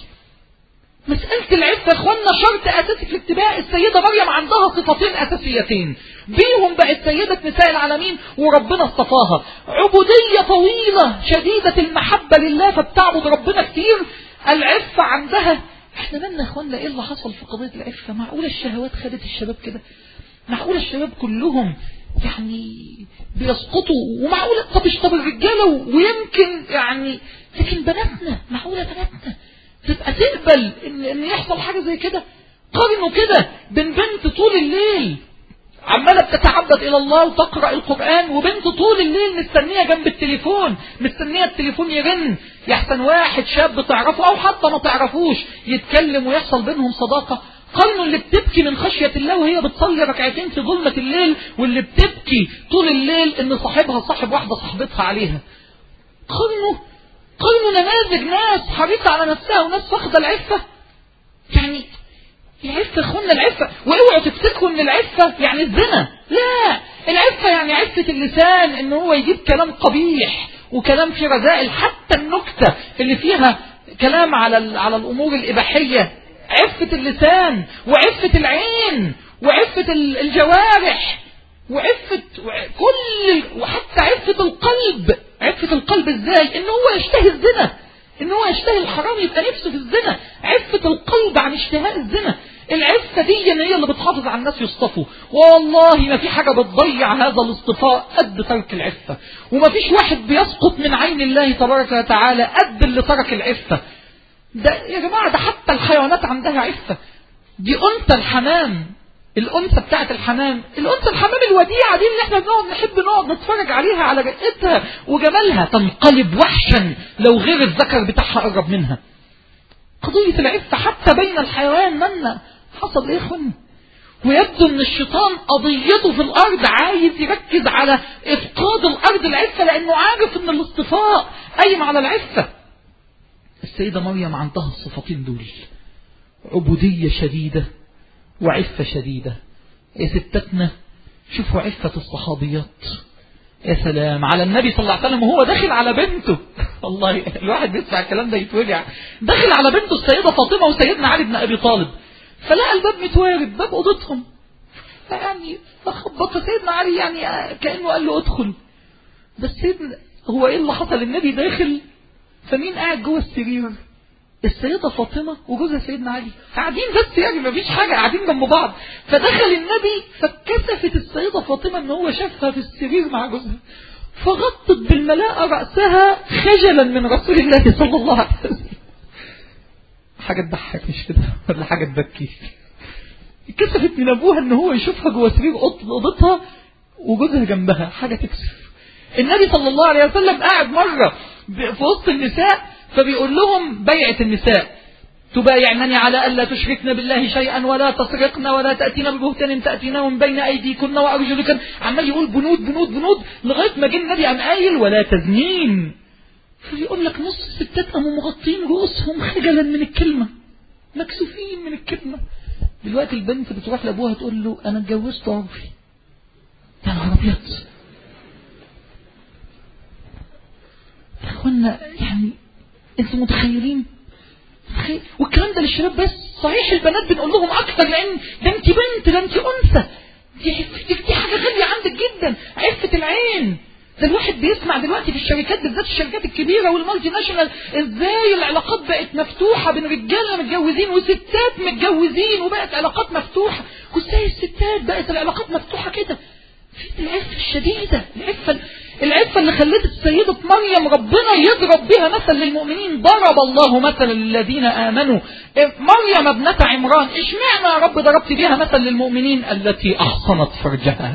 مسألة العفة يا اخوانا شرط أساسي في اتباع. السيدة مريم عندها صفتين أساسيتين بيهم بقت سيدة نساء العالمين وربنا اصطفاها. عبودية طويلة شديدة المحبة لله فبتعبد ربنا كتير. العفة عندها. احنا مالنا يا اخوانا ايه اللي حصل في قضية العفة؟ معقولة الشهوات خدت الشباب كده؟ معقولة الشباب كلهم يعني بيسقطوا؟ ومعقولة طب طب الرجالة ويمكن يعني، لكن بناتنا معقولة بناتنا تبقى تقبل ان, إن يحصل حاجة زي كده؟ قارنوا كده بين بنت طول الليل عمالة بتتعبد الى الله وتقرأ القرآن، وبنت طول الليل مستنية جنب التليفون، مستنية التليفون يرن يحسن واحد شاب تعرفه او حتى ما تعرفوش يتكلم ويحصل بينهم صداقة. قارنوا اللي بتبكي من خشية الله وهي بتصلي ركعتين في ظلمة الليل، واللي بتبكي طول الليل ان صاحبها صاحب واحدة صاحبتها عليها. قارنوا قارنوا نماذج ناس حريصة على نفسها وناس واخدة العفة. يعني العفة اخوانا العفة، واوعوا تفتكروا ان العفة يعني الزنا، لا، العفة يعني عفة اللسان ان هو يجيب كلام قبيح وكلام فيه رذائل، حتى النكتة اللي فيها كلام على على الامور الاباحية. عفة اللسان وعفة العين وعفة الجوارح وعفة كل، وحتى عفة القلب. عفة القلب ازاي؟ ان هو يشتهي الزنا، ان هو يشتهي الحرام يبقى نفسه في الزنا. عفة القلب عن اشتهاء الزنا. العفة دي هي اللي بتحافظ على الناس يصطفوا. والله ما في حاجة بتضيع هذا الاصطفاء قد ترك العفة، وما فيش واحد بيسقط من عين الله تبارك وتعالى قد اللي ترك العفة. ده يا جماعة ده حتى الحيوانات عندها عفة. دي أنثى الحمام، الأنثى بتاعت الحمام، الأنثى الحمام الوديعة دي اللي احنا بنقعد نحب نقعد نتفرج عليها على رقتها وجمالها، تنقلب وحشا لو غير الذكر بتاعها قرب منها. قضية العفة حتى بين الحيوان منا حصل ايه يا اخواني؟ ويبدو ان الشيطان قضيته في الارض عايز يركز على افقاد الارض العفة، لانه عارف ان الاصطفاء قايم على العفة. السيدة مريم عندها الصفتين دول، عبودية شديدة وعفة شديدة. يا ستتنا شوفوا عفة الصحابيات، يا سلام على النبي صلى الله عليه وسلم وهو داخل على بنته. والله الواحد بيسمع الكلام ده يتوجع. داخل على بنته السيدة فاطمة وسيدنا علي بن أبي طالب، فلقى الباب متوارب، باب أوضتهم، يعني فخبط سيدنا علي يعني كأنه قال له ادخل. بس سيدنا هو ايه اللي حصل؟ النبي داخل، فمين قاعد جوه السرير؟ السيدة فاطمة وجوزها سيدنا علي قاعدين بس، يعني مفيش حاجة، قاعدين جنب بعض. فدخل النبي فكسفت السيدة فاطمة ان هو شافها في السرير مع جوزها، فغطت بالملاءة رأسها خجلا من رسول الله صلى الله عليه وسلم. حاجة تضحك مش كده ولا حاجة تبكي؟ كسفت من ابوها ان هو يشوفها جوه سرير اوضتها وجوزها جنبها، حاجة تكسف. النبي صلى الله عليه وسلم قاعد مرة في وسط النساء فبيقول لهم بيعة النساء، تبايعنني على ألا تشركن بالله شيئا ولا تسرقن ولا تأتين ببهتان تأتينه من بين أيديكن وأرجلكن. عمال يقول بنود بنود بنود لغاية ما جه النبي قام قايل ولا تزنين. فيقول لك نص الستات قاموا مغطين رؤوسهم خجلا من الكلمة، مكسوفين من الكلمة. دلوقتي البنت بتروح لأبوها تقول له أنا اتجوزت عرفي. يا نهار أبيض يا اخوانا، يعني انتوا متخيلين؟ والكلام ده للشباب بس. صحيح البنات بنقول لهم اكثر لان ده انت بنت، ده انت انثى، دي عفتك، دي حاجه غاليه عندك جدا، عفه العين. ده الواحد بيسمع دلوقتي في الشركات بالذات الشركات الكبيره والمالتي ناشونال ازاي العلاقات بقت مفتوحه بين رجاله متجوزين وستات متجوزين وبقت علاقات مفتوحه، وازاي الستات بقت العلاقات مفتوحه كده. في العفه الشديده، العفه العفة اللي خلت السيدة مريم ربنا يضرب بها مثل للمؤمنين. ضرب الله مثل للذين آمنوا مريم ابنة عمران. اشمعنى يا رب ضربت بها مثل للمؤمنين؟ التي أحصنت فرجها.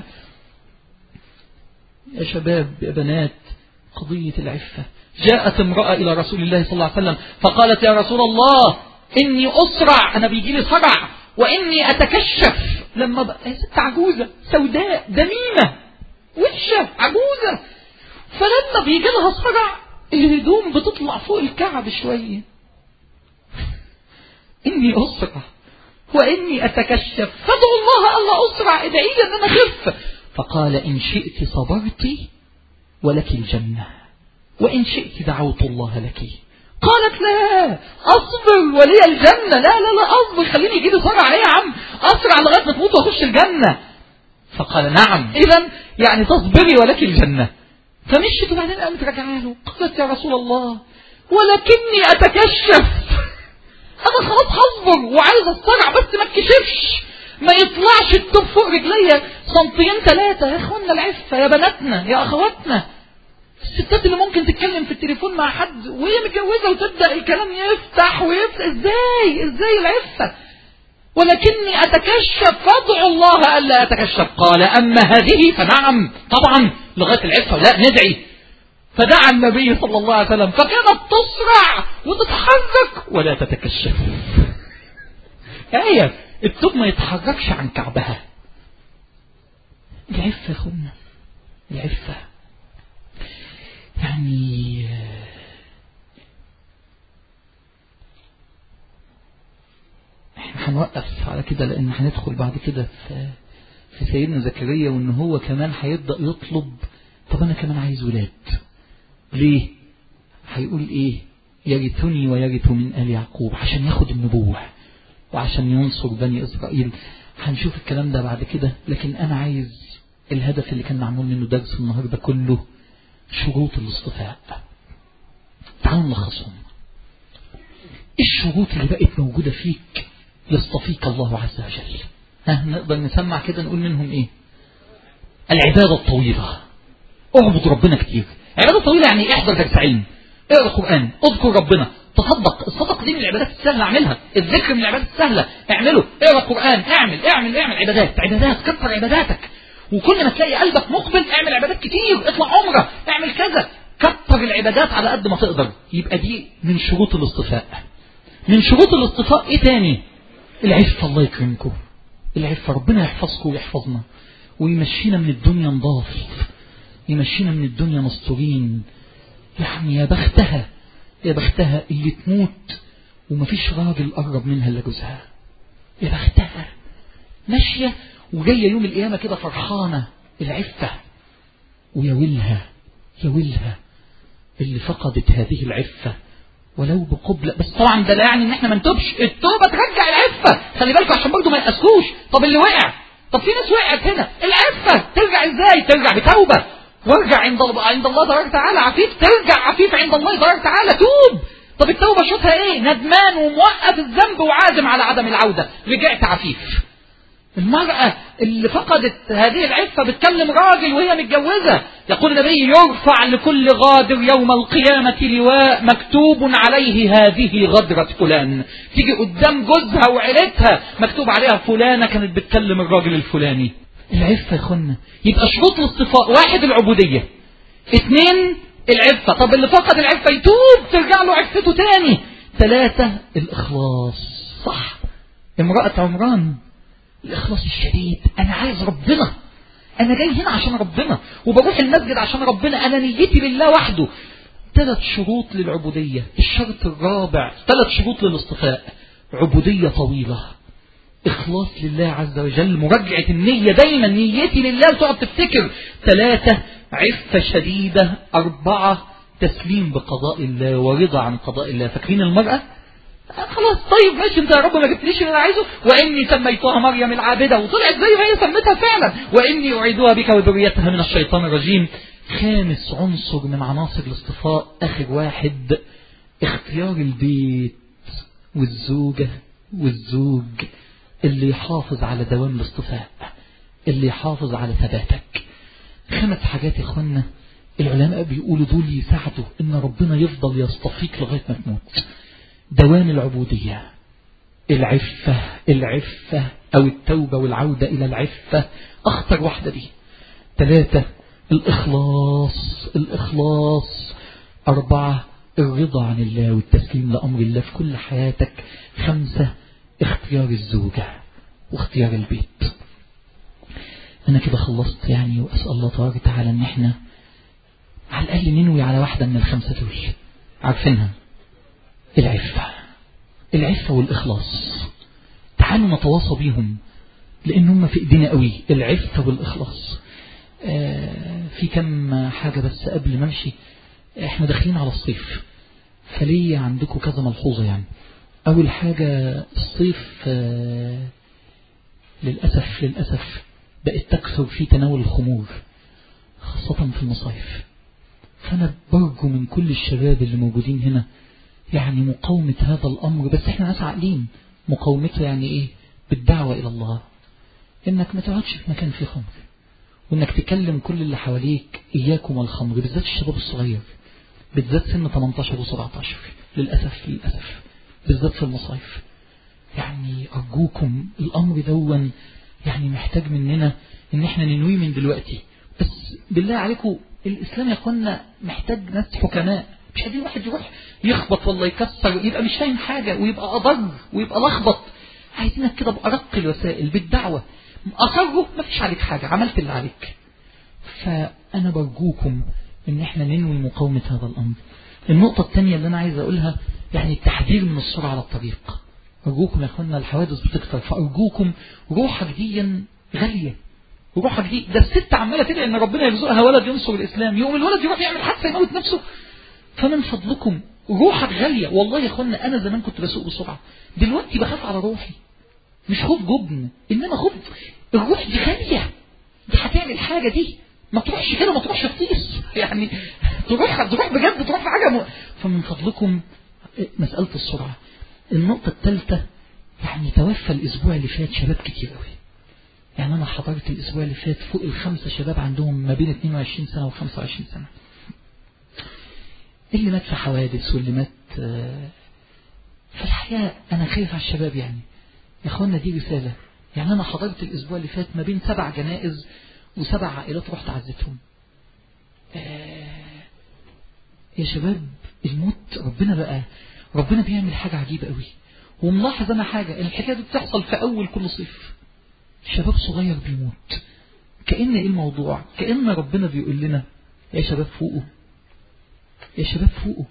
يا شباب يا بنات، قضية العفة. جاءت امرأة إلى رسول الله صلى الله عليه وسلم فقالت يا رسول الله إني أسرع، أنا بيجي لي صرع، وإني أتكشف. لما بقى ست عجوزة سوداء دميمة وحشة عجوزة، فلما بيجي لها صرع الهدوم بتطلع فوق الكعب شوية. إني أسرع وإني أتكشف فادعوا الله ألا أسرع، ادعي لي أن أنا أخف. فقال إن شئت صبرت ولك الجنة وإن شئت دعوت الله لك. قالت لا أصبر ولي الجنة. لا لا لا أصبر، خليني يجي لي صرع ايه يا عم، أسرع لغاية ما تموت وأخش الجنة. فقال نعم إذن يعني تصبري ولك الجنة. فمشيت وبعدين قامت رجعها له قالت يا رسول الله ولكني أتكشف، أنا خلاص هصبر وعايز الصرع بس ما اتكشفش، ما يطلعش التوب فوق رجليا سنتين ثلاثة. يا اخوانا العفة، يا بناتنا يا أخواتنا، الستات اللي ممكن تتكلم في التليفون مع حد وهي متجوزة وتبدأ الكلام يفتح ويفتح، ازاي ازاي العفة؟ ولكني أتكشف فادعوا الله ألا أتكشف. قال أما هذه فنعم طبعا لغاية العفة لا ندعي. فدعا النبي صلى الله عليه وسلم فكانت تسرع وتتحرك ولا تتكشف. آية التوب ما يتحركش عن كعبها. العفة يا أخونا، العفة يعني احنا هنوقف على كده لان هندخل بعد كده في في سيدنا زكريا، وان هو كمان هيبدأ يطلب طب انا كمان عايز ولاد. ليه؟ هيقول ايه؟ يرثني ويرث من آل يعقوب، عشان ياخد النبوة وعشان ينصر بني اسرائيل. هنشوف الكلام ده بعد كده، لكن انا عايز الهدف اللي كان معمول منه درس النهارده كله شروط الاصطفاء. تعالوا نلخصهم. الشروط اللي بقت موجودة فيك يصطفيك الله عز وجل. ها نقدر نسمع كده نقول منهم ايه؟ العبادة الطويلة، اعبد ربنا كتير. عبادة طويلة يعني احضر درس علم، اقرأ قرآن، اذكر ربنا، تصدق. الصدق دي من العبادات السهلة اعملها، الذكر من العبادات السهلة اعمله، اقرأ قرآن، اعمل اعمل اعمل عبادات عبادات كثر عباداتك. وكل ما تلاقي قلبك مقبل اعمل عبادات كتير، اطلع عمرة، اعمل كذا، كثر العبادات على قد ما تقدر. يبقى دي من شروط الاصطفاء. من شروط الاصطفاء ايه تاني؟ العفة. الله يكرمكم، العفة. ربنا يحفظكم ويحفظنا ويمشينا من الدنيا نضاف، يمشينا من الدنيا مستورين. يعني يا بختها يا بختها اللي تموت ومفيش راجل قرب منها الا جوزها. يا بختها ماشية وجاية يوم القيامة كده فرحانة. العفة. ويا ويلها يا ويلها اللي فقدت هذه العفة ولو بقبلة. بس طبعا ده لا يعني ان احنا ما نتوبش، التوبة ترجع العفة. خلي بالكم عشان برضو ما يقاسوش. طب اللي وقع، طب في ناس وقعت هنا، العفة ترجع ازاي؟ ترجع بتوبة، وارجع عند عند الله تبارك وتعالى عفيف. ترجع عفيف عند الله تبارك وتعالى، توب. طب التوبة شوفها ايه؟ ندمان وموقف الذنب وعازم على عدم العودة، رجعت عفيف. المرأة اللي فقدت هذه العفة بتكلم راجل وهي متجوزة، يقول النبي يرفع لكل غادر يوم القيامة لواء مكتوب عليه هذه غدرة فلان. تيجي قدام جوزها وعيلتها مكتوب عليها فلانة كانت بتكلم الراجل الفلاني. العفة يا اخوانا. يبقى شروط الاصطفاء: واحد العبودية، اثنين العفة. طب اللي فقد العفة يتوب ترجع له عفته تاني. ثلاثة الإخلاص. صح، امرأة عمران الإخلاص الشديد. أنا عايز ربنا، أنا جاي هنا عشان ربنا، وبروح المسجد عشان ربنا، أنا نيتي لله وحده. ثلاث شروط للعبودية. الشرط الرابع، ثلاث شروط للاصطفاء. عبودية طويلة، إخلاص لله عز وجل، مراجعة النية دايما، نيتي لله وتقعد تفتكر. ثلاثة عفة شديدة. أربعة تسليم بقضاء الله ورضا عن قضاء الله. فاكرين المرأة؟ خلاص طيب ماشي، انت يا رب ما جبتليش اللي انا عايزه، واني سميتها مريم العابده، وطلعت زي ما هي سميتها فعلا، واني اعيدها بك وذريتها من الشيطان الرجيم. خامس عنصر من عناصر الاصطفاء، اخر واحد، اختيار البيت والزوجه والزوج اللي يحافظ على دوام الاصطفاء، اللي يحافظ على ثباتك. خمس حاجات يا اخوانا العلماء بيقولوا دول يساعدوا ان ربنا يفضل يصطفيك لغايه ما تموت. دوام العبودية، العفة، العفة أو التوبة والعودة إلى العفة، أخطر واحدة دي. ثلاثة الإخلاص، الإخلاص. أربعة الرضا عن الله والتسليم لأمر الله في كل حياتك. خمسة اختيار الزوجة واختيار البيت. أنا كده خلصت يعني، وأسأل الله تبارك وتعالى أن احنا على الأقل ننوي على واحدة من الخمسة دول. عارفينها؟ العفة، العفة والإخلاص. تعالوا نتواصى بيهم لأن هم في إيدينا قوي، العفة والإخلاص. آه في كم حاجة بس قبل ما امشي. احنا داخلين على الصيف، فليه عندكم كذا ملحوظة يعني. أول حاجة، الصيف آه للأسف للأسف بقت تكثر في تناول الخمور خاصة في المصايف. فأنا برجو من كل الشباب اللي موجودين هنا يعني مقاومة هذا الأمر، بس احنا ناس عاقلين. مقاومته يعني ايه؟ بالدعوة إلى الله، انك ما تقعدش في مكان فيه خمر، وانك تكلم كل اللي حواليك إياكم والخمر، بالذات الشباب الصغير، بالذات سن ثمانية عشر وسبعة عشر. للأسف للأسف بالذات في المصايف. يعني أرجوكم الأمر دون يعني محتاج مننا ان احنا ننوي من دلوقتي. بس بالله عليكم الإسلام يا اخوانا محتاج ناس حكماء، مش عايزين واحد يروح يخبط ولا يكسر يبقى مش فاهم حاجة ويبقى أضر ويبقى لخبط. عايزينك كده بأرق الوسائل بالدعوة. أصره ما فيش عليك حاجة، عملت اللي عليك. فأنا برجوكم ان احنا ننوي مقاومة هذا الأمر. النقطة الثانية اللي أنا عايز أقولها يعني التحذير من السرعة على الطريق. أرجوكم يا أخوانا الحوادث بتكتر، فأرجوكم روحك دي غالية، روحك دي. ده الست عمالة تدعي ان ربنا يرزقها ولد ينصر الإسلام، يوم الولد يروح يعمل حادثة يموت نفسه. فمن فضلكم روحك غالية. والله يا أخوانا أنا زمان كنت بسوق بسرعة، دلوقتي بخاف على روحي. مش خوف جبن، إنما خوف الروح دي غالية، دي هتعمل حاجة، دي ما تروحش كده، ما تروحش اغتيس يعني، تروح تروح بجد، تروح في حاجة م... فمن فضلكم مسألة السرعة. النقطة الثالثة يعني توفى الأسبوع اللي فات شباب كتير قوي. يعني أنا حضرت الأسبوع اللي فات فوق الخمسة شباب عندهم ما بين اثنين وعشرين سنة وخمسة وعشرين سنة، اللي مات في حوادث واللي مات في الحياة. أنا خايف على الشباب يعني يا أخوانا، دي رسالة. يعني أنا حضرت الأسبوع اللي فات ما بين سبع جنائز وسبع عائلات رحت عزتهم. يا شباب الموت ربنا بقى ربنا بيعمل حاجة عجيبة قوي. وملاحظ أنا حاجة، الحكاية دي بتحصل في أول كل صيف، شباب صغير بيموت. كأن إيه الموضوع؟ كأن ربنا بيقول لنا يا شباب فوقوا، يا شباب فوقوا،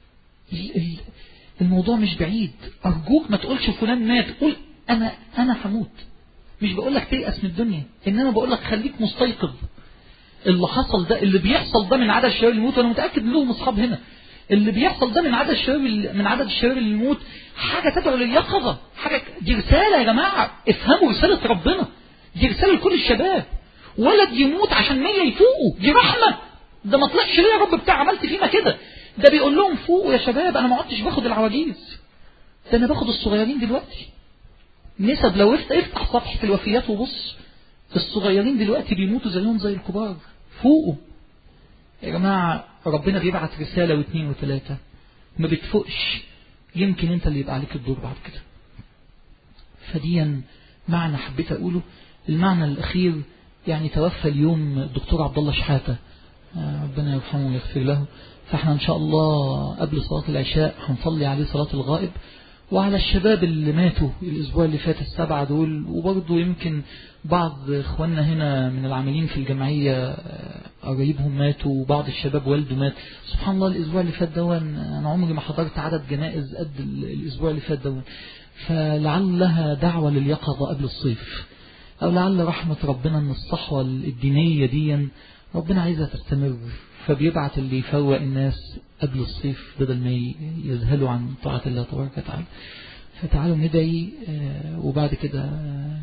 الموضوع مش بعيد. أرجوك ما تقولش فلان مات، قول أنا أنا هموت. مش بقول لك تيأس من الدنيا، إنما بقول لك خليك مستيقظ. اللي حصل ده، اللي بيحصل ده من عدد الشباب اللي يموت، أنا متأكد لهم أصحاب هنا. اللي بيحصل ده من عدد الشباب من عدد الشباب اللي يموت، حاجة تدعو لليقظة، حاجة. دي رسالة يا جماعة، افهموا رسالة ربنا، دي رسالة لكل الشباب. ولد يموت عشان مية يفوقوا، دي رحمة. ده ما طلعش ليه يا رب بتاع عملت فينا كده، ده بيقول لهم فوقوا يا شباب. أنا ما عدتش باخد العواجيز، ده أنا باخد الصغيرين دلوقتي. نسب لو افتح صفحة الوفيات وبص، الصغيرين دلوقتي بيموتوا زيهم زي الكبار. فوقوا يا جماعة، ربنا بيبعت رسالة واثنين وثلاثة، ما بتفوقش يمكن انت اللي يبقى عليك الدور بعد كده. فديا معنى حبيت أقوله. المعنى الأخير يعني توفى اليوم الدكتور عبد الله شحاتة ربنا يرحمه ويغفر له. فاحنا ان شاء الله قبل صلاة العشاء هنصلي عليه صلاة الغائب، وعلى الشباب اللي ماتوا الاسبوع اللي فات السبعة دول، وبرضه يمكن بعض اخواننا هنا من العاملين في الجمعية قريبهم ماتوا، وبعض الشباب والده مات. سبحان الله الاسبوع اللي فات دون انا عمري ما حضرت عدد جنائز قد الاسبوع اللي فات دون. فلعلها دعوة لليقظة قبل الصيف، او لعل رحمة ربنا ان الصحوة الدينية دي ربنا عايزها تستمر، فبيبعت اللي يفوق الناس قبل الصيف بدل ما يذهلوا عن طاعة الله تبارك وتعالى. فتعالوا ندعي وبعد كده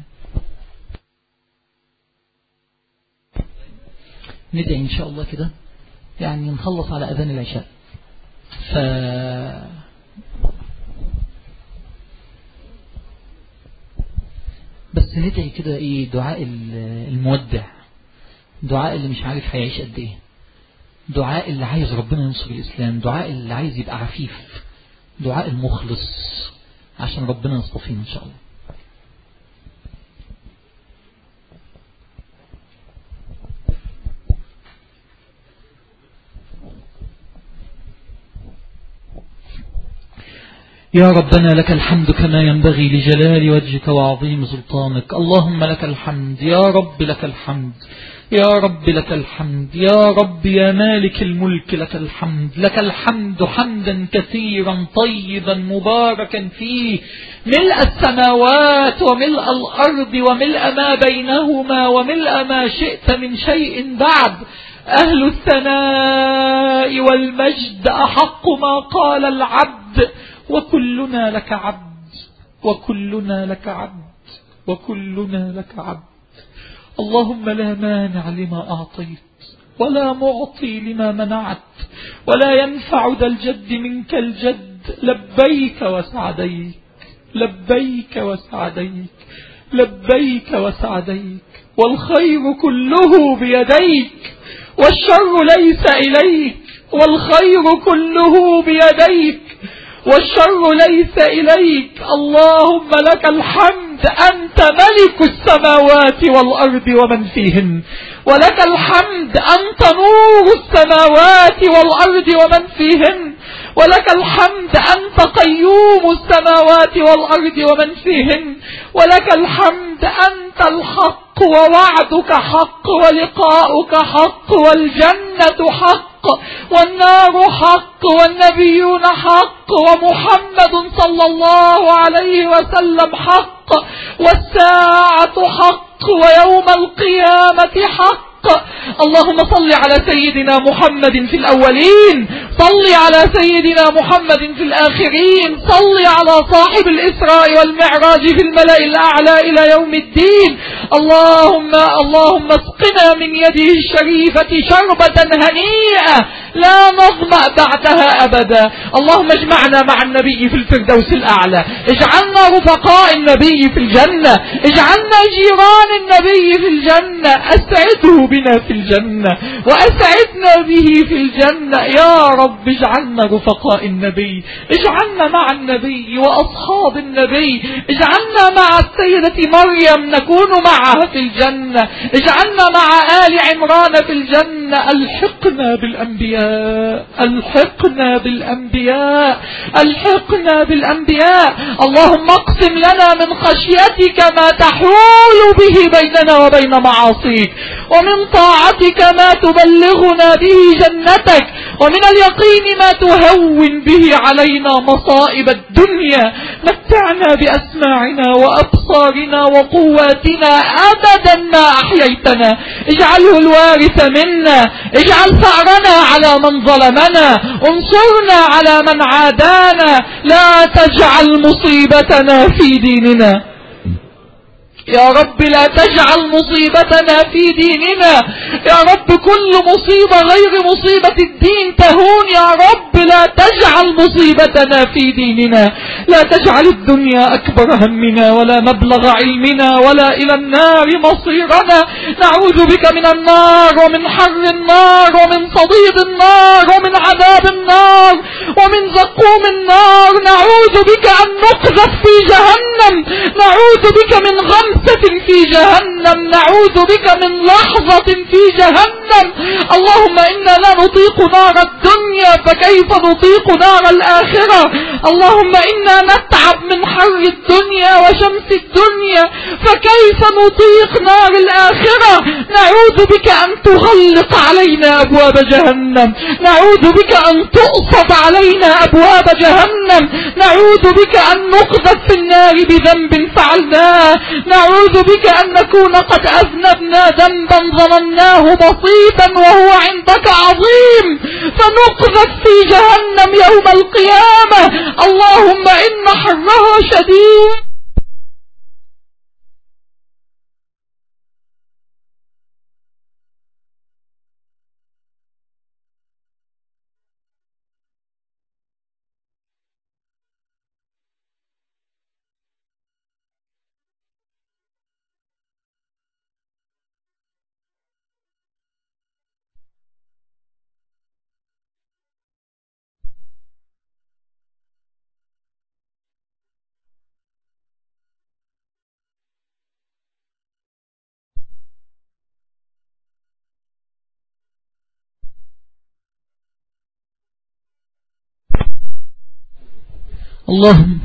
ندعي إن شاء الله كده، يعني نخلص على أذان العشاء. ف بس ندعي كده إيه دعاء المودع، دعاء اللي مش عارف هيعيش قد إيه، دعاء اللي عايز ربنا ينصر الإسلام، دعاء اللي عايز يبقى عفيف، دعاء المخلص عشان ربنا يصطفينا إن شاء الله. يا ربنا لك الحمد كما ينبغي لجلال وجهك وعظيم سلطانك. اللهم لك الحمد يا رب، لك الحمد يا رب، لك الحمد يا رب، يا مالك الملك لك الحمد. لك الحمد حمدا كثيرا طيبا مباركا فيه، ملء السماوات وملء الأرض وملء ما بينهما وملء ما شئت من شيء بعد. أهل الثناء والمجد أحق ما قال العبد، وكلنا لك عبد، وكلنا لك عبد، وكلنا لك عبد. اللهم لا مانع لما أعطيت ولا معطي لما منعت، ولا ينفع ذا الجد منك الجد. لبيك وسعديك، لبيك وسعديك، لبيك وسعديك. والخير كله بيديك والشر ليس إليك، والخير كله بيديك والشر ليس إليك. اللهم لك الحمد، أنت ملك السماوات والأرض ومن فيهن، ولك الحمد أنت نور السماوات والأرض ومن فيهن، ولك الحمد أنت قيوم السماوات والأرض ومن فيهن، ولك الحمد أنت الحق ووعدك حق ولقاؤك حق والجنة حق والنار حق والنبيون حق ومحمد صلى الله عليه وسلم حق والساعة حق ويوم القيامة حق. اللهم صل على سيدنا محمد في الأولين، صل على سيدنا محمد في الآخرين، صل على صاحب الإسراء والمعراج في الملأ الأعلى إلى يوم الدين. اللهم اللهم اسقنا من يده الشريفة شربة هنيئة لا نظمأ بعدها أبدا. اللهم اجمعنا مع النبي في الفردوس الأعلى، اجعلنا رفقاء النبي في الجنة، اجعلنا جيران النبي في الجنة، أسعده بنا في الجنة وأسعدنا به في الجنة. يا رب اجعلنا رفقاء النبي، اجعلنا مع النبي وأصحاب النبي، اجعلنا مع السيدة مريم نكون معها في الجنة، اجعلنا مع آل عمران في الجنة. الحقنا بالأنبياء، الحقنا بالأنبياء، الحقنا بالأنبياء. اللهم اقسم لنا من خشيتك ما تحول به بيننا وبين معاصيك، ومن طاعتك ما تبلغنا به جنتك، ومن اليقين ما تهون به علينا مصائب الدنيا. متعنا بأسماعنا وأبصارنا وقواتنا أبدا ما أحييتنا، اجعله الوارث منا، اجعل ثأرنا على من ظلمنا، انصرنا على من عادانا، لا تجعل مصيبتنا في ديننا. يا رب لا تجعل مصيبتنا في ديننا. يا رب كل مصيبة غير مصيبة الدين تهون يا رب رب لا تجعل مصيبتنا في ديننا، لا تجعل الدنيا أكبر همنا ولا مبلغ علمنا ولا إلى النار مصيرنا. نعوذ بك من النار ومن حر النار ومن صديد النار ومن عذاب النار ومن زقوم النار. نعوذ بك أن نقذف في جهنم، نعوذ بك من غمسة في جهنم، نعوذ بك من لحظة في جهنم. اللهم إنا لا نطيق نار الدنيا فكيف نطيق نار الآخرة. اللهم إنا نتعب من حر الدنيا وشمس الدنيا فكيف نطيق نار الآخرة. نعوذ بك أن تغلق علينا أبواب جهنم، نعوذ بك أن تؤصد علينا أبواب جهنم، نعوذ بك أن نقذف في النار بذنب فعلناه، نعوذ بك أن نكون قد أذنبنا ذنبا ظنناه بسيطا وهو عندك عظيم فنقذف في جهنم يوم القيامة. اللهم إن حرها شديد. اللهم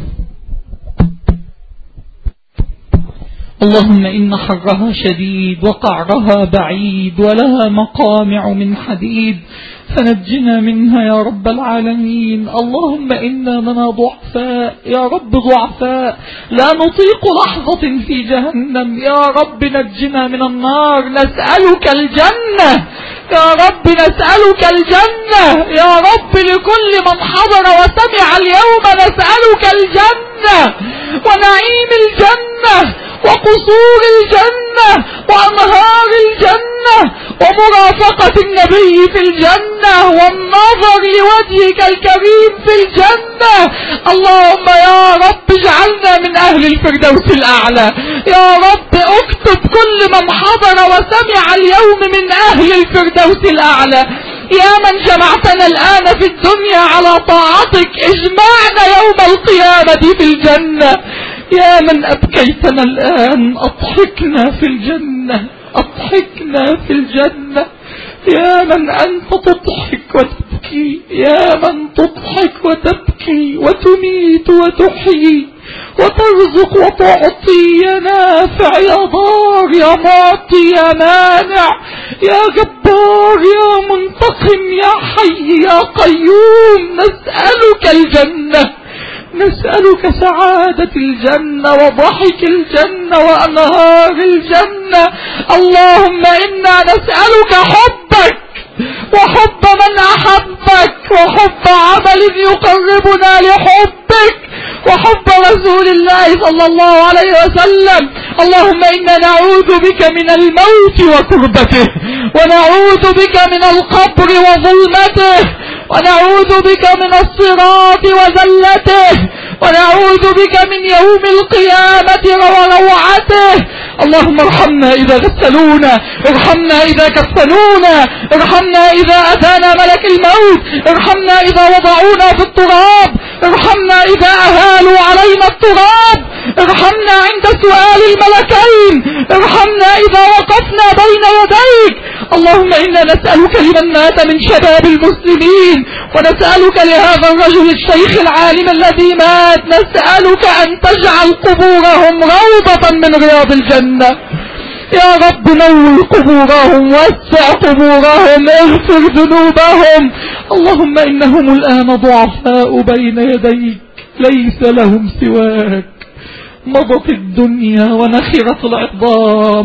اللهم إن حرها شديد وقعرها بعيد ولها مقامع من حديد فنجنا منها يا رب العالمين. اللهم إنا لنا ضعفاء يا رب، ضعفاء لا نطيق لحظة في جهنم. يا رب نجنا من النار، نسألك الجنة يا رب، نسألك الجنة يا رب. لكل من حضر وسمع اليوم نسألك الجنة ونعيم الجنة وقصور الجنة وأنهار الجنة ومرافقة النبي في الجنة والنظر لوجهك الكريم في الجنة. اللهم يا رب اجعلنا من أهل الفردوس الأعلى. يا رب اكتب كل من حضر وسمع اليوم من أهل الفردوس الأعلى. يا من جمعتنا الآن في الدنيا على طاعتك اجمعنا يوم القيامة في الجنة. يا من أبكيتنا الآن أضحكنا في الجنة، أضحكنا في الجنة. يا من أنت تضحك وتبكي، يا من تضحك وتبكي وتميت وتحيي وترزق وتعطي. يا نافع يا ضار يا معطي يا مانع يا جبار يا منتقم يا حي يا قيوم. نسألك الجنة، نسألك سعادة الجنة وضحك الجنة وأنهار الجنة. اللهم إنا نسألك حبك وحب من أحبك وحب عمل يقربنا لحبك وحب رسول الله صلى الله عليه وسلم. اللهم إنا نعوذ بك من الموت وكربته، ونعوذ بك من القبر وظلمته، ونعوذ بك من الصراط وزلته، ونعوذ بك من يوم القيامة وروعته. اللهم ارحمنا إذا غسلونا، ارحمنا إذا كفنونا، ارحمنا إذا أتانا ملك الموت، ارحمنا إذا وضعونا في التراب، ارحمنا إذا أهالوا علينا التراب، ارحمنا عند سؤال الملكين، ارحمنا إذا وقفنا بين يديك. اللهم إنا نسألك لمن مات من شباب المسلمين، ونسألك لهذا الرجل الشيخ العالم الذي مات، نسألك أن تجعل قبورهم روضة من رياض الجنة. يا رب نور قبورهم، وسع قبورهم، اغفر ذنوبهم. اللهم إنهم الآن ضعفاء بين يديك ليس لهم سواك، مضت الدنيا ونخرت العظام،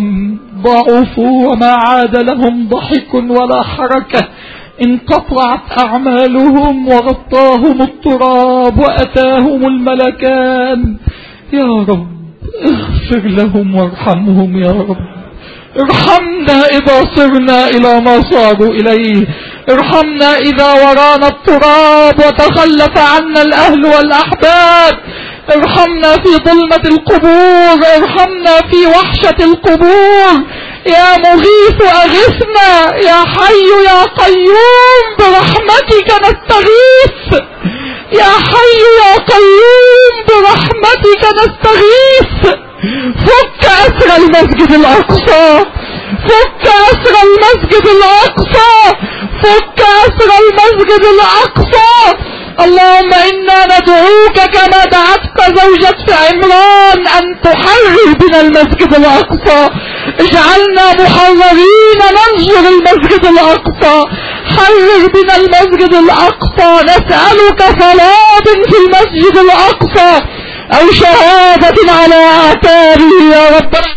ضعفوا وما عاد لهم ضحك ولا حركة، انقطعت أعمالهم وغطاهم التراب وأتاهم الملكان. يا رب اغفر لهم وارحمهم. يا رب ارحمنا إذا صرنا إلى ما صاروا إليه، ارحمنا إذا ورانا التراب وتخلف عنا الأهل والأحباب، ارحمنا في ظلمة القبور، ارحمنا في وحشة القبور. يا مغيث أغثنا، يا حي يا قيوم برحمتك نستغيث، يا حي يا قيوم برحمتك نستغيث. فك أسر المسجد الأقصى، فك أسر المسجد الأقصى، فك أسر المسجد الأقصى. اللهم إنا ندعوك كما دعتك زوجة عمران أن تحرر بنا المسجد الأقصى. اجعلنا محررين ننظر المسجد الأقصى، حرر بنا المسجد الأقصى. نسألك صلاة في المسجد الأقصى أو شهادة على آثاره يا رب.